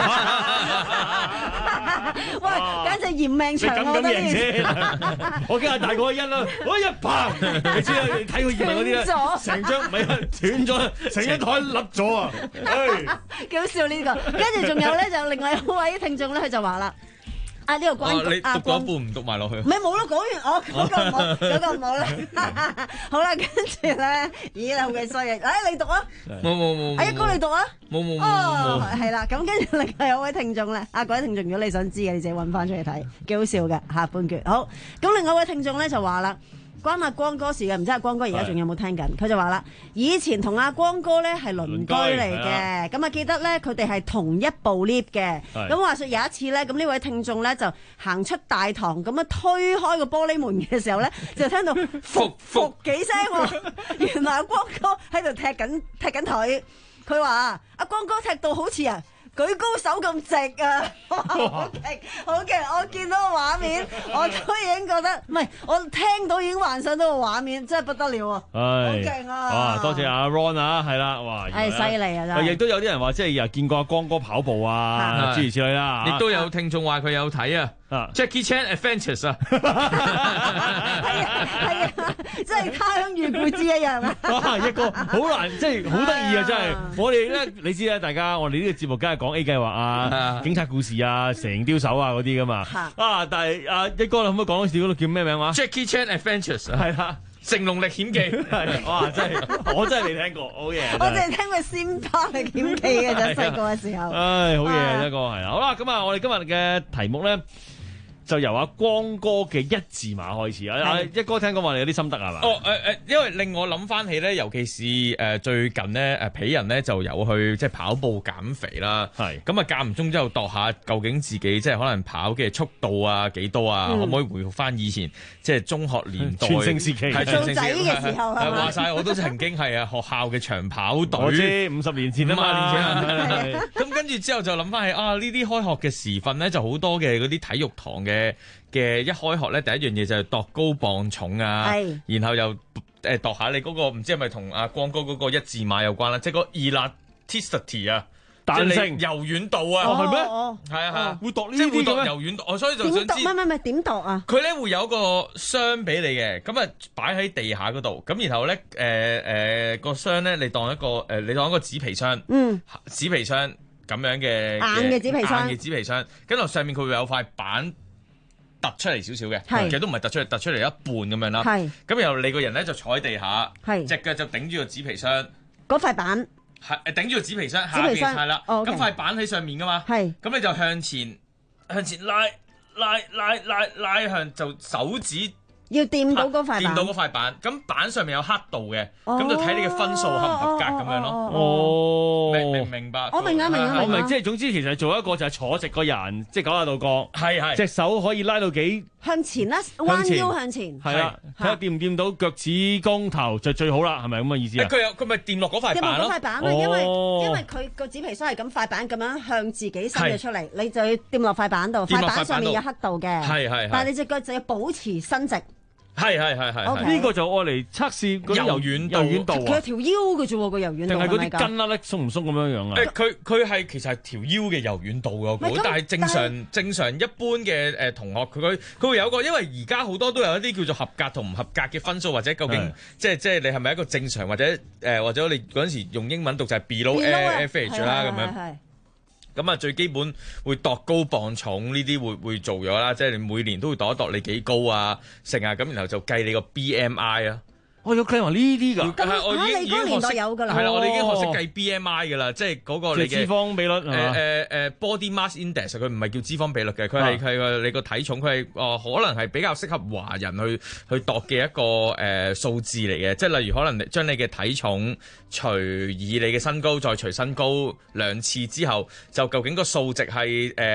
Speaker 14: 好
Speaker 13: 喂，簡直嫌命長
Speaker 14: 你敢唔敢贏先？我驚阿大哥一啦，我一砰，你知啦，你睇佢葉問嗰啲咧，成張唔係啊斷咗，成張台凹咗啊！
Speaker 13: 幾好笑呢個，跟住仲有咧，就另外一位聽眾咧，佢就話啦。啊！呢、這個關
Speaker 8: 哦、你讀過一半唔讀埋落去？
Speaker 13: 唔係冇咯，講完我嗰、那個唔好，嗰個唔好啦。好啦，跟住咧，咦你好鬼衰嘅，誒你讀啊！
Speaker 8: 冇冇冇！
Speaker 13: 阿一哥你讀啊！
Speaker 8: 冇冇冇
Speaker 13: 哦，係啦，咁跟住另外有位聽眾咧，啊各位聽眾，如果你想知嘅，你自己揾翻出嚟睇，幾好笑嘅下半段。好，咁另外一位聽眾咧就話啦。關阿光哥事嘅，唔知阿光哥而家仲有冇聽緊？佢就話啦，以前同阿光哥咧係鄰居嚟嘅，咁啊記得咧佢哋係同一部 lift 嘅。咁話說有一次咧，咁呢位聽眾咧就行出大堂，咁樣推開個玻璃門嘅時候咧，就聽到phục服幾聲，原來阿光哥喺度踢緊踢緊腿。佢話阿光哥踢到好似啊〜舉高手咁直啊！好勁，好勁！我見到個畫面，我都已經覺得，唔係我聽到已經幻想到個畫面，真係不得了啊！好勁啊！
Speaker 14: 哇！多謝阿 Ron 啊，係啦，哇！
Speaker 13: 係犀利啊！真係。
Speaker 14: 亦都有啲人話，即係又見過阿光哥跑步啊，諸如此類啦。
Speaker 8: 亦都有聽眾話佢有睇啊。Jackie Chan Adventures 啊，
Speaker 13: 係啊係啊，即係他鄉遇故知一樣啊！
Speaker 14: 哇，一個好難，即係好得意啊！真係，我哋咧，你知啦，大家我哋呢個節目梗係講 A 計劃啊、警察故事啊、蛇雕手啊嗰啲噶嘛。啊，但係阿一哥可唔可以講多次嗰度叫咩名話
Speaker 8: ？Jackie Chan Adventures
Speaker 14: 係啦，
Speaker 8: 成龍歷險記
Speaker 14: 係哇，真係我真係未聽過，好嘢！
Speaker 13: 我淨係聽過《仙巴歷險記》嘅啫，細個嘅時候。
Speaker 14: 唉，好嘢一個係啦，好啦，咁啊，我哋今日嘅題目咧。就由阿光哥嘅一字馬開始啊！一哥聽講話你有啲心得係嘛？
Speaker 8: 哦誒誒、呃，因為令我諗翻起咧，尤其是誒、呃、最近咧誒鄙人咧就有去即係跑步減肥啦。係咁啊，間唔中之後度下究竟自己即係可能跑嘅速度啊幾多啊，嗯、可唔可以回復翻以前即係中學年代
Speaker 14: 全盛時期
Speaker 8: 係
Speaker 13: 做仔嘅時候係
Speaker 8: 話晒我都曾經係啊學校嘅長跑隊。
Speaker 14: 我知五十年前啊嘛，
Speaker 8: 咁跟住之後就諗翻起啊呢啲開學嘅時分咧就好多嘅嗰啲體育堂嘅。嘅一開學咧，第一樣嘢就係度高磅重啊，然後又誒度下你嗰、那個唔知係咪同阿光哥嗰個一字馬有關啦，即係個 elasticity 啊，彈性柔軟度啊，
Speaker 14: 係咩？
Speaker 8: 係啊係啊，
Speaker 14: 會度呢
Speaker 8: 即係會度
Speaker 14: 啲
Speaker 8: 柔軟度，我所以就想知
Speaker 13: 點度？唔係唔係點度啊？
Speaker 8: 佢咧會有一個箱俾你嘅，咁啊擺喺地下嗰度，咁然後咧誒誒個箱咧，你當一個誒、呃、你當一個紙皮箱，嗯，紙皮箱咁樣嘅
Speaker 13: 硬嘅紙皮箱，
Speaker 8: 硬嘅紙皮箱，跟住上面佢會有塊板。突出嚟少少嘅，其實都唔係突出嚟，突出嚟一半咁樣啦。係，咁然後你個人咧就坐喺地下，隻腳就頂住個紙皮箱，
Speaker 13: 嗰塊板
Speaker 8: 係誒頂住個紙皮箱，下邊係啦。咁塊板喺上面噶嘛，係，咁你就向前向前拉拉拉拉拉向就手指。
Speaker 13: 要掂到嗰塊板，
Speaker 8: 掂到嗰塊板，咁板上面有刻度嘅，咁就睇你嘅分數合唔合格咁樣咯。
Speaker 14: 哦，
Speaker 8: 明明明白？
Speaker 13: 我明啊明啊，
Speaker 14: 我明。即係總之，其實做一個就係坐直個人，即係九十度角，
Speaker 8: 係係，
Speaker 14: 隻手可以拉到幾
Speaker 13: 向前啦，彎腰向前。
Speaker 14: 係啦，睇下掂唔掂到腳趾公頭就最好啦，係咪咁嘅意思啊？
Speaker 8: 佢有佢咪掂落嗰塊板咯？
Speaker 13: 掂落嗰塊板啊，因為因為佢個紙皮箱係咁塊板咁樣向自己伸咗出嚟，你就要掂落塊板度，塊板上面有刻度嘅，
Speaker 8: 係係。
Speaker 13: 但係你隻腳就要保持伸直。
Speaker 8: 係係係係，
Speaker 14: 呢個就愛嚟測試嗰啲柔軟柔軟度啊！
Speaker 13: 佢有條腰嘅啫喎，個柔軟度
Speaker 14: 定係嗰啲筋啦咧鬆唔鬆咁樣樣啊？
Speaker 8: 誒，佢佢係其實係條腰嘅柔軟度嘅，我估。但係正常正常一般嘅誒同學，佢佢佢會有一個，因為而家好多都有一啲叫做合格同唔合格嘅分數，或者究竟即係即係你係咪一個正常，或者誒或者你嗰陣時用英文讀就係 below average 啦咁樣。咁啊，最基本會度高磅重呢啲會會做咗啦，即係你每年都會度一度你幾高啊，成啊，咁然後就計你個 B M I 啊。
Speaker 14: 我有計埋呢啲㗎，
Speaker 13: 咁我已經已經學識有㗎啦，
Speaker 8: 係啦，我哋已經學識計 B M I 㗎啦，即係嗰個你嘅
Speaker 14: 脂肪比率，誒
Speaker 8: 誒誒 body mass index，佢唔係叫脂肪比率嘅，佢係佢個你個體重，佢係哦可能係比較適合華人去去度嘅一個誒數字嚟嘅，即係例如可能將你嘅體重除以你嘅身高，再除身高兩次之後，就究竟個數值係誒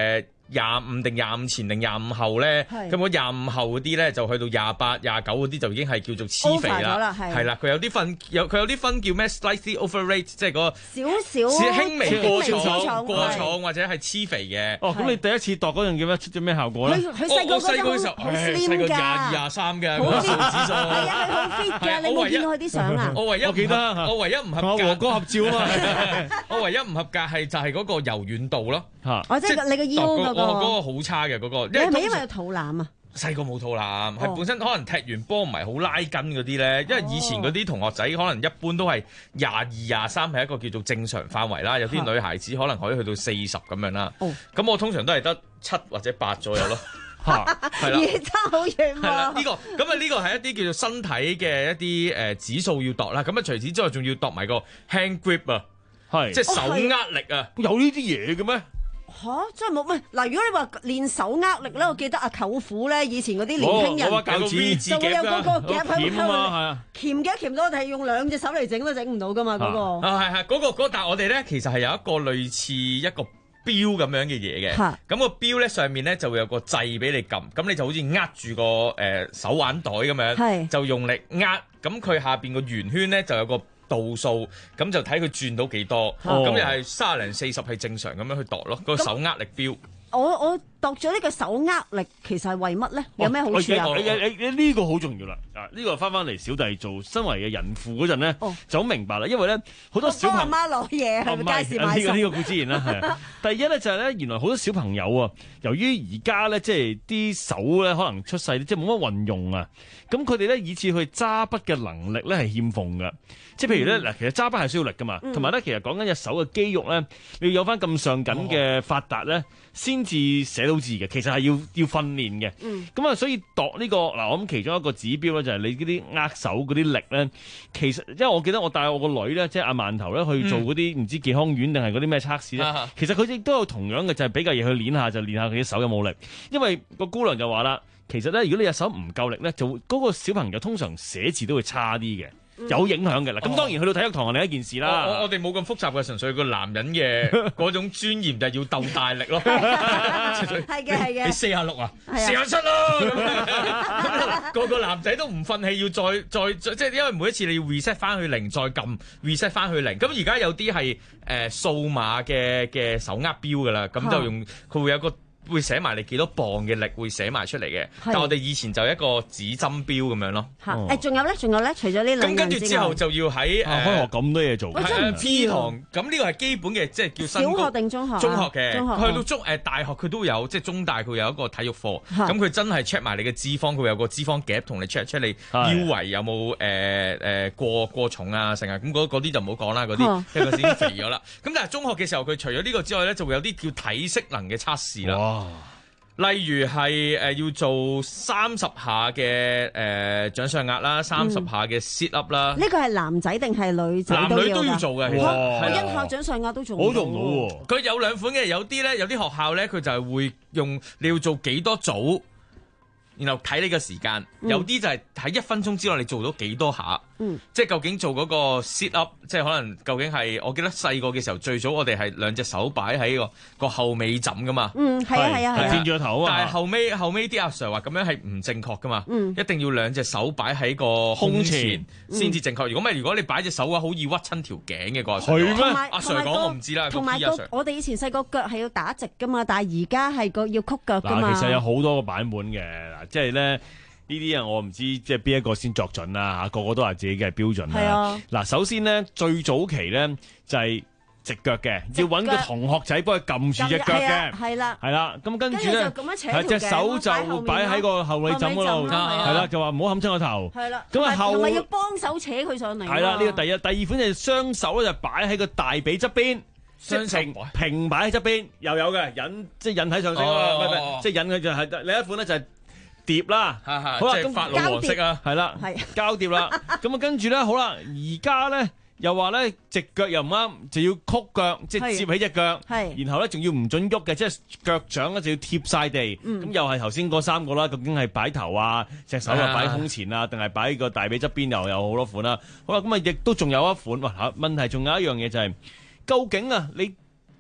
Speaker 8: 廿五定廿五前定廿五後咧，咁嗰廿五後嗰啲咧就去到廿八、廿九嗰啲就已經係叫做黐肥啦，係啦，佢有啲分有佢有啲分叫咩 slightly overweight， 即係嗰個
Speaker 13: 少少
Speaker 8: 輕微過重、
Speaker 13: 重
Speaker 8: 過重或者係黐肥嘅。
Speaker 14: 哦，咁你第一次度嗰樣叫咩？出咗咩效果咧？
Speaker 13: 佢細個
Speaker 8: 細個嘅時候，
Speaker 13: 好 slim 㗎，
Speaker 8: 廿二廿三嘅
Speaker 13: 好
Speaker 8: 嗰個數指數，
Speaker 13: 係啊，佢好 fit 㗎，你冇見到佢啲相啊？
Speaker 8: 我唯一
Speaker 14: 我記得
Speaker 8: 我唯一唔合格，
Speaker 14: 同阿和哥合照啊嘛，
Speaker 8: 我唯一唔合格係就係嗰個柔軟度咯。
Speaker 13: 哦，即係你個腰嗰個，
Speaker 8: 我嗰個好差嘅嗰個。
Speaker 13: 你係咪因為有肚腩啊？
Speaker 8: 細個冇肚腩，係本身可能踢完波唔係好拉筋嗰啲咧，因為以前嗰啲同學仔可能一般都係廿二廿三係一個叫做正常範圍啦，有啲女孩子可能可以去到四十咁樣啦。咁我通常都係得七或者八左右咯。嚇，係啦，
Speaker 13: 差好遠喎。係
Speaker 8: 啦，呢個咁啊，呢個係一啲叫做身體嘅一啲誒指數要度啦。咁啊，除此之外仲要度埋個 hand grip 啊，係即係手壓力啊，
Speaker 14: 有呢啲嘢嘅咩？
Speaker 13: 嚇、啊！真係冇咩嗱，如果你話練手握力咧，我記得阿舅父咧，以前嗰啲年輕人、
Speaker 14: 哦、
Speaker 13: 就會有嗰個夾喺
Speaker 14: 度，
Speaker 13: 鉗嘅鉗到，我哋係用兩隻手嚟整都整唔到噶嘛，嗰、那個
Speaker 8: 啊係係嗰個嗰，但係我哋咧其實係有一個類似一個錶咁樣嘅嘢嘅，咁、那個錶咧上面咧就會有個掣俾你撳，咁你就好似握住個誒、呃、手腕袋咁樣，就用力握，咁佢下邊個圓圈咧就有個度數，咁就睇佢轉到幾多，咁又係三十零四十係正常咁樣去度咯，個手握力錶。
Speaker 13: 我我度咗呢個手握力，其實係為乜咧？有咩好處啊？
Speaker 14: 呢個好重要啦！啊，呢個翻翻嚟小弟做身為嘅人父嗰陣咧，就好明白啦。因為咧好多小朋友
Speaker 13: 幫阿媽攞嘢去街市買餸。呢個
Speaker 14: 呢個固之然啦，係。第一咧就係咧，原來好多小朋友啊，由於而家咧即係啲手咧可能出世即係冇乜運用啊，咁佢哋咧以至去揸筆嘅能力咧係欠奉㗎。即係譬如咧嗱，其實揸筆係需要力㗎嘛，同埋咧其實講緊隻手嘅肌肉咧，你要有翻咁上緊嘅發達咧，先至寫到字嘅。其實係要要訓練嘅。咁啊、嗯，所以度呢、呢個嗱，我諗其中一個指標咧就係你嗰啲握手嗰啲力咧，其實因為我記得我帶我個女咧，即係阿饅頭咧去做嗰啲唔知健康院定係嗰啲咩測試咧，嗯、其實佢亦都有同樣嘅，就係俾嚿嘢去練下，就練下佢啲手有冇力。因為個姑娘就話啦，其實咧如果你隻手唔夠力咧，就嗰個小朋友通常寫字都會差啲嘅。有影響嘅啦，咁、哦、當然去到體育堂係另一件事啦。
Speaker 8: 我我哋冇咁複雜嘅，純粹個男人嘅嗰種尊嚴就係要鬥大力咯。
Speaker 13: 係嘅係嘅。
Speaker 8: 你四廿六啊，四廿七咯。個個男仔都唔忿氣，要再再即係因為每一次你要 reset 翻去零，再撳 reset 翻去零。咁而家有啲係誒數碼嘅嘅手握錶噶啦，咁就用佢會有個。會寫埋你幾多磅嘅力會寫埋出嚟嘅，但我哋以前就一個指針錶咁樣咯。
Speaker 13: 誒，仲有咧，仲有咧，除咗呢兩樣之外，
Speaker 8: 咁跟住之後就要喺誒
Speaker 14: 開學咁多嘢做。
Speaker 8: 係 P 堂，咁呢個係基本嘅，即係叫
Speaker 13: 小學定中學？
Speaker 8: 中學嘅，去到中誒大學佢都會有，即係中大佢會有一個體育課。咁佢真係 check 埋你嘅脂肪，佢會有個脂肪夾同你 check check 你腰圍有冇誒誒過過重啊，成日咁嗰啲就唔好講啦，嗰啲因為佢已經肥咗啦。咁但係中學嘅時候，佢除咗呢個之外咧，就會有啲叫體適能嘅測試啦。例如係誒、呃、要做三十下嘅誒掌上壓啦，三十下嘅 sit up 啦。呢
Speaker 13: 個係男仔定係女仔？
Speaker 8: 男女都要做嘅。
Speaker 13: 我一下掌上壓都做唔到。
Speaker 14: 我做唔到喎。
Speaker 8: 佢有兩款嘅，有啲咧，有啲學校咧，佢就係會用你要做幾多組，然後睇你嘅時間。嗯、有啲就係喺一分鐘之內你做到幾多下。嗯、即係究竟做嗰個 sit up，即係可能究竟係，我記得細個嘅時候最早我哋係兩隻手擺喺個個後尾枕噶嘛。嗯，
Speaker 13: 係啊係啊係。
Speaker 14: 墊住個頭啊。
Speaker 8: 但係後尾後尾啲阿 Sir 話咁樣係唔正確噶嘛。嗯。一定要兩隻手擺喺個胸前先至正確。如果唔係，如果你擺隻手嘅話，好易屈親條頸嘅個 Sir。係咩？阿 Sir 講我唔知啦。
Speaker 13: 同埋個我哋以前細個腳係要打直噶嘛，但係而家係個要曲腳噶嘛。
Speaker 14: 嗱，其實有好多個版本嘅，嗱，即係咧。呢啲啊，我唔知即係邊一個先作準啦嚇，個個都話自己嘅標準啦。嗱、啊，首先咧最早期咧就係、是、直腳嘅，要揾個同學仔幫佢撳住隻腳嘅，係啦，係啦。咁跟住咧，係隻手就擺喺個後尾枕嗰度，係啦，就話唔好冚親個頭。係啦，咁啊後
Speaker 13: 同埋要幫手扯佢上嚟。
Speaker 14: 係啦，呢、這個第一，第二款就係雙手咧就擺喺個大髀側邊，雙手平擺喺側邊，又有嘅引，即係引體上升啊，唔係唔係，即係引佢就係另一款咧就係、是。疊啦，好啦，咁
Speaker 8: 法老王式啊，
Speaker 14: 係啦，交疊啦，咁啊跟住咧，好啦，而家咧又話咧直腳又唔啱，就要曲腳，即係接起隻腳，然後咧仲要唔准喐嘅，即係腳掌咧就要貼晒地，咁又係頭先嗰三個啦，究竟係擺頭啊，隻手啊擺胸前啊，定係擺個大髀側邊又有好多款啦，好啦，咁啊亦都仲有一款，哇，問題仲有一樣嘢就係，究竟啊你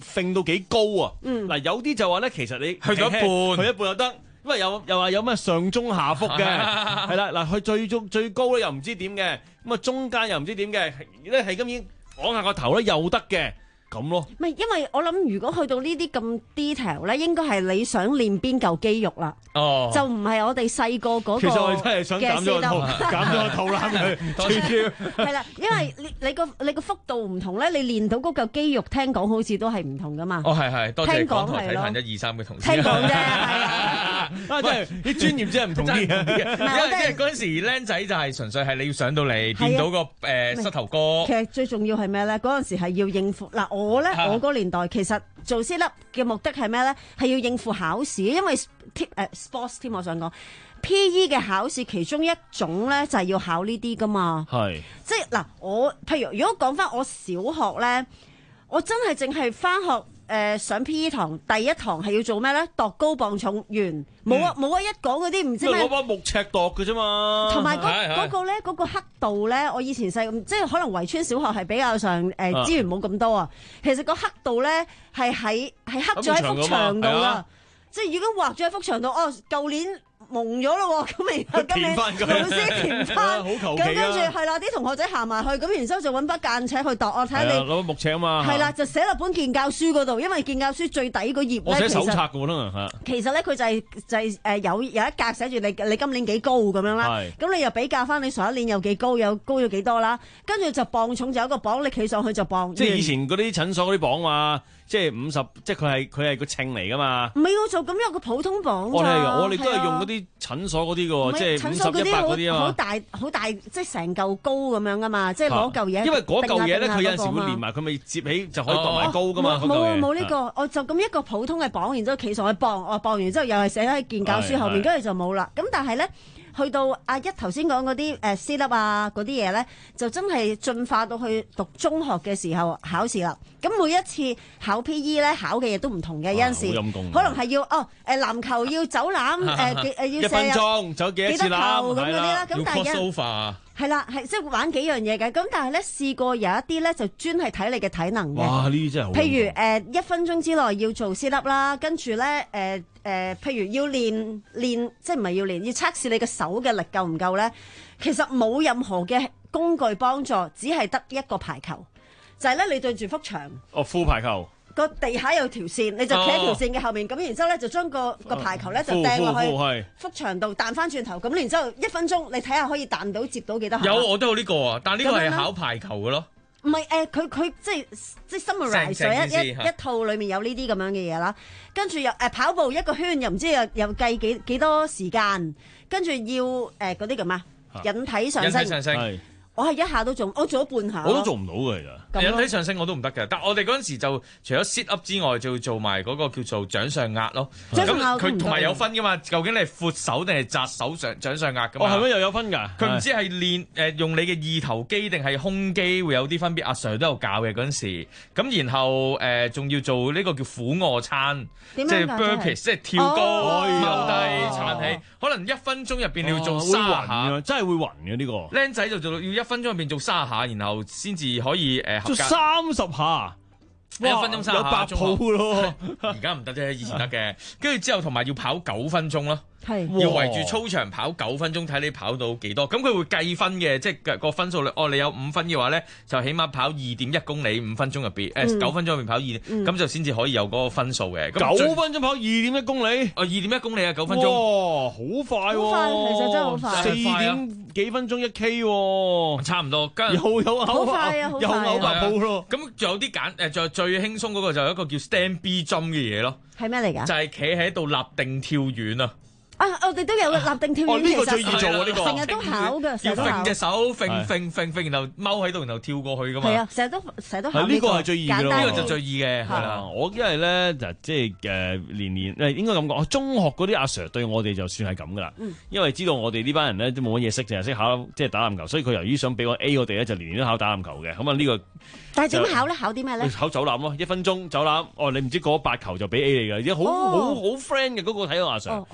Speaker 14: 揈到幾高啊？
Speaker 13: 嗯，
Speaker 14: 嗱有啲就話咧，其實你
Speaker 8: 去到一半，
Speaker 14: 去一半就得。因為有又話有咩上中下幅嘅，係啦嗱，佢最中最高咧又唔知點嘅，咁啊中間又唔知點嘅，咧係咁樣講下個頭咧又得嘅。咁咯，
Speaker 13: 唔係，因為我諗如果去到呢啲咁 detail 咧，應該係你想練邊嚿肌肉啦，
Speaker 8: 哦，
Speaker 13: 就唔係我哋細個嗰個。
Speaker 14: 其實我哋真係想減咗個肚，減咗個肚腩佢，最主要
Speaker 13: 係啦，因為你你個你個幅度唔同咧，你練到嗰嚿肌肉，聽講好似都係唔同噶嘛。
Speaker 8: 哦，係係，多謝港台體壇一二三嘅同事。聽講啫，係
Speaker 14: 啊，真係啲專業真係唔同啲嘅，
Speaker 8: 因為因為嗰陣時僆仔就係純粹係你要上到嚟見到個誒膝頭哥。
Speaker 13: 其實最重要係咩咧？嗰陣時係要應付嗱。我咧，我嗰年代其實做 sit up 嘅目的係咩咧？係要應付考試，因為 t 誒 sports 添，我想講 P E 嘅考試其中一種咧就係要考呢啲噶嘛。係，即係嗱，我譬如如果講翻我小學咧，我真係淨係翻學。誒、呃、上 P E 堂第一堂係要做咩咧？度高磅重完，冇啊冇啊！一講嗰啲唔知咩，
Speaker 14: 攞把木尺度嘅啫嘛。
Speaker 13: 同埋嗰嗰個咧，嗰、嗰個刻度咧，我以前細即係可能圍村小學係比較上誒、呃、資源冇咁多啊。其實個刻度咧係喺係刻咗喺幅牆度啦，即係已經畫咗喺幅牆度。哦，舊年。蒙咗咯喎，咁咪今日老師填翻，咁跟住係啦，啲同學仔行埋去，咁然之後就揾把間尺去度，我睇下你
Speaker 14: 攞把木尺啊嘛，
Speaker 13: 係啦，就寫落本健教書嗰度，因為健教書最底嗰頁咧，
Speaker 14: 我寫手冊嘅喎，
Speaker 13: 其實咧佢就係就係誒有有一格寫住你你今年幾高咁樣啦，咁你又比較翻你上一年有幾高，有高咗幾多啦，跟住就磅重就有一個磅，你企上去就磅。
Speaker 14: 即係以前嗰啲診所嗰啲磅啊。即係五十，即係佢係佢係個稱嚟噶嘛？
Speaker 13: 唔係我就咁有個普通磅。
Speaker 14: 我哋我哋都係用嗰啲診所嗰啲嘅喎，即係五十一百嗰啲啊嘛。
Speaker 13: 好大好大，即係成嚿高咁樣噶嘛，即係攞嚿嘢。
Speaker 14: 因為嗰嚿嘢咧，佢有陣時會連埋，佢咪接起就可以度埋高噶嘛。
Speaker 13: 冇冇呢個，我就咁一個普通嘅磅，然之後企上去磅，我磅完之後又係寫喺健教書後面，跟住就冇啦。咁但係咧。去到阿一頭先講嗰啲誒 sit up 啊嗰啲嘢咧，就真係進化到去讀中學嘅時候考試啦。咁每一次考 P E 咧，考嘅嘢都唔同嘅，有陣時可能係要哦誒籃球要走籃誒誒要
Speaker 14: 一分鐘走幾多次籃
Speaker 13: 咁嗰啲啦。咁但係係啦，係即係玩幾樣嘢嘅。咁但係咧試過有一啲咧就專係睇你嘅體能嘅。
Speaker 14: 哇！呢啲真係好。
Speaker 13: 譬如誒一分鐘之內要做 sit up 啦，跟住咧誒。誒、呃，譬如要練練，即係唔係要練，要測試你嘅手嘅力夠唔夠咧？其實冇任何嘅工具幫助，只係得一個排球，就係、是、咧你對住幅牆。
Speaker 14: 哦，副排球。
Speaker 13: 個地下有條線，你就企喺條線嘅後面，咁、哦、然之後咧就將個個排球咧就掟落去幅牆度彈翻轉頭，咁然之後一分鐘你睇下可以彈到接到幾多下。
Speaker 8: 有我都有呢、這個啊，但係呢個係考排球嘅咯。
Speaker 13: 唔係誒，佢佢即係即係 summarize 咗一一一套裏面有呢啲咁樣嘅嘢啦，跟住又誒跑步一個圈又唔知又又計幾幾多時間，跟住要誒嗰啲咁啊引體上升。引體上升。我係一下都做，我做咗半下。
Speaker 14: 我都做唔到嘅，其實。
Speaker 8: 引體上升我都唔得嘅，但係我哋嗰陣時就除咗 sit up 之外，就要做埋嗰個叫做掌上壓咯。咁佢同埋有分噶嘛？究竟你係闊手定係窄手上掌上壓噶嘛？
Speaker 14: 哦，係咩又有分㗎？
Speaker 8: 佢唔知係練誒用你嘅二頭肌定係胸肌會有啲分別。阿 Sir 都有教嘅嗰陣時。咁然後誒仲要做呢個叫俯臥撐，即係 burpees，即係跳高、留低、撐起。可能一分鐘入邊你要做卅下，
Speaker 14: 真係會暈嘅呢個。
Speaker 8: 僆仔就做到要一分鐘入邊做卅下，然後先至可以誒合格。
Speaker 14: 做三十下，
Speaker 8: 一分鐘卅下，
Speaker 14: 有白泡咯。
Speaker 8: 而家唔得啫，以前得嘅。跟住之後同埋要跑九分鐘咯。
Speaker 13: 係
Speaker 8: 要圍住操場跑九分鐘，睇你跑到幾多，咁佢會計分嘅，即係個分數。哦，你有五分嘅話咧，就起碼跑二點一公里，五分鐘入邊，誒九分鐘入邊跑二，咁就先至可以有嗰個分數嘅。
Speaker 14: 九分鐘跑二點一公里，
Speaker 8: 哦，二點一公里啊，九分鐘，
Speaker 14: 哇，好快喎！
Speaker 13: 好快，其實真係好快，
Speaker 14: 四點幾分鐘一 K 喎，
Speaker 8: 差唔多。
Speaker 14: 又有
Speaker 13: 好快啊，好快啊，
Speaker 8: 又有白泡咯。咁仲有啲簡誒，仲有最輕鬆嗰個就有一個叫 stand B jump 嘅嘢咯。
Speaker 13: 係咩嚟㗎？
Speaker 8: 就係企喺度立定跳遠啊！
Speaker 13: 啊！我哋都有立定跳遠，
Speaker 14: 呢個最易做啊！呢個
Speaker 13: 成日都考嘅，成日都考。
Speaker 8: 要揈隻手，揈揈揈揈，然後踎喺度，然後跳過去噶嘛。
Speaker 13: 係啊，成日都成日都考。
Speaker 14: 呢個係最易嘅咯，
Speaker 8: 呢個就最易嘅。係啦，
Speaker 14: 我因為咧就即係誒年年誒應該咁講，中學嗰啲阿 Sir 對我哋就算係咁噶啦。因為知道我哋呢班人咧都冇乜嘢識，淨係識考即係打籃球，所以佢由於想俾我 A 我哋咧，就年年都考打籃球嘅。咁啊呢個。
Speaker 13: 但係點考咧？考啲咩咧？
Speaker 14: 考走籃咯，一分鐘走籃。哦，你唔知過八球就俾 A 你嘅，而家好好好 friend 嘅嗰個體育阿 Sir。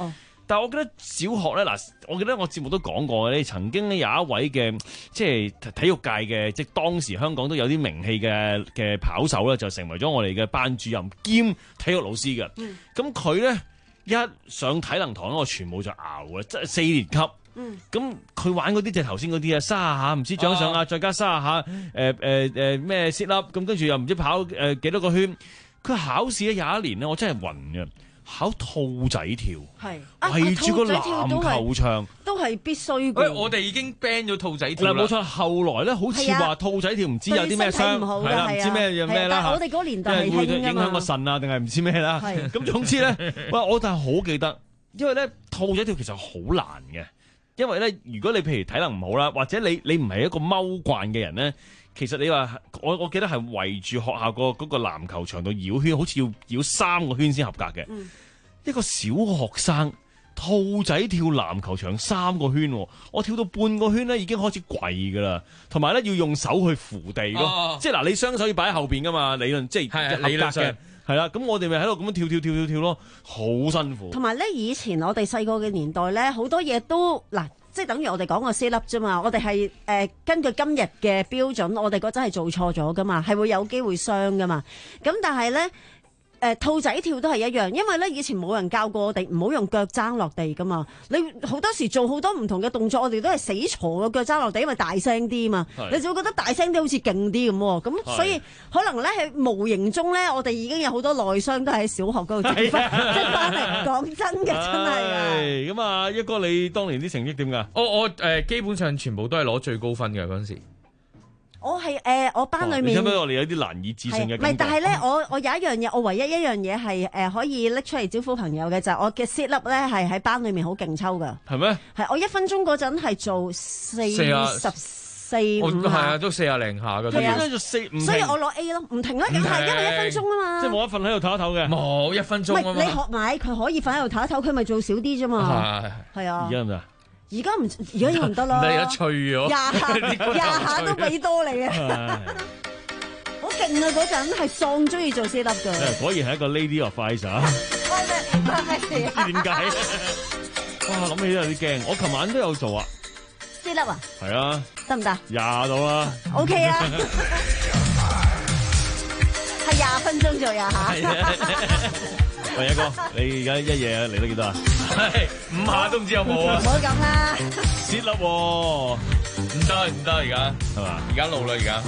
Speaker 14: 但係我記得小學咧，嗱，我記得我節目都講過咧，曾經咧有一位嘅即係體育界嘅，即係當時香港都有啲名氣嘅嘅跑手咧，就成為咗我哋嘅班主任兼體育老師嘅。咁佢咧一上體能堂咧，我全部就熬嘅，即係四年級。咁佢、嗯、玩嗰啲就頭先嗰啲啊，卅下唔知掌上啊，再加卅下誒誒誒咩 sit up，咁跟住又唔知跑誒、呃、幾多個圈。佢考試咧有一年咧，我真係暈嘅。考兔仔跳，係圍住個籃球場，
Speaker 13: 都係必須嘅。
Speaker 8: 喂，我哋已經 ban 咗兔仔跳啦。
Speaker 14: 嗱，冇錯，後來咧好似話兔仔跳唔知有啲咩傷，係啦，唔知咩嘢咩啦。
Speaker 13: 但係我哋嗰年代係
Speaker 14: 會影響個腎啊，定係唔知咩啦。咁總之咧，喂，我就係好記得，因為咧兔仔跳其實好難嘅，因為咧如果你譬如體能唔好啦，或者你你唔係一個踎慣嘅人咧。其實你話我我記得係圍住學校個嗰個籃球場度繞圈，好似要繞三個圈先合格嘅。嗯、一個小學生兔仔跳籃球場三個圈，我跳到半個圈咧已經開始跪噶啦，同埋咧要用手去扶地咯。哦、即係嗱，你雙手要擺喺後邊噶嘛，理論即係合格嘅。係啦，咁我哋咪喺度咁樣跳跳跳跳跳咯，好辛苦。
Speaker 13: 同埋咧，以前我哋細個嘅年代咧，好多嘢都嗱。即係等於我哋講個 sit up 啫嘛，我哋係誒根據今日嘅標準，我哋嗰陣係做錯咗噶嘛，係會有機會傷噶嘛。咁但係咧誒兔仔跳都係一樣，因為咧以前冇人教過我哋唔好用腳踭落地噶嘛。你好多時做好多唔同嘅動作，我哋都係死坐個腳踭落地，因為大聲啲嘛。是你就會覺得大聲啲好似勁啲咁喎。咁所以是可能咧喺無形中咧，我哋已經有好多內傷都喺小學嗰度整翻，即係翻嚟講真嘅，真係啊！
Speaker 14: 咁啊，一哥你當年啲成績點㗎？
Speaker 8: 我我誒、呃、基本上全部都係攞最高分嘅嗰陣時。
Speaker 13: 我係誒、呃，我班裏面，
Speaker 14: 因為我哋有啲難以置信嘅感覺。
Speaker 13: 唔係，但係咧，我我有一樣嘢，我唯一一樣嘢係誒可以拎出嚟招呼朋友嘅就係、是、我嘅 sit up 咧係喺班裏面好勁抽㗎。
Speaker 14: 係咩嗎？係
Speaker 13: 我一分鐘嗰陣係做四十四五下，
Speaker 8: 係啊，都四廿零下㗎。
Speaker 13: 係啊，
Speaker 14: 做四五。
Speaker 13: 所以我攞 A 咯，唔停啦，梗係因為一分鐘啊嘛。
Speaker 14: 即係冇一瞓喺度唞一唞嘅。
Speaker 8: 冇一分鐘啊嘛。
Speaker 13: 你學埋佢可以瞓喺度唞一唞，佢咪做少啲啫嘛。係係啊。
Speaker 14: 而家唔得。
Speaker 13: 而家唔而家要唔得啦，
Speaker 8: 你而家脆咗，
Speaker 13: 廿下廿下都俾多你啊！好勁啊！嗰陣係喪中意做 sit up 㗎。
Speaker 14: 果然係一個 lady of fighter 啊！
Speaker 13: 關咩事啊？
Speaker 14: 點解？哇！諗起都有啲驚。我琴晚都有做啊
Speaker 13: sit up 啊？
Speaker 14: 係啊，
Speaker 13: 得唔得？
Speaker 14: 廿到啦。
Speaker 13: OK 啊，係廿分鐘做廿下。
Speaker 14: 喂，一哥，你而家一夜嚟得幾多啊？
Speaker 8: 五下都唔知有冇啊！
Speaker 13: 唔好咁啦
Speaker 14: ，sit up 喎，
Speaker 8: 唔得唔得，而家係嘛？而家老啦，而家。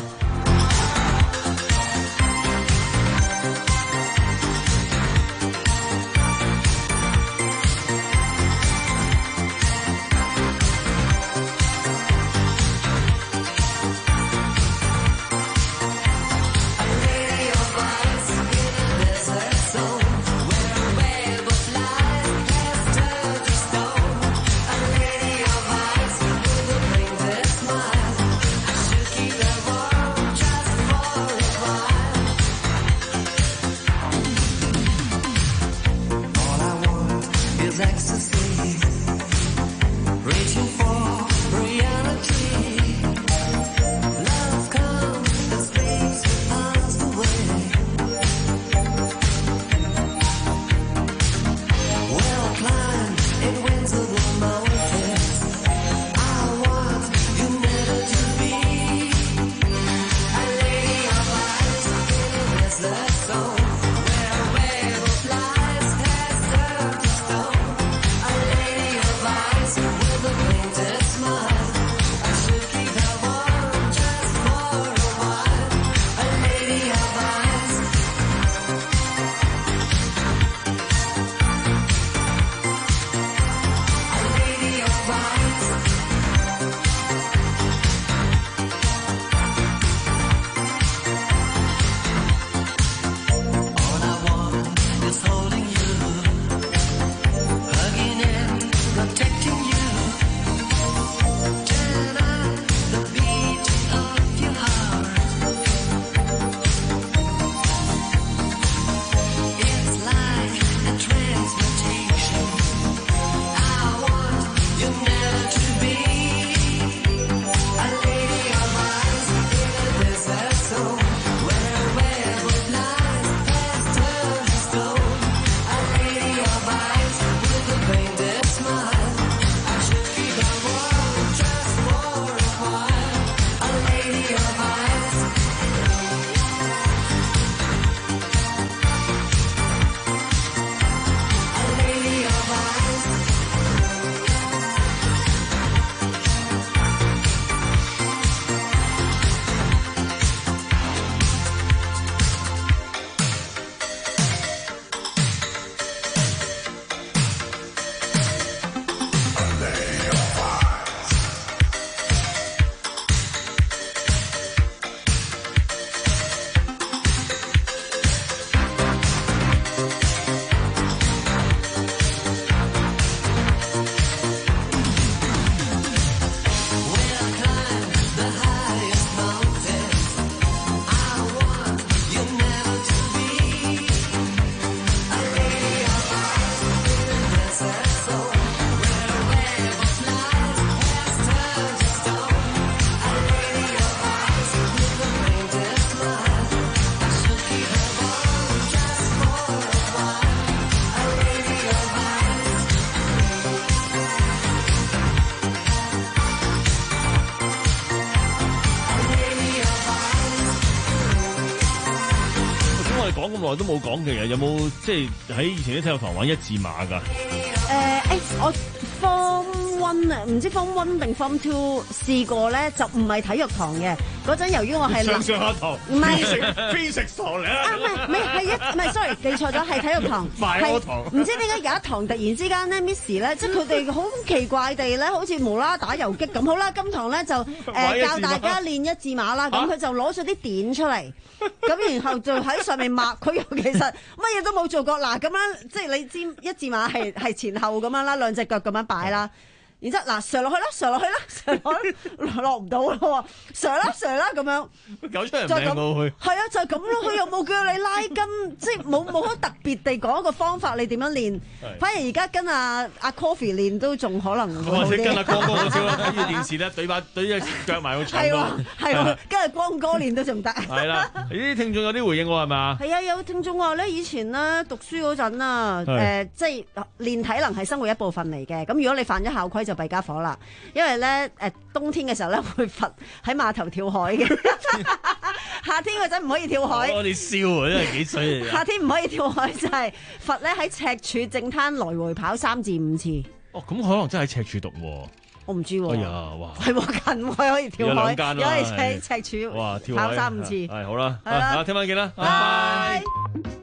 Speaker 14: 耐都冇講，其實有冇即係喺以前啲體育堂玩一字馬㗎？
Speaker 13: 誒、呃，誒，我 form one 啊，唔知 form one 定 form two 試過咧，就唔係體育堂嘅。嗰陣由於我係
Speaker 14: 上上下堂，
Speaker 13: 唔係
Speaker 14: 非食堂嚟啊！
Speaker 13: 啊，唔係唔係係一唔係 sorry 記錯咗，係體育堂。
Speaker 14: 賣我堂。
Speaker 13: 唔知點解有一堂突然之間咧 ，Miss 咧，即係佢哋好奇怪地咧，好似無啦啦打遊擊咁。好啦，今堂咧就誒、呃、教大家練一字馬啦。咁佢就攞咗啲點出嚟，咁然後就喺上面抹。佢又其實乜嘢都冇做過。嗱咁樣即係你知一字馬係係前後咁樣啦，兩隻腳咁樣擺啦。然之後嗱，上落去啦，上落去啦，上落去落唔到咯喎，上啦上啦咁樣，
Speaker 14: 搞出人命喎佢。
Speaker 13: 係啊，就係咁咯。佢又冇叫你拉筋，即係冇冇好特別地講一個方法你點樣練。反而而家跟阿阿 Coffee 練都仲可能會好啲。
Speaker 14: 或者跟阿光哥嗰招啦，睇住電視咧，對把對隻腳埋個牆度。
Speaker 13: 係喎，跟住光哥練都仲得。
Speaker 14: 係啦，呢啲聽眾有啲回應喎，係嘛？
Speaker 13: 係啊，有聽眾話咧，以前咧讀書嗰陣啊，誒，即係練體能係生活一部分嚟嘅。咁如果你犯咗校規，就弊家伙啦，因為咧誒冬天嘅時候咧會罰喺碼頭跳海嘅，夏天嗰陣唔可以跳海。
Speaker 14: 我哋笑啊，真係幾衰嚟。
Speaker 13: 夏天唔可以跳海就係罰咧喺赤柱正灘來回跑三至五次。
Speaker 14: 哦，咁可能真係喺赤柱讀喎。
Speaker 13: 我唔知喎。
Speaker 14: 哎呀，哇！
Speaker 13: 係喎，近海可以跳海，又可以喺赤柱
Speaker 14: 哇，跳
Speaker 13: 跑三五次。
Speaker 14: 係好啦，
Speaker 13: 係啦，
Speaker 14: 聽晚見啦，拜拜。